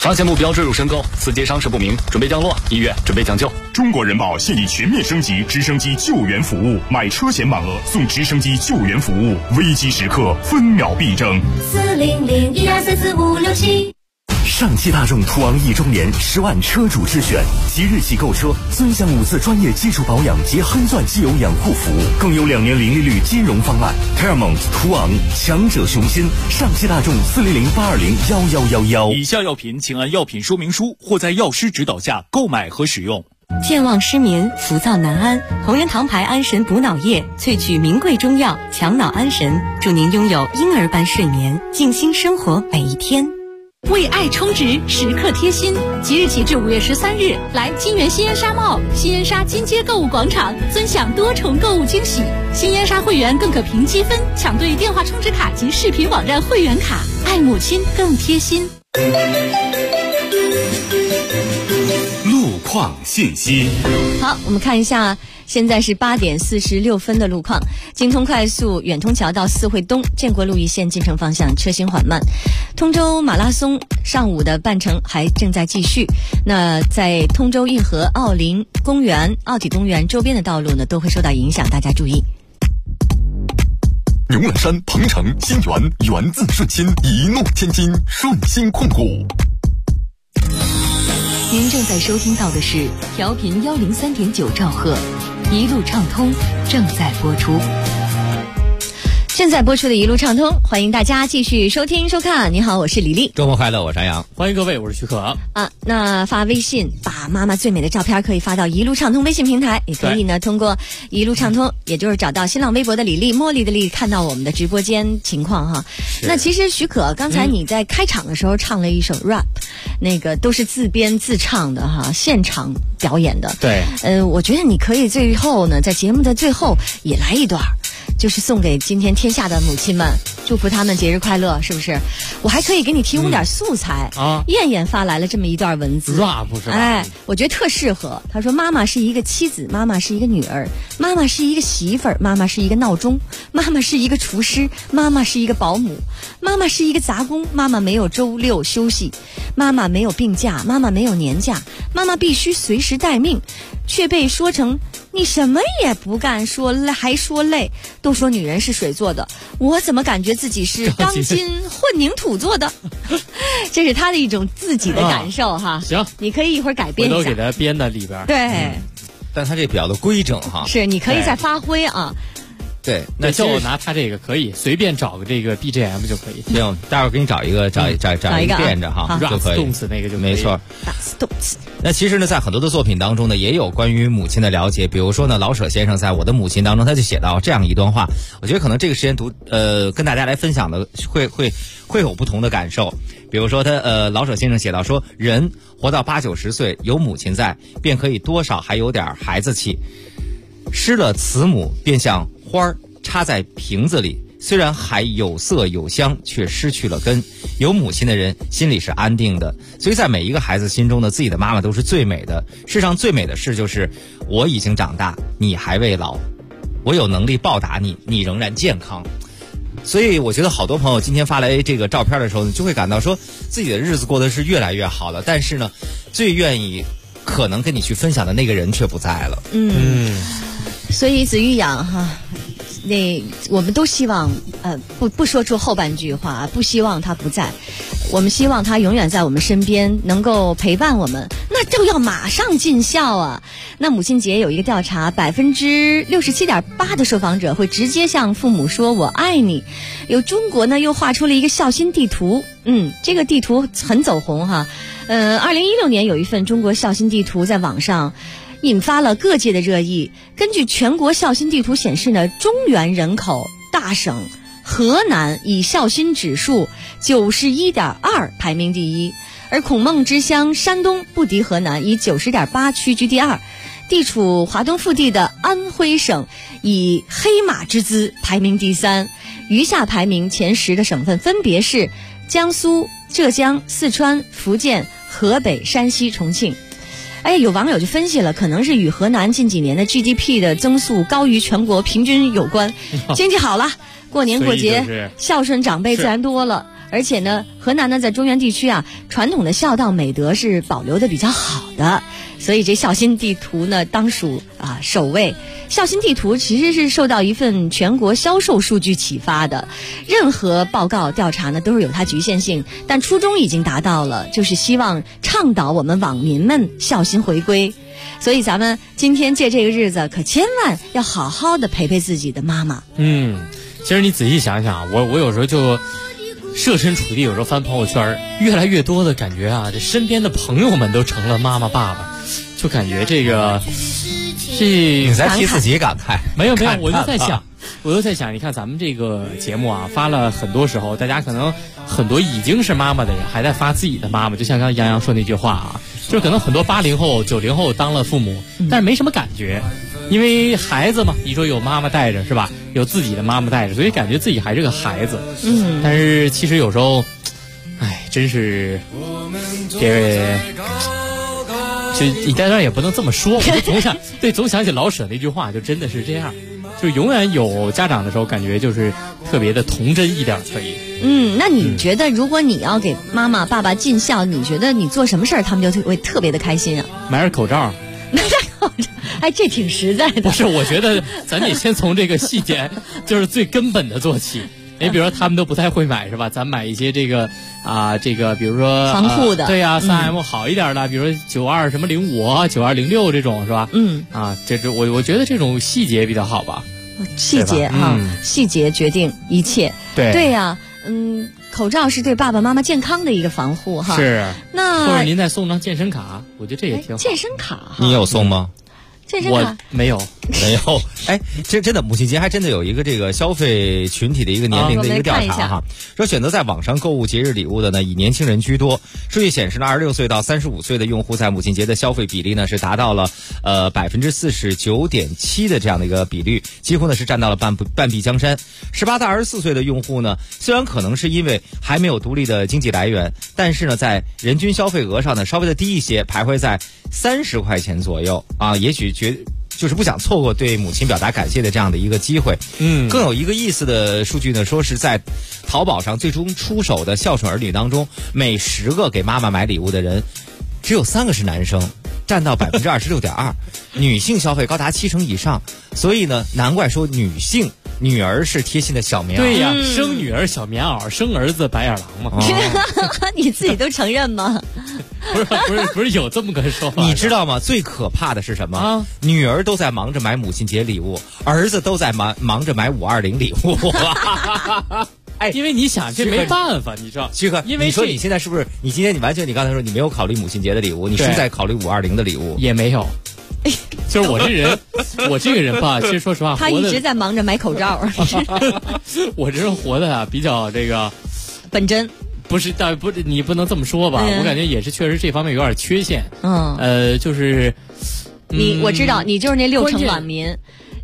[SPEAKER 13] 发现目标坠入深沟，司机伤势不明，准备降落，医院准备抢救。
[SPEAKER 8] 中国人保现已全面升级直升机救援服务，买车险满额送直升机救援服务，危机时刻分秒必争。
[SPEAKER 9] 40012344567。
[SPEAKER 7] 上汽大众途昂1周年10万车主之选，即日起购车尊享5次专业基础保养及酣钻机油养护服务，更有2年零利率金融方案。Paramount 途昂，强者雄心。上汽大众400-820-1111。
[SPEAKER 19] 以下药品请按药品说明书或在药师指导下购买和使用。
[SPEAKER 20] 健忘失眠、浮躁难安，同仁堂牌安神补脑液萃取名贵中药，强脑安神，祝您拥有婴儿般睡眠，静心生活每一天。
[SPEAKER 11] 为爱充值，时刻贴心。即日起至5月13日，来金源新烟沙 mall、新烟沙金街购物广场，尊享多重购物惊喜。新烟沙会员更可凭积分抢兑电话充值卡及视频网站会员卡，爱母亲更贴心。
[SPEAKER 3] 路况信息。
[SPEAKER 5] 好，我们看一下，现在是8点46分的路况。京通快速远通桥到四惠东建国路一线进城方向车行缓慢。通州马拉松上午的半程还正在继续。那在通州运河、奥林公园、奥体公园周边的道路呢，都会受到影响，大家注意。
[SPEAKER 3] 牛栏山、鹏城、新源，源自顺心，一诺千金，顺心控股。
[SPEAKER 20] 您正在收听到的是调频103.9兆赫，一路畅通正在播出。
[SPEAKER 5] 正在播出的一路畅通，欢迎大家继续收听收看。你好，我是李丽。
[SPEAKER 16] 周末快乐，我是安阳。
[SPEAKER 18] 欢迎各位，我是徐可。
[SPEAKER 5] 那发微信把妈妈最美的照片可以发到一路畅通微信平台，也可以呢通过一路畅通，也就是找到新浪微博的李丽、茉莉的丽，看到我们的直播间情况哈。那其实徐可刚才你在开场的时候唱了一首 rap，那个都是自编自唱的哈，现场表演的。
[SPEAKER 18] 对，
[SPEAKER 5] 我觉得你可以最后呢，在节目的最后也来一段。就是送给今天天下的母亲们，祝福他们节日快乐，是不是？我还可以给你提供点素材燕燕发来了这么一段文字
[SPEAKER 18] rap 是吧？
[SPEAKER 5] 我觉得特适合。他说：妈妈是一个妻子，妈妈是一个女儿，妈妈是一个媳妇儿，妈妈是一个闹钟，妈妈是一个厨师，妈妈是一个保姆，妈妈是一个杂工，妈妈没有周六休息，妈妈没有病假，妈妈没有年假，妈妈必须随时待命，却被说成你什么也不干，说累还说累。都说女人是水做的，我怎么感觉自己是钢筋混凝土做的？这是他的一种自己的感受哈。
[SPEAKER 18] 行，
[SPEAKER 5] 你可以一会儿改编一下，
[SPEAKER 18] 我都给他编到里边。
[SPEAKER 5] 对，
[SPEAKER 16] 但他这比较的规整哈。
[SPEAKER 5] 是，你可以再发挥啊。
[SPEAKER 16] 对，
[SPEAKER 18] 那叫我拿他这个可以随便找个这个 BGM 就可以。
[SPEAKER 16] 行，待会儿给你找一个垫着哈就可以。
[SPEAKER 18] 动词那个就可以。
[SPEAKER 16] 没错。那其实呢，在很多的作品当中呢，也有关于母亲的了解。比如说呢，老舍先生在《我的母亲》当中，他就写到这样一段话。我觉得可能这个时间跟大家来分享的会有不同的感受。比如说老舍先生写到说，人活到80、90岁，有母亲在，便可以多少还有点孩子气。失了慈母，便像花儿插在瓶子里，虽然还有色有香，却失去了根。有母亲的人心里是安定的，所以在每一个孩子心中呢，自己的妈妈都是最美的。世上最美的事就是我已经长大，你还未老，我有能力报答你，你仍然健康。所以我觉得好多朋友今天发来这个照片的时候呢，就会感到说自己的日子过得是越来越好了，但是呢，最愿意可能跟你去分享的那个人却不在了。
[SPEAKER 5] 所以子欲养哈，我们都希望不说出后半句话，不希望他不在，我们希望他永远在我们身边，能够陪伴我们，那就要马上尽孝啊。那母亲节有一个调查，67.8%的受访者会直接向父母说我爱你。有中国呢又画出了一个孝心地图，这个地图很走红哈。2016年有一份中国孝心地图在网上引发了各界的热议。根据全国孝心地图显示呢，中原人口大省河南以孝心指数91.2排名第一，而孔孟之乡山东不敌河南，以90.8屈居第二。地处华东腹地的安徽省以黑马之姿排名第三，余下排名前10的省份分别是江苏、浙江、四川、福建、河北、山西、重庆。有网友就分析了，可能是与河南近几年的 GDP 的增速高于全国平均有关，经济好了，过年过节孝顺长辈自然多了， 而且呢，河南呢在中原地区啊，传统的孝道美德是保留的比较好的，所以这孝心地图呢当属首位。孝心地图其实是受到一份全国销售数据启发的，任何报告调查呢都是有它局限性，但初衷已经达到了，就是希望倡导我们网民们孝心回归。所以咱们今天借这个日子，可千万要好好的陪陪自己的妈妈。
[SPEAKER 18] 其实你仔细想想，我有时候就设身处地，有时候翻朋友圈，越来越多的感觉啊，这身边的朋友们都成了妈妈爸爸，就感觉这个
[SPEAKER 16] 你在替自己感慨？
[SPEAKER 18] 没有，我就在想，你看咱们这个节目啊，发了很多时候，大家可能很多已经是妈妈的人还在发自己的妈妈，就像刚才杨洋说那句话啊，就是可能很多80后、90后当了父母，但是没什么感觉，因为孩子嘛，你说有妈妈带着是吧？有自己的妈妈带着，所以感觉自己还是个孩子。但是其实有时候，真是就你在这儿也不能这么说，我就总想起老舍那句话，就真的是这样，就永远有家长的时候，感觉就是特别的童真一点可以。
[SPEAKER 5] 那你觉得如果你要给妈妈爸爸尽孝，你觉得你做什么事儿他们就会特别的开心啊？
[SPEAKER 18] 买点口罩。
[SPEAKER 5] 这挺实在的。
[SPEAKER 18] 不是，我觉得咱得先从这个细节，就是最根本的做起。比如说他们都不太会买是吧？咱买一些这个比如说
[SPEAKER 5] 防护的，
[SPEAKER 18] 对呀，3M 好一点的，比如说92什么05、9206这种是吧？我觉得这种细节比较好吧。
[SPEAKER 5] 细节细节决定一切。对呀，口罩是对爸爸妈妈健康的一个防护哈。
[SPEAKER 18] 是。
[SPEAKER 5] 那
[SPEAKER 18] 或者您再送张健身卡，我觉得这也挺好。
[SPEAKER 5] 健身卡
[SPEAKER 16] 你有送吗？
[SPEAKER 5] 健身卡
[SPEAKER 18] 我没有。
[SPEAKER 16] 这真的母亲节还真的有一个这个消费群体的一个年龄的一个调查哈，说选择在网上购物节日礼物的呢，以年轻人居多。数据显示呢，26岁到35岁的用户在母亲节的消费比例呢是达到了49.7%的这样的一个比率，几乎呢是占到了半壁江山。18到24岁的用户呢，虽然可能是因为还没有独立的经济来源，但是呢在人均消费额上呢稍微的低一些，徘徊在30块钱左右啊，也许就是不想错过对母亲表达感谢的这样的一个机会。更有一个意思的数据呢，说是在淘宝上最终出手的孝顺儿女当中，每10个给妈妈买礼物的人，只有3个是男生，占到26.2%，女性消费高达70%以上。所以呢，难怪说女儿是贴心的小棉袄。
[SPEAKER 18] 对呀，生女儿小棉袄，生儿子白眼狼嘛。
[SPEAKER 5] 你自己都承认吗？
[SPEAKER 18] 不是有这么个说法？
[SPEAKER 16] 你知道吗？最可怕的是什么？女儿都在忙着买母亲节礼物，儿子都在忙着买520礼物。
[SPEAKER 18] 因为你想，这没办法，你知道？
[SPEAKER 16] 徐克，因为你说你现在是不是？你今天你刚才说你没有考虑母亲节的礼物，你是在考虑520的礼物？
[SPEAKER 18] 也没有。就是我这个人吧，其实说实话，
[SPEAKER 5] 他一直在忙着买口罩。
[SPEAKER 18] 我这人活的比较这个
[SPEAKER 5] 本真。
[SPEAKER 18] 不是，你不能这么说吧？我感觉也是，确实这方面有点缺陷。就是
[SPEAKER 5] 我知道你就是那60%网民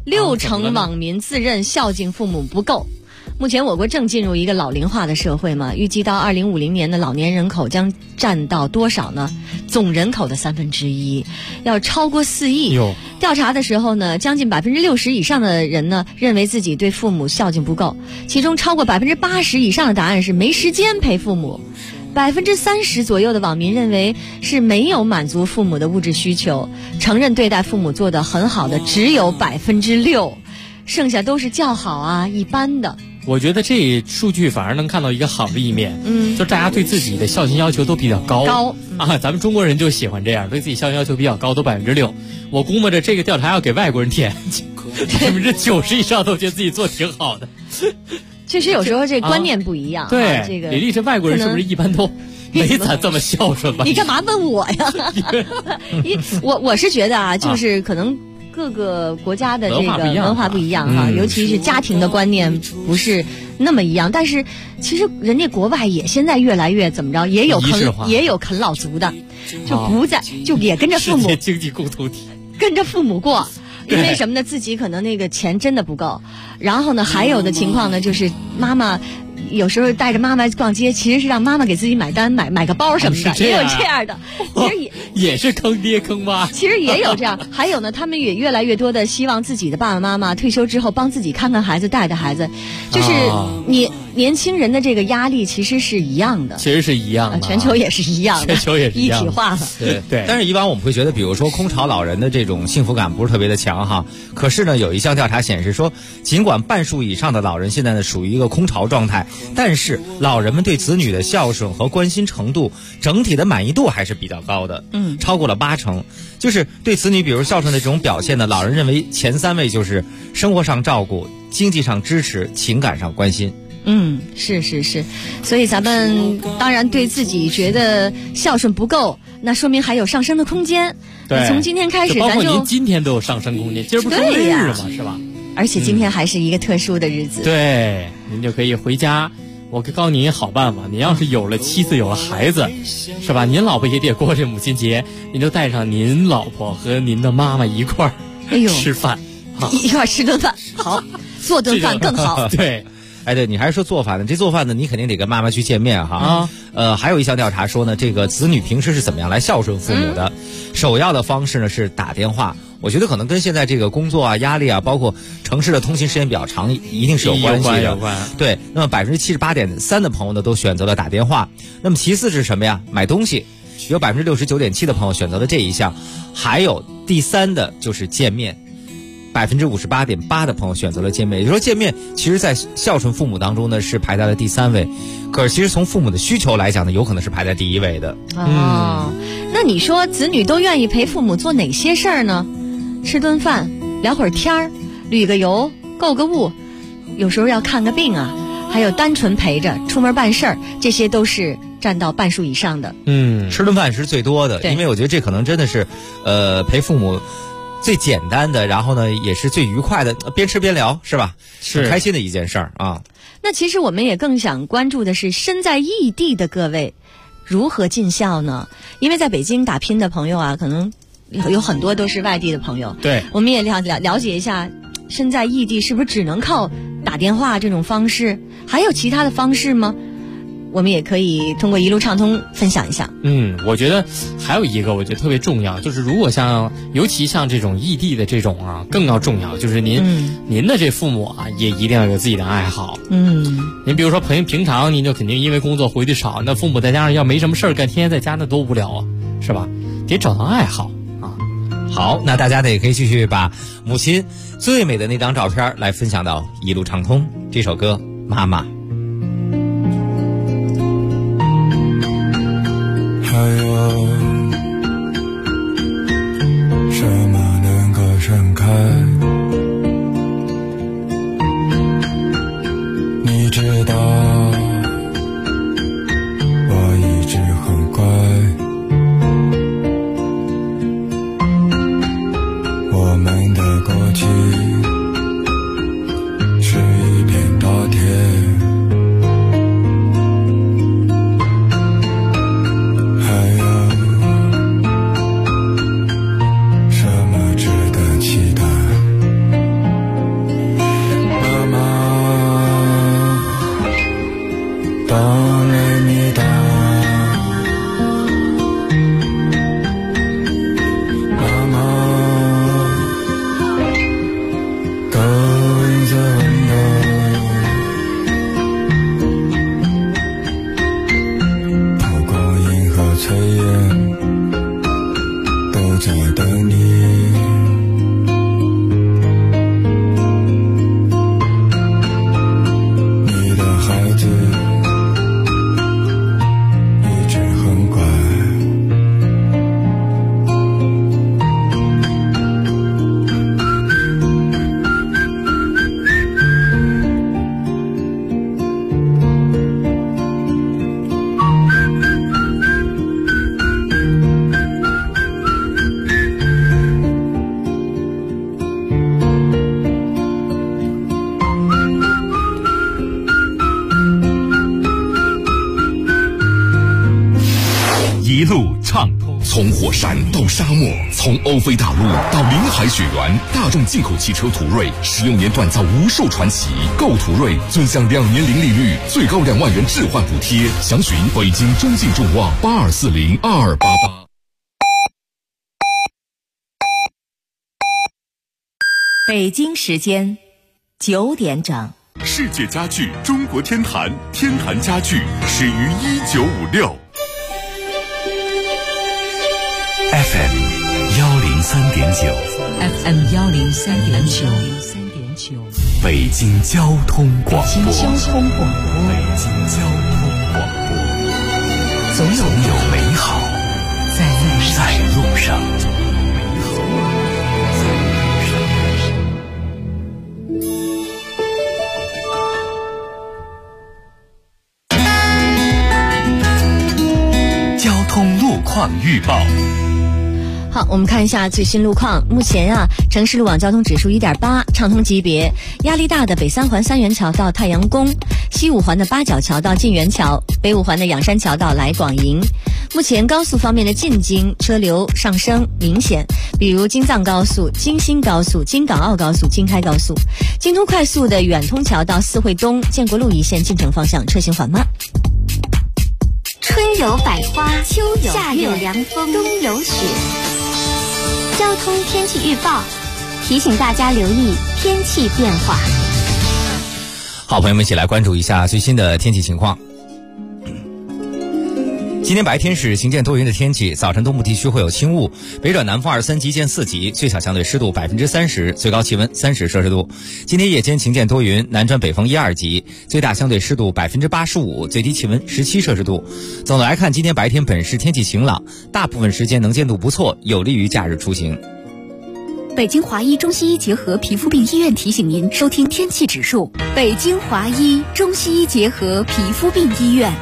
[SPEAKER 5] ，60%网民自认孝敬父母不够。目前我国正进入一个老龄化的社会嘛，预计到2050年的老年人口将占到多少呢？总人口的1/3，要超过4亿。调查的时候呢，将近60%以上的人呢，认为自己对父母孝敬不够，其中超过80%以上的答案是没时间陪父母。30%左右的网民认为是没有满足父母的物质需求，承认对待父母做得很好的只有6%，剩下都是较好啊、一般的。
[SPEAKER 18] 我觉得这数据反而能看到一个好的一面，就大家对自己的孝心要求都比较高啊，咱们中国人就喜欢这样，对自己孝心要求比较高，都6%。我估摸着这个调查要给外国人填，90%以上都觉得自己做挺好的。
[SPEAKER 5] 确实有时候这观念不一样。
[SPEAKER 18] 对，
[SPEAKER 5] 这个
[SPEAKER 18] 李丽，这外国人是不是一般都没咱这么孝顺吧？
[SPEAKER 5] 你干嘛问我呀？我是觉得啊，就是可能各个国家的这个文化不一样哈，尤其是家庭的观念不是那么一样。但是其实人家国外也现在越来越怎么着，也有啃老族的，就不在就也跟着父母
[SPEAKER 18] 世界经济共同体，
[SPEAKER 5] 跟着父母过。因为什么呢？自己可能那个钱真的不够，然后呢，还有的情况呢，就是妈妈有时候带着妈妈逛街，其实是让妈妈给自己买单，买个包什么的，也有这样的。其实
[SPEAKER 18] 也是坑爹坑妈。
[SPEAKER 5] 其实也有这样，还有呢，他们也越来越多的希望自己的爸爸妈妈退休之后帮自己看看孩子，带孩子。就是你年轻人的这个压力其实是一样的，
[SPEAKER 18] 其实是一样的，
[SPEAKER 5] 全球也是一样的，
[SPEAKER 18] 全球也是一样的，
[SPEAKER 5] 一体化了。
[SPEAKER 16] 对。但是以往我们会觉得，比如说空巢老人的这种幸福感不是特别的强哈。可是呢，有一项调查显示说，尽管半数以上的老人现在呢属于一个空巢状态，但是老人们对子女的孝顺和关心程度，整体的满意度还是比较高的，超过了80%。就是对子女比如孝顺的这种表现呢，老人认为前3位就是生活上照顾、经济上支持、情感上关心。
[SPEAKER 5] 是，所以咱们当然对自己觉得孝顺不够，那说明还有上升的空间。
[SPEAKER 18] 对，
[SPEAKER 5] 从今天开始，
[SPEAKER 18] 包括您今天都有上升空间，今儿不是生日嘛，是吧？
[SPEAKER 5] 而且今天还是一个特殊的日子。
[SPEAKER 18] 对，您就可以回家。我告诉您好办法，您要是有了妻子有了孩子，是吧？您老婆也得过这母亲节，您就带上您老婆和您的妈妈一块儿吃饭，
[SPEAKER 5] 一块儿吃顿饭，好，做顿饭更好。
[SPEAKER 18] 对。
[SPEAKER 16] 对，你还是说做饭呢？这做饭呢，你肯定得跟妈妈去见面哈。还有一项调查说呢，这个子女平时是怎么样来孝顺父母的？首要的方式呢是打电话。我觉得可能跟现在这个工作啊、压力啊，包括城市的通勤时间比较长，一定是有关系的。
[SPEAKER 18] 有关。
[SPEAKER 16] 对，那么78.3%的朋友呢都选择了打电话。那么其次是什么呀？买东西，有69.7%的朋友选择了这一项。还有第3的就是见面。58.8%的朋友选择了见面，也就是说见面其实在孝顺父母当中呢是排在了第3位，可是其实从父母的需求来讲呢，有可能是排在第1位的。
[SPEAKER 5] 那你说子女都愿意陪父母做哪些事儿呢？吃顿饭，聊会儿天儿，旅个游，购个物，有时候要看个病啊，还有单纯陪着出门办事儿，这些都是占到半数以上的。
[SPEAKER 16] 吃顿饭是最多的，因为我觉得这可能真的是陪父母最简单的，然后呢也是最愉快的，边吃边聊，是吧？是很开心的一件事儿啊。
[SPEAKER 5] 那其实我们也更想关注的是身在异地的各位如何尽孝呢？因为在北京打拼的朋友啊，可能有很多都是外地的朋友。
[SPEAKER 18] 对，
[SPEAKER 5] 我们也了解一下，身在异地是不是只能靠打电话这种方式？还有其他的方式吗？我们也可以通过一路畅通分享一下。
[SPEAKER 18] 我觉得还有一个我觉得特别重要，就是如果尤其像这种异地的这种啊，更要重要，就是您的这父母啊，也一定要有自己的爱好。您比如说平常您就肯定因为工作回去少，那父母再加上要没什么事儿干，天天在家那多无聊啊，是吧？得找到爱好啊。
[SPEAKER 16] 好，那大家呢也可以继续把母亲最美的那张照片来分享到一路畅通这首歌《妈妈》。
[SPEAKER 17] 还有什么能够盛开？你知道我一直很乖，我们的过去是一片稻田。
[SPEAKER 7] 从火山到沙漠，从欧非大陆到临海雪原，大众进口汽车途锐16年锻造无数传奇。购途锐尊享2年零利率，最高2万元置换补贴。详询北京中信众旺82402288。
[SPEAKER 20] 北京时间9点整。
[SPEAKER 3] 世界家具中国天坛，天坛家具始于1956。
[SPEAKER 7] FM 103.9
[SPEAKER 20] FM 103.9，
[SPEAKER 7] 北京交通广播。
[SPEAKER 20] 北京交通广播，
[SPEAKER 7] 北京交通广播，总有美好在路上。交通路况预报。
[SPEAKER 5] 好，我们看一下最新路况。目前城市路网交通指数1.8，畅通级别。压力大的北三环三元桥到太阳宫，西五环的八角桥到晋元桥，北五环的仰山桥到来广营。目前高速方面的进京车流上升明显，比如京藏高速、京新高速、京港澳高速、京开高速。京通快速的远通桥到四惠东、建国路一线进城方向车行缓慢。
[SPEAKER 9] 春有百花，秋有夏有凉风，冬有雪。交通天气预报提醒大家留意天气变化。
[SPEAKER 16] 好，朋友们一起来关注一下最新的天气情况。今天白天是晴间多云的天气，早晨东部地区会有轻雾，北转南风2、3级见4级，最小相对湿度30%，最高气温30摄氏度。今天夜间晴间多云，南转北风1、2级，最大相对湿度85%，最低气温17摄氏度。总的来看，今天白天本市天气晴朗，大部分时间能见度不错，有利于假日出行。
[SPEAKER 11] 北京华医中西医结合皮肤病医院提醒您收听天气指数。北京华医中西医结合皮肤病医院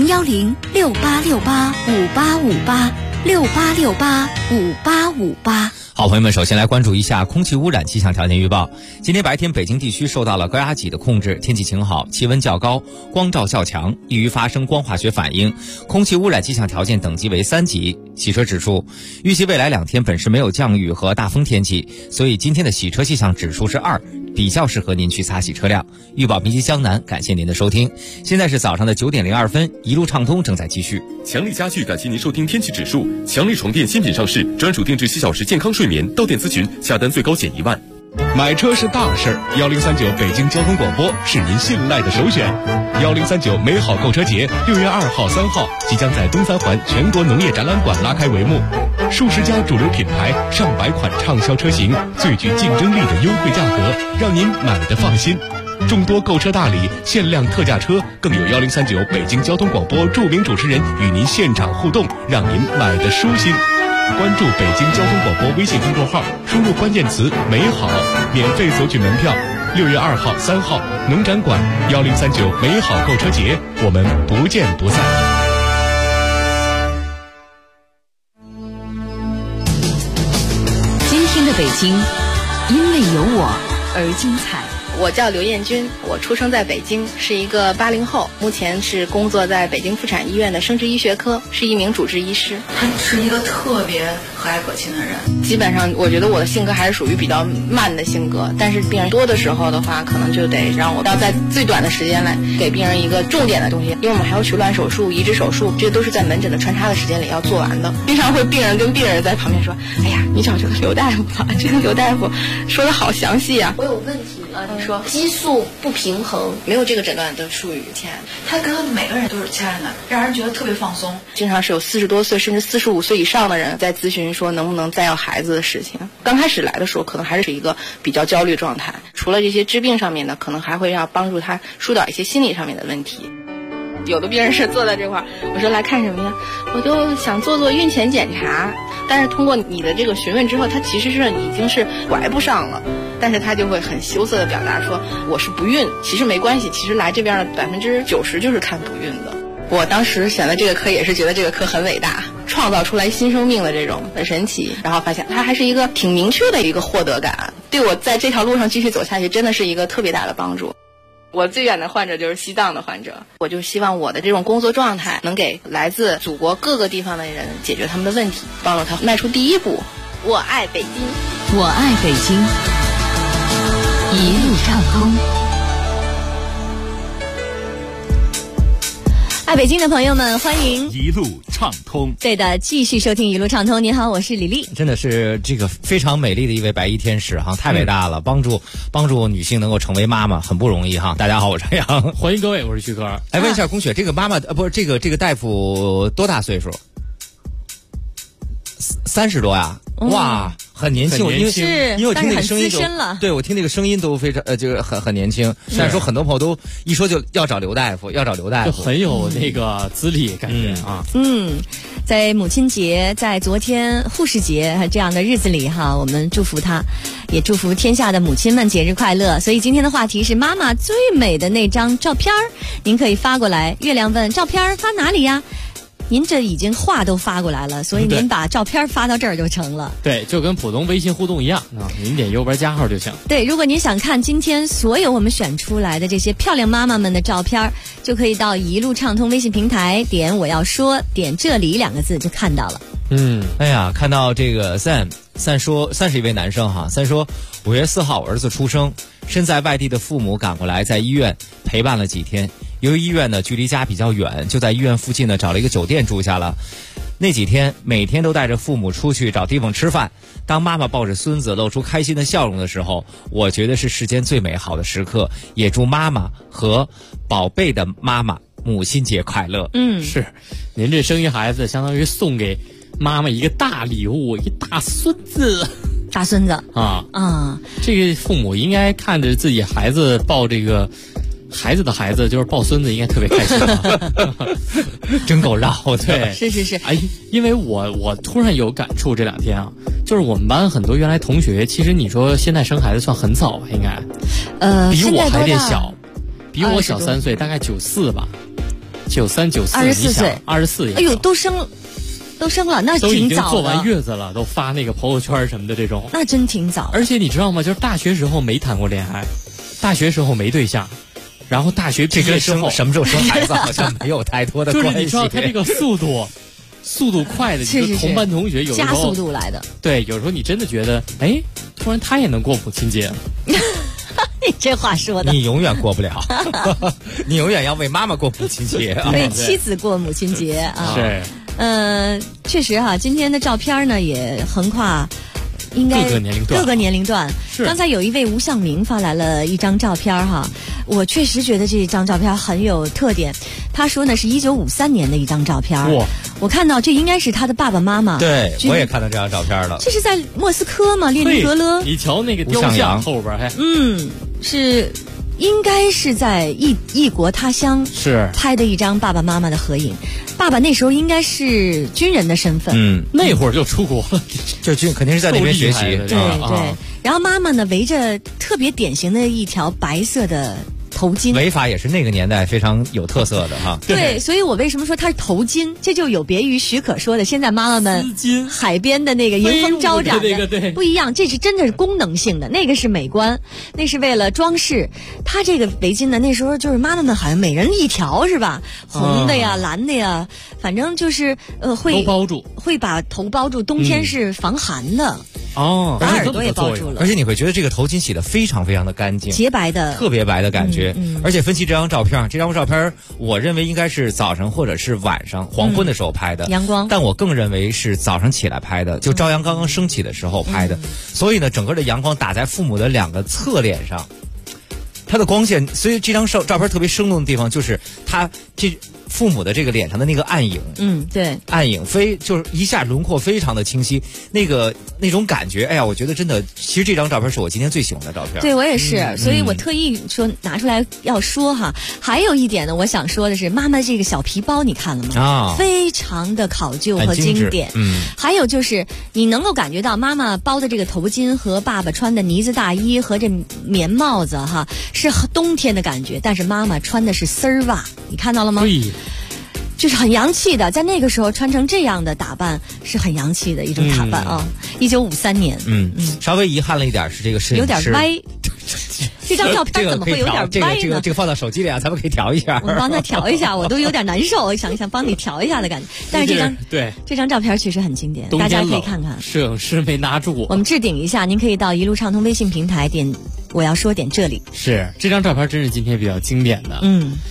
[SPEAKER 11] ，010-6868-5858，6868-5858。
[SPEAKER 16] 好，朋友们，首先来关注一下空气污染气象条件预报。今天白天北京地区受到了高压脊的控制，天气晴好，气温较高，光照较强，易于发生光化学反应，空气污染气象条件等级为3级。洗车指数，预计未来2天本市没有降雨和大风天气，所以今天的洗车气象指数是2，比较适合您去擦洗车辆。预报评级江南，感谢您的收听。现在是早上的9点02分，一路畅通正在继续。
[SPEAKER 3] 强力家具感谢您收听天气指数。强力床垫新品上市，专属定制7小时健康睡眠，到店咨询，下单最高减1万。
[SPEAKER 4] 买车是大事儿，1039北京交通广播是您信赖的首选。1039美好购车节6月2号、3号即将在东三环全国农业展览馆拉开帷幕，数十家主流品牌、上百款畅销车型，最具竞争力的优惠价格，让您买得放心。众多购车大礼、限量特价车，更有1039北京交通广播著名主持人与您现场互动，让您买得舒心。关注北京交通广播微信公众号，输入关键词美好，免费索取门票。6月2号、3号农展馆1039美好购车节，我们不见不散。
[SPEAKER 20] 今天的北京，因为有我而精彩。
[SPEAKER 6] 我叫刘艳君，我出生在北京，是一个80后，目前是工作在北京妇产医院的生殖医学科，是一名主治医师。
[SPEAKER 23] 他是一个特别和蔼可亲的人。
[SPEAKER 6] 基本上我觉得我的性格还是属于比较慢的性格，但是病人多的时候的话，可能就得让我要在最短的时间来给病人一个重点的东西，因为我们还有取卵手术、移植手术，这都是在门诊的穿插的时间里要做完的。经常会病人跟病人在旁边说：“哎呀，你找这个刘大夫吧，这个刘大夫说的好详细啊。”我有问题。你说激素不平衡，没有这个诊断的术语，亲爱的。
[SPEAKER 23] 他跟每个人都是亲爱的，让人觉得特别放松。
[SPEAKER 6] 经常是有40多岁甚至45岁以上的人在咨询说能不能再要孩子的事情。刚开始来的时候，可能还是一个比较焦虑状态。除了这些治病上面的，可能还会要帮助他疏导一些心理上面的问题。有的病人是坐在这块儿，我说来看什么呀？我就想做孕前检查，但是通过你的这个询问之后，他其实是已经是怀不上了。但是他就会很羞涩的表达说我是不孕，其实没关系，其实来这边的90%就是看不孕的。我当时选的这个科也是觉得这个科很伟大，创造出来新生命的这种很神奇，然后发现它还是一个挺明确的一个获得感，对我在这条路上继续走下去真的是一个特别大的帮助。我最远的患者就是西藏的患者，我就希望我的这种工作状态能给来自祖国各个地方的人解决他们的问题，帮助他迈出第一步。我爱北京，
[SPEAKER 20] 我爱北京，一路畅通。
[SPEAKER 5] 爱北京的朋友们，欢迎
[SPEAKER 8] 一路畅通。
[SPEAKER 5] 对的，继续收听一路畅通。您好，我是李丽。
[SPEAKER 16] 真的是这个非常美丽的一位白衣天使哈，太伟大了，帮助女性能够成为妈妈很不容易哈。大家好，我是张扬，
[SPEAKER 18] 欢迎各位，我是徐哥。
[SPEAKER 16] 哎，问一下龚雪，这个妈妈不是这个大夫多大岁数？30多呀？哇，很年轻，因为我听那个声音对我听那个声音都非常就是很年轻。虽然说很多朋友都一说就要找刘大夫，就
[SPEAKER 18] 很有那个资历感觉啊。
[SPEAKER 5] 在母亲节，在昨天护士节这样的日子里哈，我们祝福她，也祝福天下的母亲们节日快乐。所以今天的话题是妈妈最美的那张照片，您可以发过来。月亮问：照片发哪里呀？您这已经话都发过来了，所以您把照片发到这儿就成了。
[SPEAKER 18] 对，就跟普通微信互动一样啊，您点右边加号就行。
[SPEAKER 5] 对，如果您想看今天所有我们选出来的这些漂亮妈妈们的照片，就可以到一路畅通微信平台，点我要说，点这里2个字就看到了。
[SPEAKER 16] 哎呀，看到这个San说，San是一位男生哈，San说5月4号儿子出生，身在外地的父母赶过来，在医院陪伴了几天。由于医院呢距离家比较远，就在医院附近呢找了一个酒店住下了。那几天每天都带着父母出去找地方吃饭。当妈妈抱着孙子露出开心的笑容的时候，我觉得是世间最美好的时刻。也祝妈妈和宝贝的妈妈母亲节快乐。
[SPEAKER 18] 是，您这生一孩子相当于送给妈妈一个大礼物，一个大孙子。
[SPEAKER 5] 大孙子
[SPEAKER 18] 啊，这个父母应该看着自己孩子抱这个孩子的孩子，就是抱孙子，应该特别开心
[SPEAKER 16] 真够绕的。
[SPEAKER 18] 对，
[SPEAKER 5] 是。
[SPEAKER 18] 哎，因为我突然有感触，这2天啊，就是我们班很多原来同学，其实你说现在生孩子算很早吧？应该，比我还得小，比我小3岁，大概94吧，93、94，
[SPEAKER 5] 24岁
[SPEAKER 18] ，24。
[SPEAKER 5] 哎呦，都生了，那挺早的。
[SPEAKER 18] 都已经坐完月子了，都发那个朋友圈什么的这种，
[SPEAKER 5] 那真挺早。
[SPEAKER 18] 而且你知道吗？就是大学时候没谈过恋爱，大学时候没对象。然后大学毕业之后，
[SPEAKER 16] 什么时候生孩子好像没有太多的关系。
[SPEAKER 18] 就是你知道他这个速度快的，你说同班同学有时候
[SPEAKER 5] 加速度来的。
[SPEAKER 18] 对，有时候你真的觉得，哎，突然他也能过母亲节。
[SPEAKER 5] 你这话说的，
[SPEAKER 16] 你永远过不了，你永远要为妈妈过母亲节，
[SPEAKER 5] 为妻子过母亲节啊。
[SPEAKER 18] 是，
[SPEAKER 5] 确实哈，今天的照片呢也横跨。应该各个年龄段。刚才有一位吴向明发来了一张照片哈，我确实觉得这张照片很有特点。他说呢是1953年的一张照片，我看到这应该是他的爸爸妈妈。
[SPEAKER 16] 对，我也看到这张照片了。
[SPEAKER 5] 这是在莫斯科吗？列宁格勒？
[SPEAKER 18] 你瞧那个雕像后边还
[SPEAKER 5] 是。应该是在异国他乡
[SPEAKER 18] 是
[SPEAKER 5] 拍的一张爸爸妈妈的合影。爸爸那时候应该是军人的身份，
[SPEAKER 18] 那会儿就出国了，
[SPEAKER 16] 就肯定是在那边学习。
[SPEAKER 5] 对。然后妈妈呢围着特别典型的一条白色的头巾，
[SPEAKER 16] 围法也是那个年代非常有特色的哈。
[SPEAKER 5] 对，所以我为什么说它是头巾，这就有别于许可说的现在妈妈们海边的那个迎风招展的不一样，这是真的是功能性的，那个是美观，那是为了装饰。它这个围巾呢，那时候就是妈妈们好像每人一条是吧？红的呀、蓝的呀，反正就是会
[SPEAKER 18] 包住，
[SPEAKER 5] 会把头包住，冬天是防寒的。
[SPEAKER 16] 把
[SPEAKER 5] 耳朵也包住了，
[SPEAKER 16] 而且你会觉得这个头巾洗得非常非常的干净，
[SPEAKER 5] 洁白的，
[SPEAKER 16] 特别白的感觉。而且分析这张照片，我认为应该是早上或者是晚上黄昏的时候拍的
[SPEAKER 5] 阳光，
[SPEAKER 16] 但我更认为是早上起来拍的，就朝阳刚刚升起的时候拍的。所以呢，整个的阳光打在父母的2个侧脸上，它的光线，所以这张照片特别生动的地方就是它这父母的这个脸上的那个暗影，
[SPEAKER 5] 对，
[SPEAKER 16] 暗影就是一下轮廓非常的清晰，那种感觉，哎呀，我觉得真的，其实这张照片是我今天最喜欢的照片。
[SPEAKER 5] 对，我也是，所以我特意说拿出来要说哈。还有一点呢，我想说的是，妈妈这个小皮包你看了吗？非常的考究和经典。还有就是你能够感觉到妈妈包的这个头巾和爸爸穿的呢子大衣和这棉帽子哈，是冬天的感觉，但是妈妈穿的是丝儿袜，你看到了吗？就是很洋气的，在那个时候穿成这样的打扮是很洋气的一种打扮啊。1953年，
[SPEAKER 16] 稍微遗憾了一点是这个摄影师
[SPEAKER 5] 有点歪。这张照片怎么会有点歪呢？
[SPEAKER 16] 这个放到手机里啊，咱们可以调一下。
[SPEAKER 5] 我帮他调一下，我都有点难受。我想帮你调一下的感觉。但是这张照片确实很经典，大家可以看看。
[SPEAKER 18] 摄影师没拿住
[SPEAKER 5] 我们置顶一下，您可以到一路畅通微信平台点我要说点这里。
[SPEAKER 18] 是这张照片真是今天比较经典的。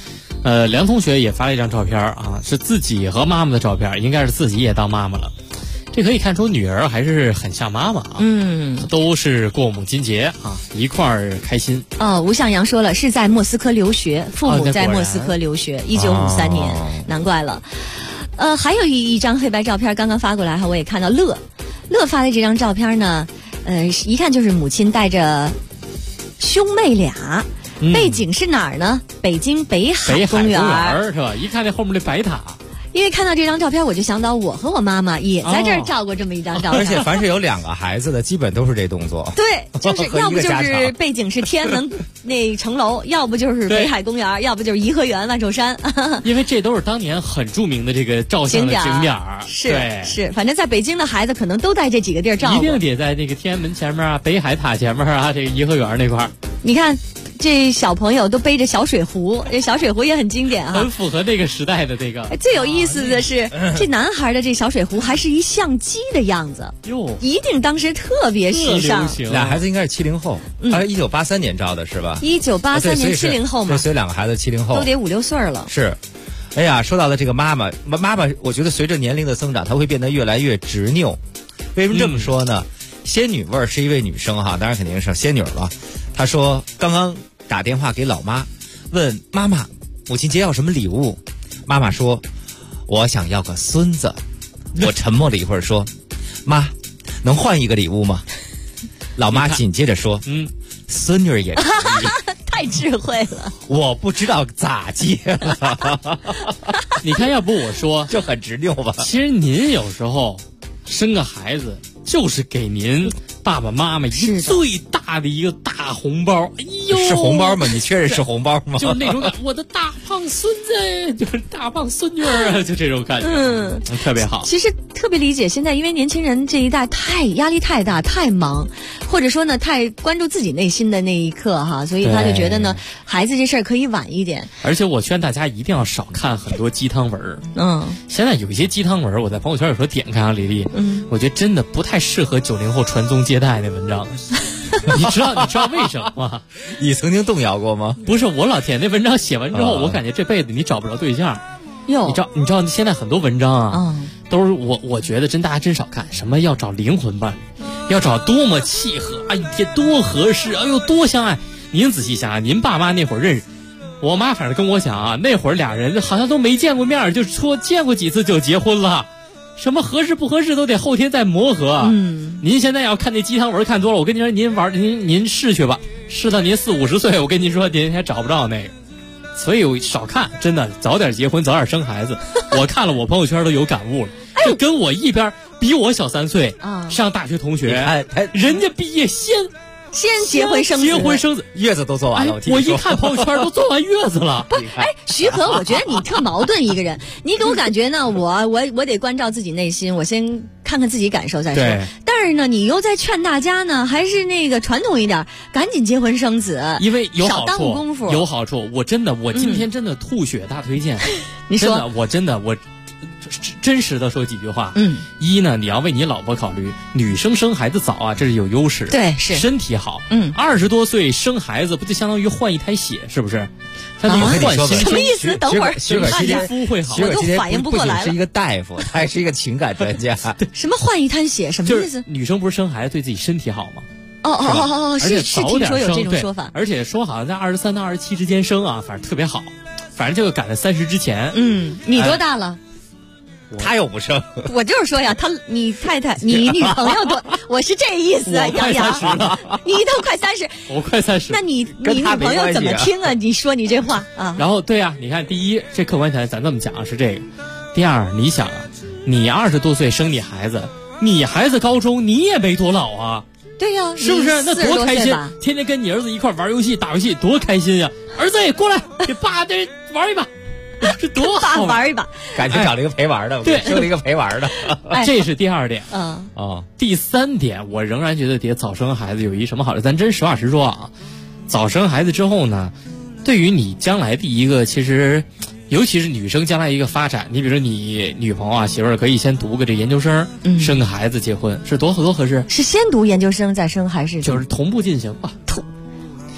[SPEAKER 18] 梁同学也发了一张照片啊，是自己和妈妈的照片，应该是自己也当妈妈了。这可以看出女儿还是很像妈妈啊。都是过母亲节啊，一块儿开心。
[SPEAKER 5] 吴向阳说了，是在莫斯科留学，父母在莫斯科留学，1953年，难怪了。还有一张黑白照片刚刚发过来哈，我也看到乐发的这张照片呢，一看就是母亲带着兄妹俩。背景是哪儿呢？北京北海公园
[SPEAKER 18] 是吧？一看这后面的白塔。
[SPEAKER 5] 因为看到这张照片，我就想到我和我妈妈也在这儿照过这么一张照片。
[SPEAKER 16] 而且凡是有2个孩子的，基本都是这动作。
[SPEAKER 5] 对，就是要不就是背景是天安门那城楼，要不就是北海公园，要不就是颐和园、万寿山。
[SPEAKER 18] 因为这都是当年很著名的这个照相的景点。
[SPEAKER 5] 是，反正在北京的孩子可能都在这几个地儿照过。
[SPEAKER 18] 一定得在这个天安门前面啊，北海塔前面啊，这个颐和园那块儿。
[SPEAKER 5] 你看。这小朋友都背着小水壶，这小水壶也很经典啊，
[SPEAKER 18] 很符合那个时代的这个。
[SPEAKER 5] 最有意思的是，这男孩的这小水壶还是一相机的样子，一定当时特别时尚。
[SPEAKER 16] 俩孩子应该是70后，他是1983年照的是吧
[SPEAKER 5] ？1983年70后嘛，
[SPEAKER 16] 所以2个孩子70后
[SPEAKER 5] 都得5、6岁了。
[SPEAKER 16] 是，哎呀，说到了这个妈妈，我觉得随着年龄的增长，她会变得越来越执拗。为什么这么说呢？仙女味儿是一位女生哈，当然肯定是仙女了。她说刚刚打电话给老妈，问妈妈母亲节要什么礼物。妈妈说我想要个孙子。我沉默了一会儿说妈，能换一个礼物吗？老妈紧接着说孙女也可以。
[SPEAKER 5] 太智慧了，
[SPEAKER 16] 我不知道咋接了。
[SPEAKER 18] 你看，要不我说
[SPEAKER 16] 就很执拗吧。
[SPEAKER 18] 其实您有时候生个孩子就是给您爸爸妈妈一个最大的一个大红包。哎呦，
[SPEAKER 16] 是红包吗？你确认是红包吗？
[SPEAKER 18] 就那种感，我的大胖孙子，就是大胖孙女啊，就这种感觉，特别好。
[SPEAKER 5] 其实特别理解现在，因为年轻人这一代压力太大，太忙，或者说呢太关注自己内心的那一刻哈，所以他就觉得呢孩子这事儿可以晚一点。
[SPEAKER 18] 而且我劝大家一定要少看很多鸡汤文现在有一些鸡汤文我在朋友圈有时候点开啊，李丽，我觉得真的不太适合90后传宗接代的文章。你知道为什么吗？
[SPEAKER 16] 你曾经动摇过吗？
[SPEAKER 18] 不是，我老天，那文章写完之后，我感觉这辈子你找不着对象。你知道现在很多文章啊，都是我觉得大家真少看。什么要找灵魂伴侣，要找多么契合，哎呀多合适，哎呦多相爱。您仔细想想，您爸妈那会儿认识，我妈反正跟我讲啊，那会儿俩人好像都没见过面，就说见过几次就结婚了。什么合适不合适都得后天再磨合。您现在要看那鸡汤文看多了，我跟您说，您试去吧，试到您40、50岁，我跟您说，您还找不着那个。所以我少看，真的早点结婚，早点生孩子。我看了，我朋友圈都有感悟了。就跟我一边比我小3岁，上大学同学，人家毕业先
[SPEAKER 5] 结婚生子，
[SPEAKER 16] 月子都做完了。
[SPEAKER 18] 我一看朋友圈都做完月子了。
[SPEAKER 5] 不，徐可，我觉得你特矛盾一个人。你给我感觉呢，我得关照自己内心，我先看看自己感受再说。但是呢，你又在劝大家呢，还是那个传统一点，赶紧结婚生子，
[SPEAKER 18] 因为有好处，
[SPEAKER 5] 少耽误功夫。
[SPEAKER 18] 有好处，我今天真的吐血大推荐。
[SPEAKER 5] 你说，
[SPEAKER 18] 真的我。真实的说几句话。一呢，你要为你老婆考虑，女生生孩子早啊，这是有优势。
[SPEAKER 5] 对，是
[SPEAKER 18] 身体好。20多岁生孩子，不就相当于换一胎血，是不是？他怎么换血？
[SPEAKER 5] 什么意思？等会儿，
[SPEAKER 16] 徐可
[SPEAKER 18] 皮肤会好。
[SPEAKER 5] 我都反应不过来了。
[SPEAKER 16] 是一个大夫，他还是一个情感专家。
[SPEAKER 5] 什么换一滩血？什么意思？
[SPEAKER 18] 女生不是生孩子对自己身体好吗？
[SPEAKER 5] 是听说有这种说法。
[SPEAKER 18] 而且说好像在23到27之间生啊，反正特别好。反正就赶在30之前。
[SPEAKER 5] 你多大了？
[SPEAKER 16] 他又不生，
[SPEAKER 5] 我就是说呀，你太太，你女朋友多，我是这意思啊，
[SPEAKER 18] 杨洋，
[SPEAKER 5] 你都快30，
[SPEAKER 18] 我快30，
[SPEAKER 5] 那你女朋友怎么听啊？你说你这话啊？
[SPEAKER 18] 然后对啊，你看，第一，这客观条件咱这么讲是这个；第二，你想啊，你20多岁生你孩子，你孩子高中，你也没多老啊。
[SPEAKER 5] 对呀，
[SPEAKER 18] 是不是？那多开心！天天跟你儿子一块玩游戏、打游戏，多开心呀！儿子也过来，给爸这玩一把。这多好
[SPEAKER 5] 玩一把，
[SPEAKER 16] 感觉找了一个陪玩的，
[SPEAKER 18] 对，
[SPEAKER 16] 收了一个陪玩的。
[SPEAKER 18] 这是第2点。第3点，我仍然觉得得早生孩子有一什么好处？咱真实话实说啊，早生孩子之后呢，对于你将来的一个，其实尤其是女生将来一个发展，你比如说你女朋友啊、媳妇儿可以先读个这研究生，生个孩子结婚，是多合适？
[SPEAKER 5] 是先读研究生再生还是？
[SPEAKER 18] 就是同步进行吧。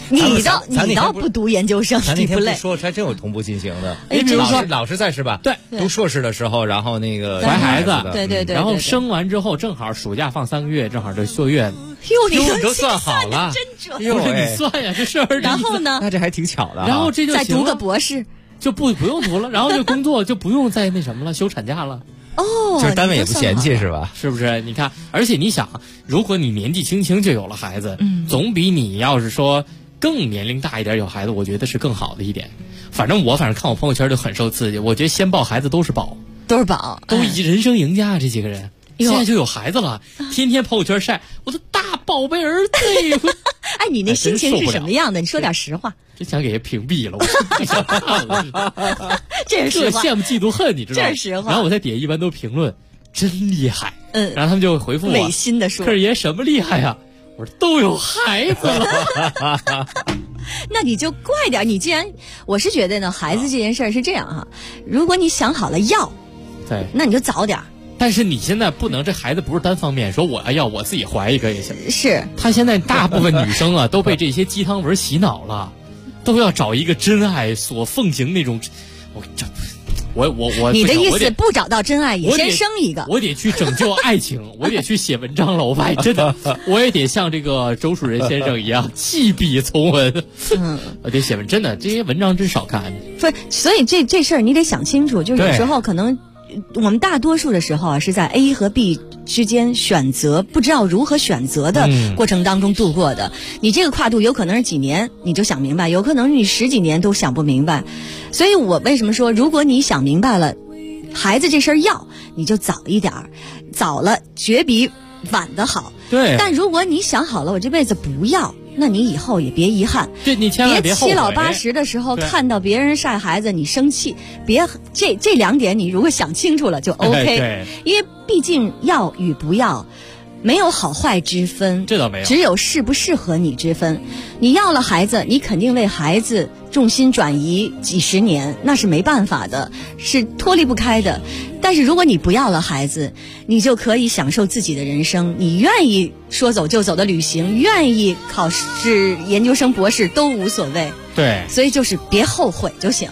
[SPEAKER 5] 你倒不读研究生，
[SPEAKER 16] 咱那天
[SPEAKER 5] 不累。
[SPEAKER 16] 说还真有同步进行的。
[SPEAKER 18] 比如说
[SPEAKER 16] 老师在是吧？
[SPEAKER 18] 对，
[SPEAKER 16] 读硕士的时候，然后那个
[SPEAKER 18] 怀孩子，
[SPEAKER 5] 对，
[SPEAKER 18] 然后生完之后正好暑假放3个月，正好这坐月子。
[SPEAKER 5] 你
[SPEAKER 16] 都算好了，
[SPEAKER 5] 真准。
[SPEAKER 18] 不是你算呀，这事儿。
[SPEAKER 5] 然后呢？
[SPEAKER 16] 那这还挺巧的。
[SPEAKER 18] 然后这就
[SPEAKER 5] 再读个博士，
[SPEAKER 18] 就不用读了，然后这工作就不用再那什么了，休产假了。
[SPEAKER 5] 哦，
[SPEAKER 16] 就是单位也不嫌弃是吧？
[SPEAKER 18] 是不是？你看，而且你想，如果你年纪轻轻就有了孩子，总比你要是说更年龄大一点有孩子，我觉得是更好的一点。反正看我朋友圈就很受刺激，我觉得先抱孩子都是宝，
[SPEAKER 5] 都
[SPEAKER 18] 人生赢家这几个人。现在就有孩子了，天天朋友圈晒我的大宝贝儿子。
[SPEAKER 5] 哎，你那心情是什么样的？你说点实话。
[SPEAKER 18] 真想给他屏蔽了，我不想看了。
[SPEAKER 5] 这是实话。
[SPEAKER 18] 羡慕嫉妒恨，你知道吗？
[SPEAKER 5] 这是实话。
[SPEAKER 18] 然后我在底下一般都评论，真厉害。然后他们就回复我，
[SPEAKER 5] 违心的说：“
[SPEAKER 18] 克尔爷什么厉害呀？”我说：“都有孩子了。”
[SPEAKER 5] 那你就快点。你既然，我是觉得呢，孩子这件事儿是这样哈，如果你想好了要，
[SPEAKER 18] 对，
[SPEAKER 5] 那你就早点。
[SPEAKER 18] 但是你现在不能，这孩子不是单方面说我要我自己怀一个也行。
[SPEAKER 5] 是
[SPEAKER 18] 他现在大部分女生啊都被这些鸡汤文洗脑了，都要找一个真爱所奉行那种。我
[SPEAKER 5] 你的意思不找到真爱也先生一个？
[SPEAKER 18] 我得去拯救爱情，我得去写文章了。我发现真的，我也得像这个周树人先生一样弃笔从文。我得写文，真的这些文章真少看。
[SPEAKER 5] 不是，所以这事儿你得想清楚，就是有时候可能。我们大多数的时候啊，是在 A 和 B 之间选择，不知道如何选择的过程当中度过的。你这个跨度有可能是几年你就想明白，有可能你10几年都想不明白。所以我为什么说，如果你想明白了，孩子这事儿你就早一点，早了绝比晚的好。
[SPEAKER 18] 对。
[SPEAKER 5] 但如果你想好了，我这辈子不要。那你以后也别遗憾，
[SPEAKER 18] 对，你千万别后悔。
[SPEAKER 5] 7老80的时候看到别人晒孩子，你生气，别这2点你如果想清楚了就 OK。因为毕竟要与不要，没有好坏之分，
[SPEAKER 18] 这倒没有，
[SPEAKER 5] 只有适不适合你之分。你要了孩子，你肯定为孩子重心转移几十年，那是没办法的，是脱离不开的。但是如果你不要了孩子，你就可以享受自己的人生，你愿意说走就走的旅行，愿意考试研究生博士都无所谓。
[SPEAKER 18] 对，
[SPEAKER 5] 所以就是别后悔就行。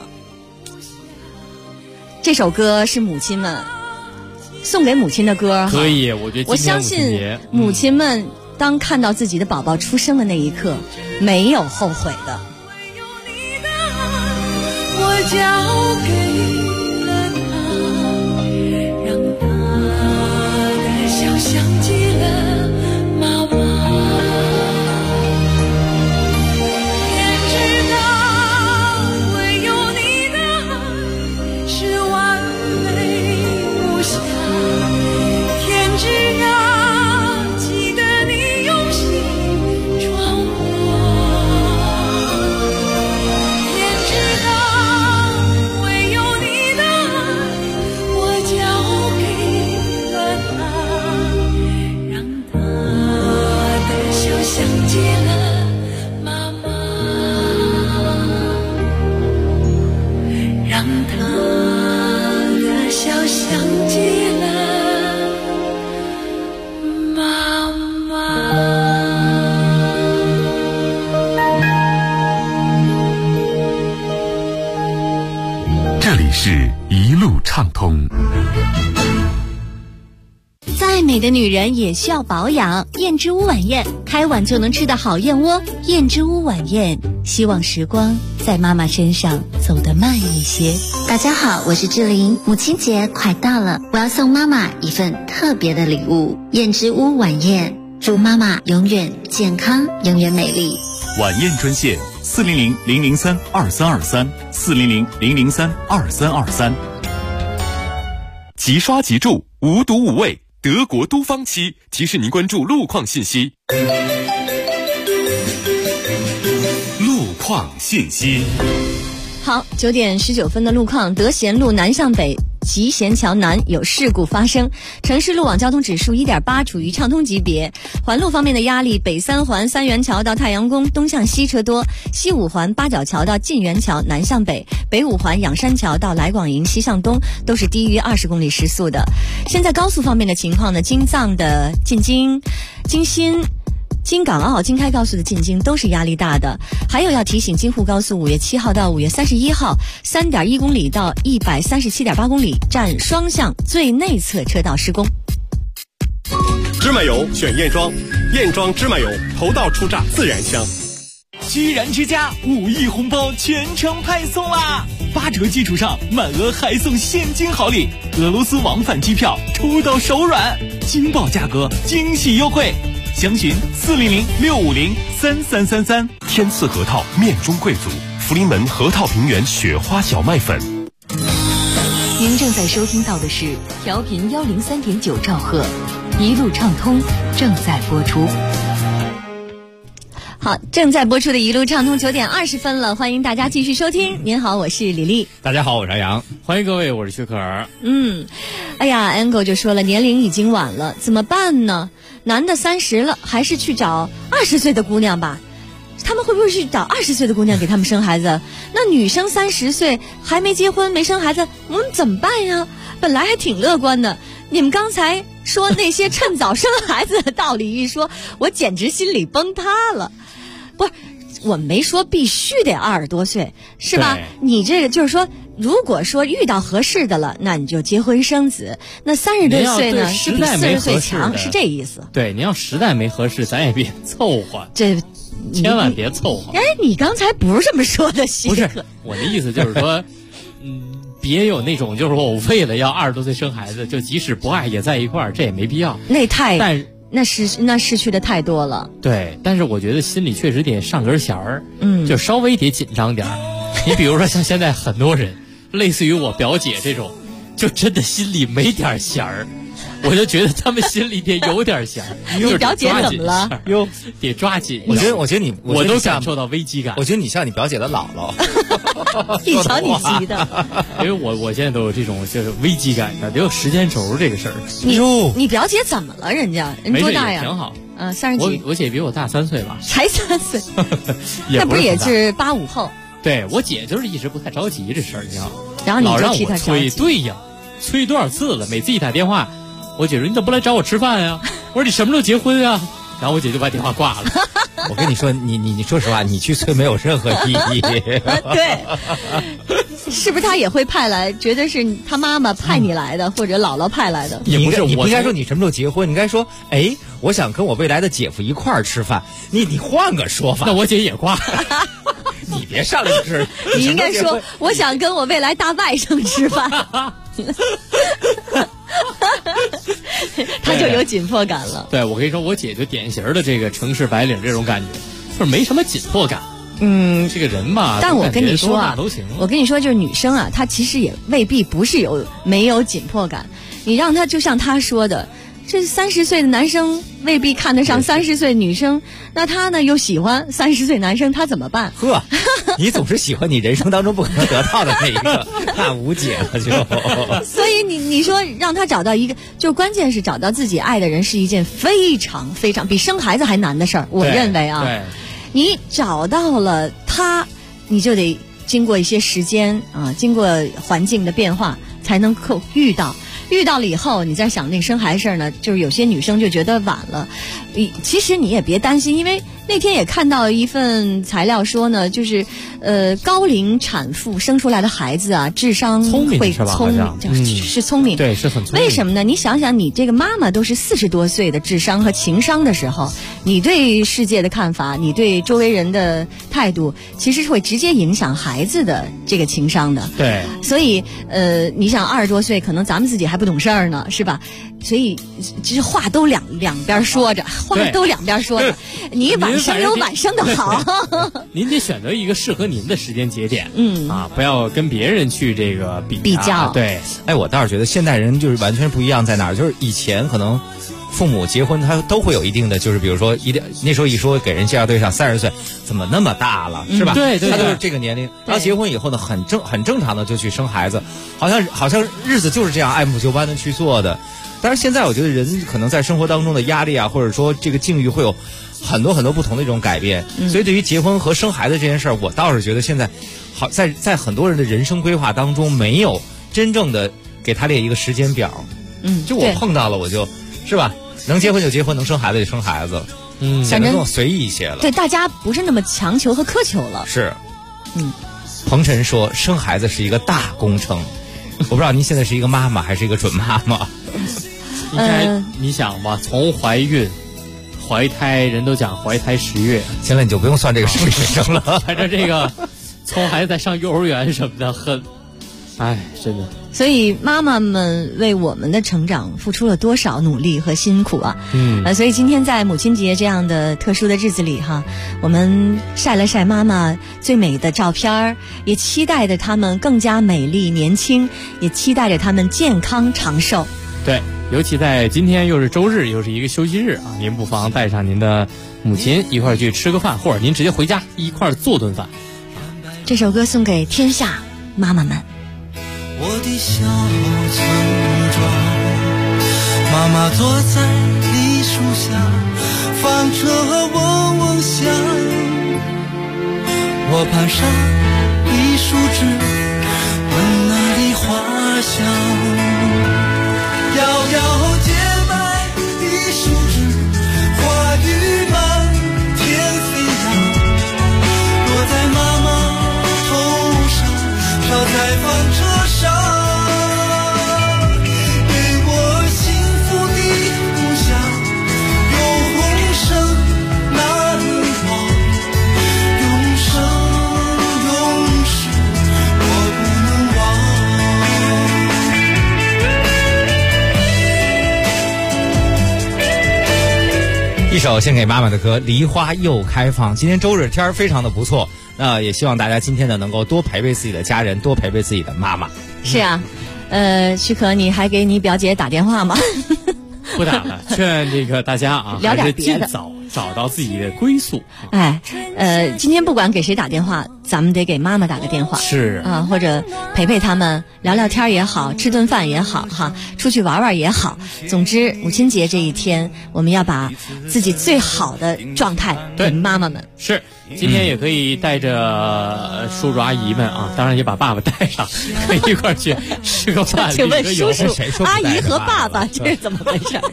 [SPEAKER 5] 这首歌是母亲们送给母亲的歌，
[SPEAKER 18] 可以，我觉得
[SPEAKER 5] 我相信母亲们当看到自己的宝宝出生的那一刻，没有后悔的。
[SPEAKER 2] 我交给了他，让他的笑想起了妈妈。天知道，唯有你的爱是完美无瑕。天知道，记得你用心闯祸。天知道，唯有你的爱我交给了他，让他的笑想起了妈妈，让他的笑想起了妈妈。
[SPEAKER 8] 这里是一路畅通。
[SPEAKER 9] 再美的女人也需要保养，燕之屋晚宴，开碗就能吃的好燕窝。燕之屋晚宴，希望时光在妈妈身上走得慢一些。
[SPEAKER 14] 大家好，我是志玲。母亲节快到了，我要送妈妈一份特别的礼物——燕之屋晚宴，祝妈妈永远健康，永远美丽。
[SPEAKER 8] 晚宴专线400-003-2323，400-003-2323。
[SPEAKER 3] 即刷即住，无毒无味，德国都芳漆提示您关注路况信息。
[SPEAKER 8] 路况信息。
[SPEAKER 5] 好，9点19分的路况，德贤路南向北集贤桥南有事故发生，城市路网交通指数 1.8， 处于畅通级别。环路方面的压力，北3环三元桥到太阳宫东向西车多，西5环八角桥到晋元桥南向北，北5环仰山桥到来广营西向东都是低于20公里时速的。现在高速方面的情况呢，京藏的进京、京新、 京港澳、京开高速的进京都是压力大的。还有要提醒，京沪高速5月7号到5月31号3.1公里到137.8公里站双向最内侧车道施工。
[SPEAKER 15] 芝麻油选燕庄，燕庄芝麻油头道出榨自然香。
[SPEAKER 19] 居然之家5亿红包全程派送啦！8折基础上满额还送现金好礼，俄罗斯往返机票出到手软，惊爆价格，惊喜优惠，详询400-650-3333。
[SPEAKER 7] 天赐核桃面中贵族，福临门核桃平原雪花小麦粉。
[SPEAKER 20] 您正在收听到的是调频103.9兆赫，一路畅通正在播出。
[SPEAKER 5] 好，正在播出的一路畅通，9点20分了，欢迎大家继续收听。您好，我是李丽。
[SPEAKER 16] 大家好，我是杨洋。
[SPEAKER 18] 欢迎各位，我是薛可儿。
[SPEAKER 5] 哎呀 ，Angle 就说了，年龄已经晚了，怎么办呢？男的30了，还是去找20岁的姑娘吧？他们会不会去找20岁的姑娘给他们生孩子？那女生30岁还没结婚没生孩子，我们怎么办呀？本来还挺乐观的，你们刚才说那些趁早生孩子的道理一说，我简直心里崩塌了。不是，我没说必须得20多岁，是吧？你这个就是说，如果说遇到合适的了，那你就结婚生子。那30多岁呢，是比40岁强，是这意思。
[SPEAKER 18] 对，你要实在没合适，咱也别凑合。
[SPEAKER 5] 这
[SPEAKER 18] 千万别凑合。
[SPEAKER 5] 哎，你刚才不是这么说的，
[SPEAKER 18] 不是，我的意思就是说，别有那种就是说我为了要20多岁生孩子，就即使不爱也在一块儿，这也没必要。那
[SPEAKER 5] 失去的太多了。
[SPEAKER 18] 对，但是我觉得心里确实得上根弦儿，就稍微得紧张点儿。你比如说像现在很多人，类似于我表姐这种，就真的心里没点弦儿。我就觉得他们心里得有点弦儿。
[SPEAKER 5] 你表姐怎么了？
[SPEAKER 18] 哟，得抓紧。
[SPEAKER 16] 我觉得你，
[SPEAKER 18] 我都感受到危机感。
[SPEAKER 16] 我觉得你像你表姐的姥姥，
[SPEAKER 5] 一瞧你急的。
[SPEAKER 18] 因为我现在都有这种就是危机感，得有时间轴这个事儿。
[SPEAKER 5] 你表姐怎么了？人多大呀？
[SPEAKER 18] 挺好。
[SPEAKER 5] 30几。
[SPEAKER 18] 我姐比我大3岁吧。
[SPEAKER 5] 才3岁，那不是也是85后？
[SPEAKER 18] 对，我姐就是一直不太着急这事儿，你知道。
[SPEAKER 5] 然后你就替她
[SPEAKER 18] 催，对呀，催多少次了？每次一打电话。我姐说：“你怎么不来找我吃饭呀？”我说：“你什么时候结婚啊？”然后我姐就把电话挂了。
[SPEAKER 16] 我跟你说，你说实话，你去催没有任何意义。
[SPEAKER 5] 对，是不是他也会派来？觉得是他妈妈派你来的，或者姥姥派来的？
[SPEAKER 16] 也不是，你不应该说你什么时候结婚，你应该说，哎，我想跟我未来的姐夫一块儿吃饭。你换个说法。
[SPEAKER 18] 那我姐也挂。
[SPEAKER 16] 你别上来就是。
[SPEAKER 5] 你应该说，我想跟我未来大外甥吃饭。他就有紧迫感了。
[SPEAKER 18] 对，我跟你说，我姐就典型的这个城市白领这种感觉，就是没什么紧迫感。这个人嘛，
[SPEAKER 5] 但我跟你说啊，
[SPEAKER 18] 都行。
[SPEAKER 5] 我跟你说，就是女生啊，她其实也未必不是没有紧迫感。你让她就像她说的，这30岁的男生未必看得上30岁女生，那他呢又喜欢30岁男生，他怎么办？
[SPEAKER 16] 呵，你总是喜欢你人生当中不可能得到的那一个，那无解了就。
[SPEAKER 5] 所以你说让他找到一个，就关键是找到自己爱的人是一件非常非常比生孩子还难的事儿。我认为啊，
[SPEAKER 18] 对，
[SPEAKER 5] 你找到了他，你就得经过一些时间啊，经过环境的变化，才能够遇到了以后，你再想那生孩子事儿呢，就是有些女生就觉得晚了。其实你也别担心，因为那天也看到一份材料说呢，就是高龄产妇生出来的孩子啊，智商会是聪明，
[SPEAKER 18] 对，是很聪明。
[SPEAKER 5] 为什么呢？你想想，你这个妈妈都是40多岁的智商和情商的时候，你对世界的看法，你对周围人的态度，其实是会直接影响孩子的这个情商的。
[SPEAKER 18] 对，
[SPEAKER 5] 所以你想20多岁，可能咱们自己还不懂事儿呢，是吧？所以其实话都两边说着，话都两边说着。你晚生有晚生的好。
[SPEAKER 18] 您得选择一个适合您的时间节点，不要跟别人去这个比
[SPEAKER 5] 较。
[SPEAKER 18] 对，
[SPEAKER 16] 哎，我倒是觉得现代人就是完全不一样，在哪儿？就是以前可能父母结婚他都会有一定的，就是比如说那时候一说给人介绍对象30岁，怎么那么大了，是吧？
[SPEAKER 18] 对，
[SPEAKER 16] 他就是这个年龄。然后结婚以后呢，很正常的就去生孩子，好像日子就是这样按部就班的去做的。但是现在我觉得人可能在生活当中的压力啊，或者说这个境遇会有很多不同的一种改变，所以对于结婚和生孩子这件事儿，我倒是觉得现在好在很多人的人生规划当中没有真正的给他列一个时间表。就我碰到了，我就是吧，能结婚就结婚，能生孩子就生孩子。 显得更随意一些了。
[SPEAKER 5] 对，大家不是那么强求和苛求了。
[SPEAKER 16] 是，彭晨说生孩子是一个大工程，我不知道您现在是一个妈妈还是一个准妈妈。
[SPEAKER 18] 应该你想吧，从怀孕、怀胎，人都讲怀胎10月，
[SPEAKER 16] 现在你就不用算这个生理卫生了。
[SPEAKER 18] 反正这个从孩子在上幼儿园什么的，真的。
[SPEAKER 5] 所以妈妈们为我们的成长付出了多少努力和辛苦啊！所以今天在母亲节这样的特殊的日子里哈，我们晒了晒妈妈最美的照片，也期待着她们更加美丽年轻，也期待着她们健康长寿。
[SPEAKER 18] 对，尤其在今天又是周日，又是一个休息日啊，您不妨带上您的母亲一块儿去吃个饭，或者您直接回家一块儿做顿饭。
[SPEAKER 5] 这首歌送给天下妈妈们。
[SPEAKER 17] 我的小村庄，妈妈坐在梨树下，纺车嗡嗡响。我攀上一树枝，闻那梨花香。摇摇洁白的树枝，花雨满天飞扬，落在妈妈头上，飘在纺车上，给我幸福的故乡，永生难忘，永生永世我不能忘。
[SPEAKER 16] 一首献给妈妈的歌《梨花又开放》。今天周日天非常的不错，那也希望大家今天呢能够多陪陪自己的家人，多陪陪自己的妈妈。
[SPEAKER 5] 是啊，许可，你还给你表姐打电话吗？
[SPEAKER 18] 不打了，劝这个大家啊，
[SPEAKER 5] 聊点别的，
[SPEAKER 18] 还是尽早找到自己的归宿。
[SPEAKER 5] 今天不管给谁打电话，咱们得给妈妈打个电话，
[SPEAKER 18] 是
[SPEAKER 5] 啊，或者陪陪他们聊聊天也好，吃顿饭也好，哈，出去玩玩也好。总之，母亲节这一天，我们要把自己最好的状态给妈妈们。
[SPEAKER 18] 是，今天也可以带着叔叔阿姨们啊，当然也把爸爸带上，可以一块儿去吃个饭。
[SPEAKER 5] 请问叔叔、阿姨和
[SPEAKER 18] 爸
[SPEAKER 5] 爸这是怎么回事？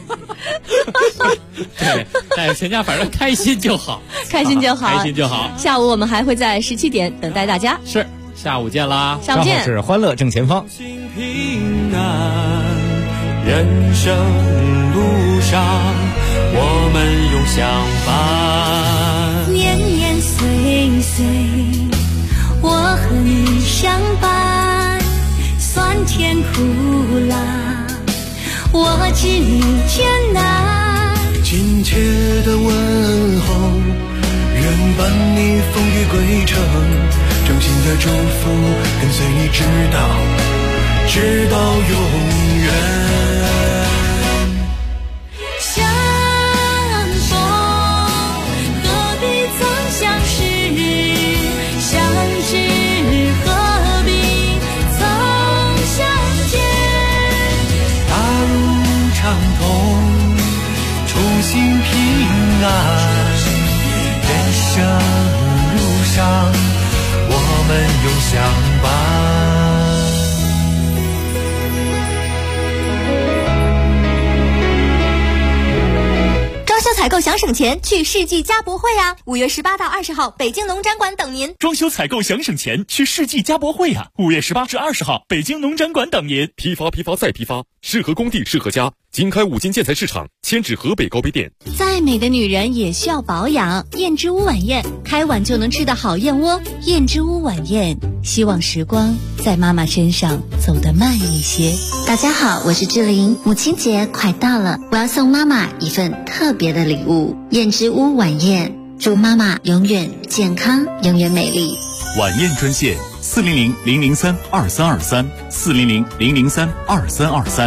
[SPEAKER 18] 对，带着全家，反正开心就好，
[SPEAKER 5] 开心就好，
[SPEAKER 18] 开心就好。
[SPEAKER 5] 下午我们还会在17点等待大家。
[SPEAKER 18] 是，下午见啦！
[SPEAKER 5] 下午见。
[SPEAKER 16] 是欢乐正前方。
[SPEAKER 17] 平安，人生路上我们永相伴。
[SPEAKER 9] 年年岁岁，我和你相伴。酸甜苦辣，我知你艰难。
[SPEAKER 17] 亲切的问候，愿伴你风雨归程，真心的祝福跟随你直到永远。
[SPEAKER 9] 相逢何必曾相识，相知何必曾相见。
[SPEAKER 17] 大路畅通，初心平安，人生路上我们永相伴。
[SPEAKER 9] 装修采购想省钱，去世纪家博会啊！5月18到20号，北京农展馆等您。
[SPEAKER 19] 装修采购想省钱，去世纪家博会啊！5月18至20号，北京农展馆等您。
[SPEAKER 3] 批发再批发，适合工地，适合家。经开5金建材市场，迁至河北高碑店。
[SPEAKER 9] 再美的女人也需要保养，燕之屋晚宴，开碗就能吃的好燕窝。燕之屋晚宴，希望时光在妈妈身上走得慢一些。
[SPEAKER 14] 大家好，我是志玲，母亲节快到了，我要送妈妈一份特别的礼物——燕之屋晚宴，祝妈妈永远健康，永远美丽。
[SPEAKER 8] 晚宴专线400-003-2323，400-003-2323。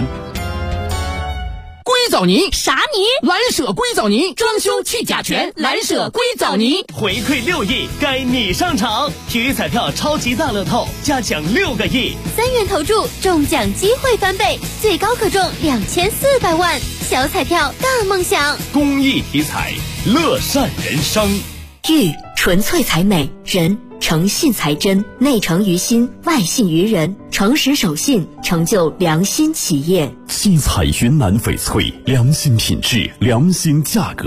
[SPEAKER 12] 硅藻泥
[SPEAKER 9] 啥泥？
[SPEAKER 12] 蓝舍硅藻泥，装修去甲醛，蓝舍硅藻泥。
[SPEAKER 19] 回馈6亿，该你上场！体育彩票超级大乐透，加奖6个亿
[SPEAKER 9] ，3元投注，中奖机会翻倍，最高可中2400万。小彩票大梦想，
[SPEAKER 19] 公益体彩，乐善人生。
[SPEAKER 20] 玉纯粹才美，人诚信才真，内诚于心，外信于人，诚实守信，成就良心企业。
[SPEAKER 8] 七彩云南翡翠，良心品质，良心价格。